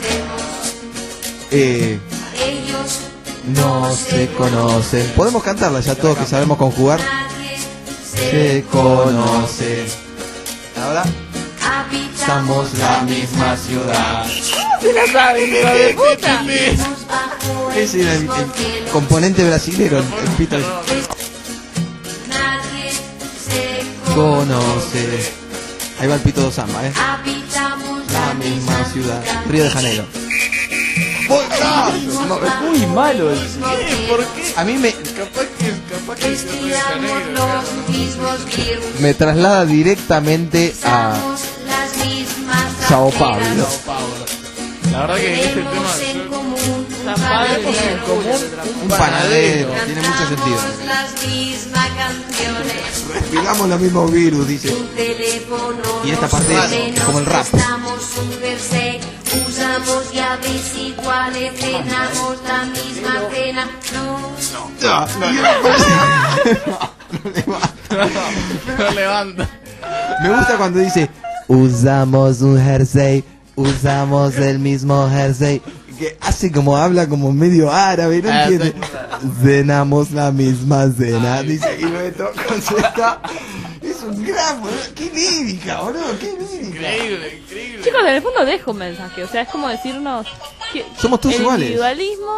Ellos No se conocen. Podemos cantarla ya todos que sabemos conjugar. Se conocen. Ahora habitamos somos la misma ciudad. Se la saben, hijo de puta. Ese era el componente brasilero, el pito. Nadie se Conoce. Ahí va el pito do samba, habitamos La misma ciudad. Río de Janeiro. Muy malo el... ¿Por qué? A mí me Capaz que respiramos los mismos virus. me traslada directamente a Usamos las mismas Sao apenas. Paulo. La verdad que este tema Tenemos en común tenemos en común Un panadero. Tiene mucho sentido. Cantamos las mismas canciones. Respiramos los mismos virus, dice. Un teléfono Y esta nos parte une, es como el rap. nos prestamos un jersey, usamos llaves iguales, cenamos la misma cena. no levanta. Me gusta cuando dice usamos un jersey, usamos el mismo jersey. Que hace como habla como medio árabe, no entiende. Cenamos la misma cena, dice. Y luego concepta. Es un gran, boludo. Qué lírica, boludo, qué lírica. Increíble. Chicos, en el fondo dejo un mensaje. O sea, es como decirnos que Somos todos el iguales. individualismo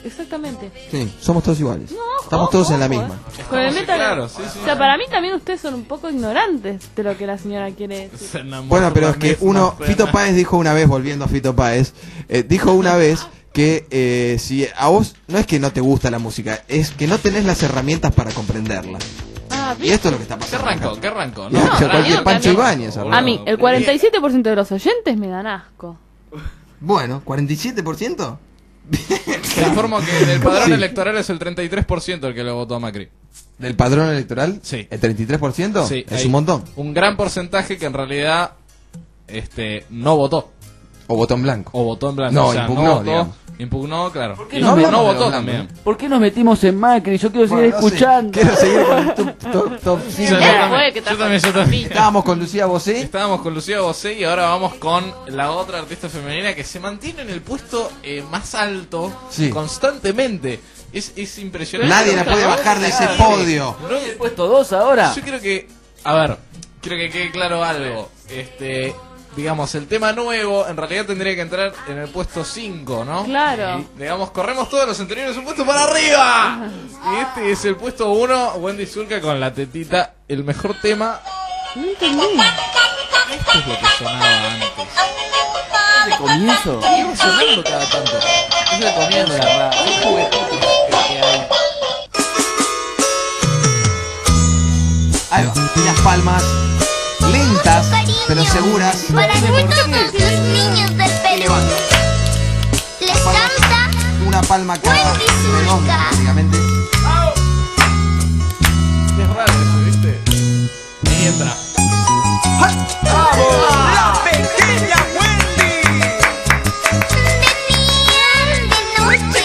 exactamente. Sí, somos todos iguales. No, Estamos todos en la misma. Con el metal. claro, sí, sí. O sea, para mí también ustedes son un poco ignorantes de lo que la señora quiere decir. Bueno, pero es que Fito Páez dijo una vez, volviendo a Fito Páez, dijo una vez que si a vos no es que no te gusta la música, es que no tenés las herramientas para comprenderla. Y esto es lo que está pasando. ¿Qué arrancó? No, cualquier Pancho Ibáñez. A mí, el 47% de los oyentes me dan asco. Bueno, ¿47%? Te informo que del padrón Sí. electoral es el 33% el que lo votó a Macri. ¿Del padrón electoral? Sí. ¿El 33%? Sí, Es hay un montón. Un gran porcentaje que en realidad no votó. O votó en blanco. O votó en blanco. No, o sea, impugnó, no votó. digamos. Impugnó, claro. qué Y no no hablamos votó de también. ¿Por qué nos metimos en Macri? Yo quiero seguir escuchando. Quiero seguir con el top Sí, 5. yo también. Estábamos con Lucía Bosé. Estábamos con Lucía Bosé y ahora vamos con la otra artista femenina que se mantiene en el puesto más alto Sí. constantemente. Es impresionante. Nadie la puede bajar de ese podio. ¿No es el puesto 2 ahora? Yo creo que, a ver, quiero que quede claro algo. Digamos, el tema nuevo en realidad tendría que entrar en el puesto 5, ¿no? Claro. Y, digamos, corremos todos los anteriores un puesto para arriba. Y este es el puesto 1, Wendy Zulka con La Tetita, el mejor tema. No entendí. Esto es lo que sonaba antes. ¿De comienzo? Iba sonando cada tanto. Es el comienzo de la radio. Un juguetito que hay. Ahí va. Y las palmas lentas, pero seguras. Para todos los niños del Perú. Les canta Una palma cada redonda, prácticamente. Es raro eso, ¿viste? Ahí entra. ¡La pequeña Wendy! Venían de noche.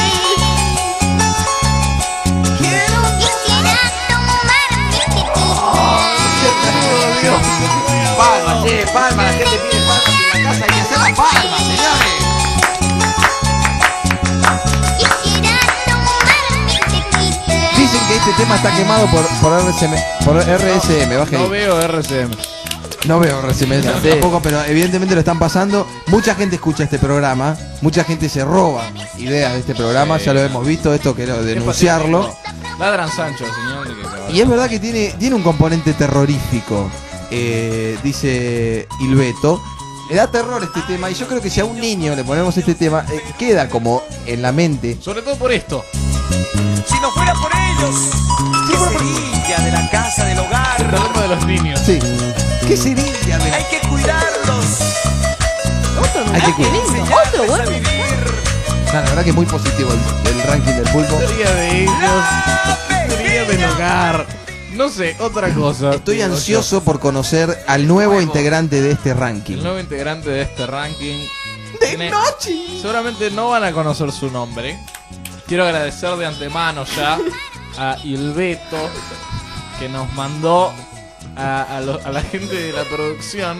Quisiera tomar mi Palmas, palmas, la gente pide palmas en la casa, hay que hacer las palmas, señores. Dicen que este tema está quemado por RSM, baje No ahí. veo RCM. No veo RSM tampoco, pero evidentemente lo están pasando. Mucha gente escucha este programa, mucha gente se roba ideas de este programa, ya lo hemos visto, esto quiero denunciarlo. Ladran Sancho, señor. Y es verdad que tiene un componente terrorífico, dice Ilbeto. Le da terror este tema y yo creo que si a un niño le ponemos este tema, queda como en la mente. Sobre todo por esto. Si no fuera por ellos, ¿qué sería de la casa, del hogar? Hablando de los niños. Sí. ¿Qué sería de Hay que cuidarlos. Hay que cuidar. Otro, bueno. La verdad que es muy positivo el ranking del pulpo. Sería de ellos. Sería del hogar. No sé, otra cosa. Estoy ansioso por conocer al nuevo integrante de este ranking. El nuevo integrante de este ranking. Seguramente no van a conocer su nombre. Quiero agradecer de antemano ya a Ilbeto que nos mandó a la gente de la producción.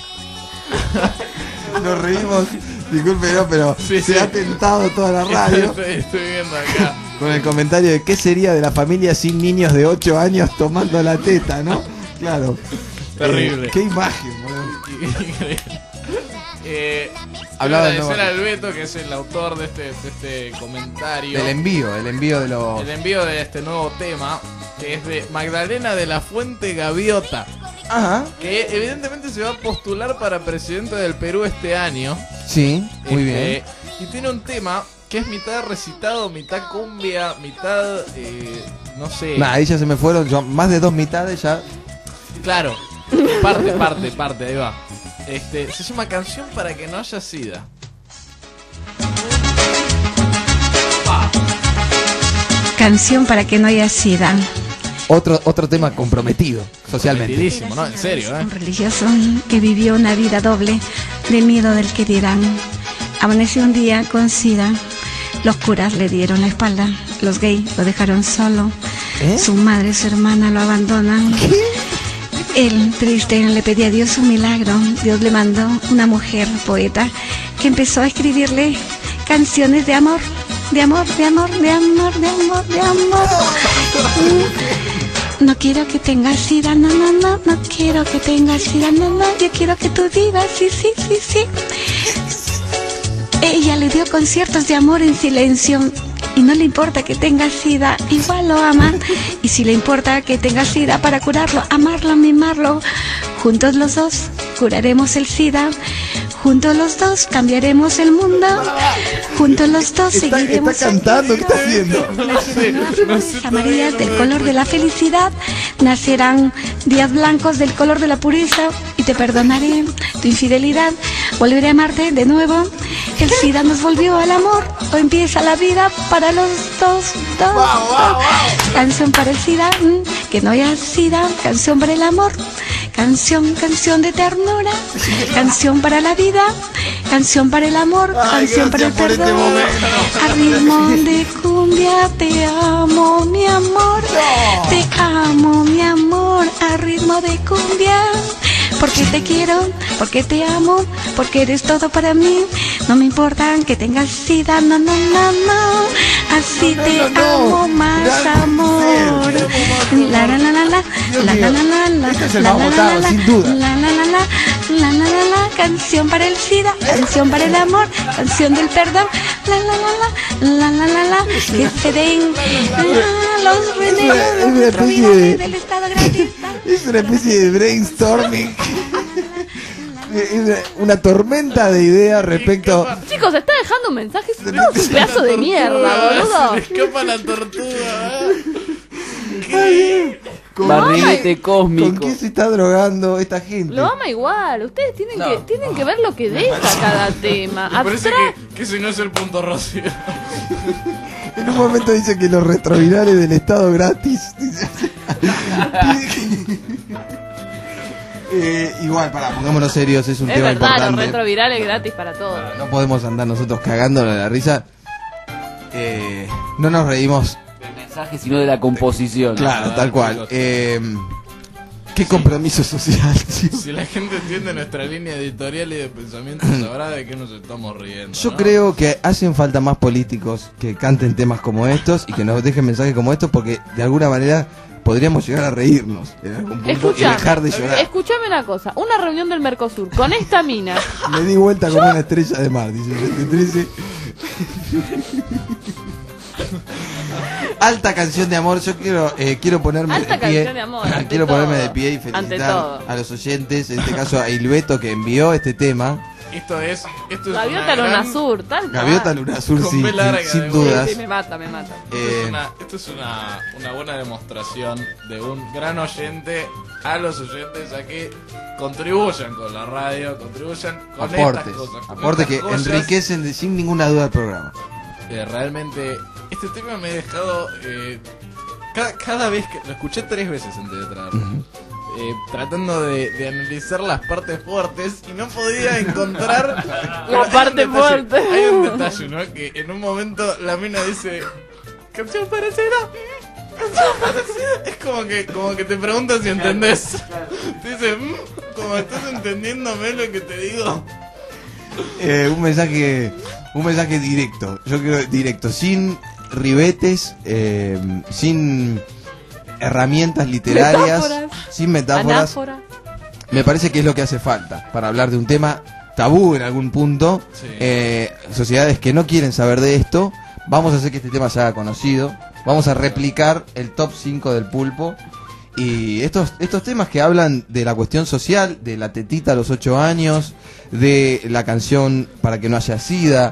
Nos reímos, discúlpenos, pero Sí, se sí. ha tentado toda la radio Estoy viendo acá. con el comentario de qué sería de la familia sin niños de 8 años tomando la teta, ¿no? Claro. Terrible. Qué imagen, boludo. Hablaba de nuevo. agradecer al Beto, que es el autor de este comentario. El envío de los... El envío de este nuevo tema, que es de Magdalena de la Fuente Gaviota. Ajá. Que evidentemente se va a postular para presidente del Perú este año. Sí, muy bien. Y tiene un tema que es mitad recitado, mitad cumbia, mitad... no sé. Nah, ahí ya se me fueron más de 2 mitades ya. Claro. Parte, ahí va. Se llama Canción para que no haya SIDA. Canción para que no haya SIDA. Otro tema comprometido socialmente. Comprometidísimo, ¿no? En serio, Un religioso que vivió una vida doble del miedo del que dirán. Amaneció un día con SIDA. Los curas le dieron la espalda. Los gays lo dejaron solo. Su madre y su hermana lo abandonan. Él, triste, le pedía a Dios un milagro. Dios le mandó una mujer poeta que empezó a escribirle canciones de amor. De amor, de amor, de amor, de amor, de amor. No quiero que tengas SIDA, no, no, no. No quiero que tengas SIDA, no, no. Yo quiero que tú vivas, sí, sí, sí, sí. Ella le dio conciertos de amor en silencio y no le importa que tenga sida, igual lo ama. Y si le importa que tenga sida, para curarlo, amarlo, mimarlo, juntos los dos curaremos el sida. Juntos los dos cambiaremos el mundo. Juntos los dos seguiremos. Está cantando, ¿qué está haciendo? Flores amarillas del color de la felicidad. Nacerán días blancos del color de la pureza. Y te perdonaré tu infidelidad. Volveré a amarte de nuevo. El SIDA nos volvió al amor. Hoy empieza la vida para los dos. Canción para el SIDA, que no haya SIDA. Canción para el amor. Canción de ternura. Canción para la vida. Canción para el amor. Canción para el perdón. A ritmo de cumbia, te amo, mi amor. Te amo, mi amor. A ritmo de cumbia. Porque te quiero, porque te amo, porque eres todo para mí. No me importa que tengas sida, no, no, no, no. Así te amo más, amor. La la la la la, la la la la la, la la la la, la la la la, la la la la. Canción para el sida, canción para el amor, canción del perdón. La la la la, la la la la. Que se den los renegados del Estado gratis. Es una especie de brainstorming. Una tormenta de ideas respecto. Chicos, está dejando mensajes. No, es un pedazo de mierda, boludo. Se le escapa la tortuga. Barrilete cósmico. ¿Con qué se está drogando esta gente? Lo ama igual. Ustedes tienen que ver lo que deja cada tema. Me parece que ese no es el punto, Rocío. En un momento dice que los retrovirales del Estado gratis. Igual, pongámonos serios, es un tema verdad, importante. los retrovirales gratis para todos. No podemos andar nosotros cagándonos la risa. No nos reímos del mensaje, sino de la composición. Claro, tal cual. ¿Qué compromiso social? Si la gente entiende nuestra línea editorial y de pensamiento, sabrá de qué nos estamos riendo. Yo creo que hacen falta más políticos que canten temas como estos y que nos dejen mensajes como estos, porque de alguna manera podríamos llegar a reírnos en algún punto y dejar de llorar. Escuchame una cosa, una reunión del Mercosur con esta mina. Me di vuelta como una estrella de mar, dice 713. Alta canción de amor. Yo quiero ponerme Alta de pie. canción de amor, ante Quiero todo. ponerme de pie y Ante felicitar todo. a los oyentes, en este caso a Ilbeto, que envió este tema. Esto es Gaviota Luna Sur, tal cual. Gaviota Luna Sur, Con sí, B larga, sin además. dudas. Sí, me mata. Esto es una buena demostración de un gran oyente a los oyentes a que contribuyan con la radio, contribuyan con Aportes, estas cosas. con aportes que estas cosas. enriquecen sin ninguna duda el programa. Realmente, este tema me ha dejado... cada vez que... Lo escuché 3 veces antes de traerlo. Tratando de analizar las partes fuertes y no podía encontrar La parte fuerte. Hay un detalle, ¿no? Que en un momento la mina dice canción parecida, canción parecida. Es como que te preguntas si entendés. Te dice, como estás entendiéndome lo que te digo. Un mensaje directo. Yo creo directo, sin ribetes, sin herramientas literarias, sin metáforas. Anáfora. Me parece que es lo que hace falta para hablar de un tema tabú en algún punto. Sociedades que no quieren saber de esto. Vamos a hacer que este tema se haga conocido. Vamos a replicar el top 5 del pulpo. Y estos temas que hablan de la cuestión social, de la tetita a los 8 años, de la canción Para que no haya sida,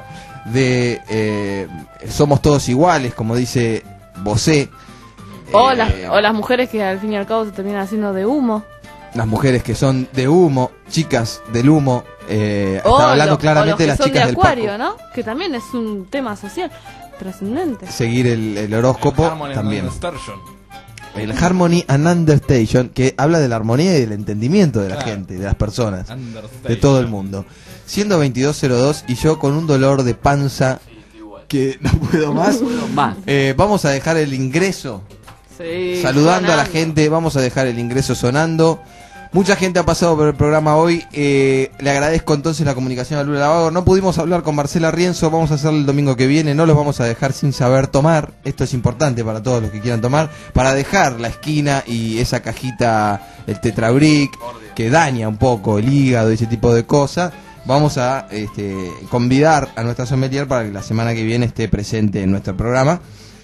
de Somos todos iguales, como dice Bosé. O las mujeres que al fin y al cabo se terminan haciendo de humo. Las mujeres que son de humo, chicas del humo. O Está hablando claramente de las chicas del Acuario, Paco. ¿no? Que también es un tema social trascendente. Seguir el horóscopo Harmony también. and Understation. El Harmony and Understation, que habla de la armonía y del entendimiento de la gente, de las personas, de todo el mundo. Siendo 22:02 y yo con un dolor de panza que no puedo más, vamos a dejar el ingreso. Sí, Saludando a la sonando. gente, vamos a dejar el ingreso sonando. Mucha gente ha pasado por el programa hoy. Le agradezco entonces la comunicación a Lula Lavago. No pudimos hablar con Marcela Rienzo, vamos a hacerlo el domingo que viene. No los vamos a dejar sin saber tomar. Esto es importante para todos los que quieran tomar. Para dejar la esquina y esa cajita, el tetrabric, que daña un poco el hígado y ese tipo de cosas. vamos a convidar a nuestra sommelier para que la semana que viene esté presente en nuestro programa.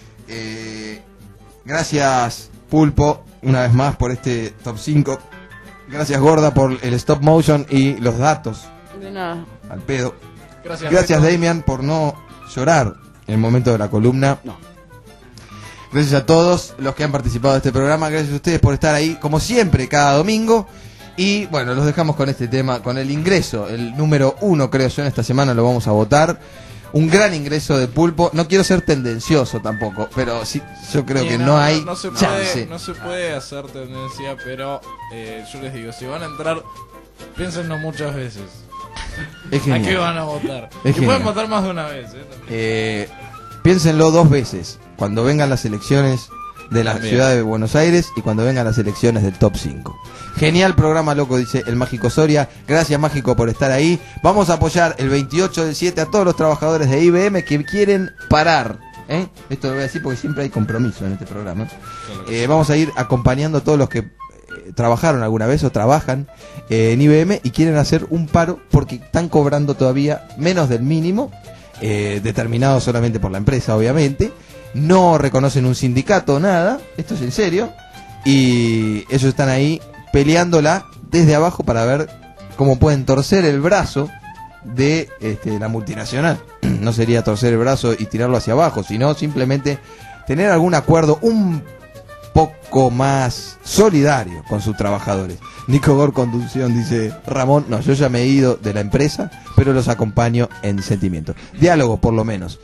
Gracias, Pulpo, una vez más por este top 5. Gracias, Gorda, por el stop motion y los datos. De nada. Al pedo. Gracias, Damian, por no llorar en el momento de la columna. No. Gracias a todos los que han participado de este programa. Gracias a ustedes por estar ahí, como siempre, cada domingo. Y bueno, los dejamos con este tema, con el ingreso, el número 1, creo yo, en esta semana lo vamos a votar. Un gran ingreso de Pulpo. No quiero ser tendencioso tampoco, pero sí, yo creo que no hay chance. No se puede hacer tendencia, pero yo les digo, si van a entrar, piénsenlo muchas veces. Es ¿A genial. qué van a votar? Es Y genial. pueden votar más de una vez. Piénsenlo 2 veces, cuando vengan las elecciones de la También. ciudad de Buenos Aires y cuando vengan las elecciones del top 5. Genial programa, loco, dice el Mágico Soria. Gracias, Mágico, por estar ahí. Vamos a apoyar el 28/7 a todos los trabajadores de IBM que quieren parar. Esto lo voy a decir porque siempre hay compromiso en este programa. Vamos a ir acompañando a todos los que trabajaron alguna vez o trabajan en IBM y quieren hacer un paro porque están cobrando todavía menos del mínimo, determinado solamente por la empresa, obviamente. No reconocen un sindicato, nada. Esto es en serio. Y ellos están ahí peleándola desde abajo para ver cómo pueden torcer el brazo de la multinacional. No sería torcer el brazo y tirarlo hacia abajo, sino simplemente tener algún acuerdo un poco más solidario con sus trabajadores. Nico Gor Conducción, dice Ramón. No, yo ya me he ido de la empresa, pero los acompaño en sentimiento. Diálogo, por lo menos.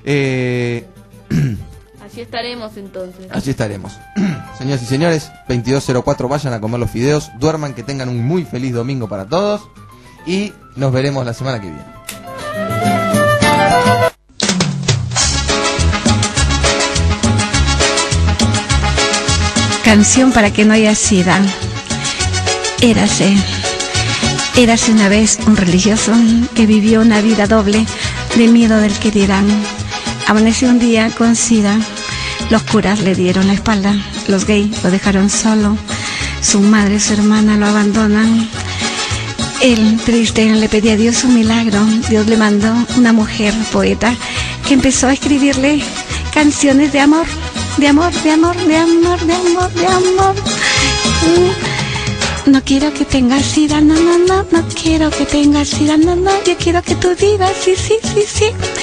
Así estaremos entonces. Así estaremos. Señoras y señores, 22:04, vayan a comer los fideos, duerman, que tengan un muy feliz domingo para todos y nos veremos la semana que viene. Canción para que no haya sida. Érase una vez un religioso que vivió una vida doble de miedo del que dirán. Amaneció un día con sida. Los curas le dieron la espalda, los gays lo dejaron solo, su madre y su hermana lo abandonan. Él, triste, le pedía a Dios un milagro. Dios le mandó una mujer poeta que empezó a escribirle canciones de amor, de amor, de amor, de amor, de amor, de amor. No quiero que tengas sida, no, no, no, no quiero que tengas sida, no, no, yo quiero que tú vivas, sí, sí, sí, sí.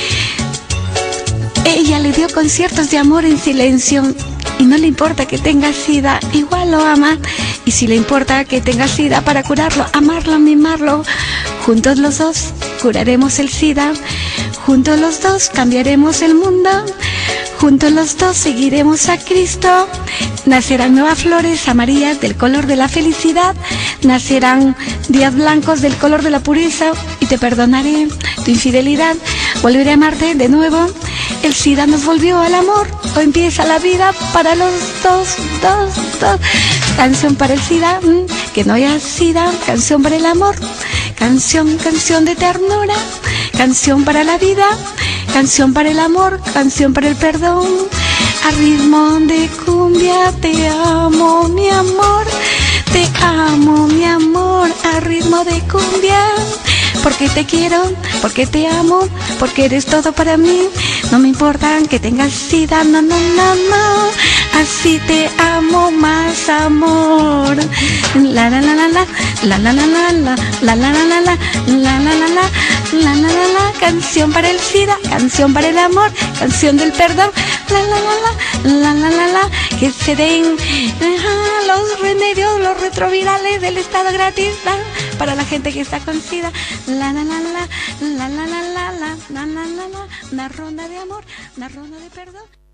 Ella le dio conciertos de amor en silencio y no le importa que tenga sida, igual lo ama. Y si le importa que tenga sida, para curarlo, amarlo, mimarlo, juntos los dos curaremos el sida, juntos los dos cambiaremos el mundo, juntos los dos seguiremos a Cristo. Nacerán nuevas flores amarillas del color de la felicidad, nacerán días blancos del color de la pureza y te perdonaré tu infidelidad, volveré a amarte de nuevo. El SIDA nos volvió al amor, hoy empieza la vida para los dos. Canción para el SIDA, que no haya SIDA, canción para el amor, canción de ternura, canción para la vida, canción para el amor, canción para el perdón. A ritmo de cumbia te amo, mi amor, te amo, mi amor, a ritmo de cumbia. Porque te quiero, porque te amo, porque eres todo para mí. No me importa que tengas sida, no, no, no, no. Así te amo, más amor. La la la la la, la la la la la, la la la la la, la la la la, la la la la. Canción para el SIDA, canción para el amor, canción del perdón. La la la la, la la la la. Que se den los remedios, los retrovirales del estado gratis para la gente que está con SIDA. La la la la, la la la la, la la la la, una ronda de amor, una ronda de perdón.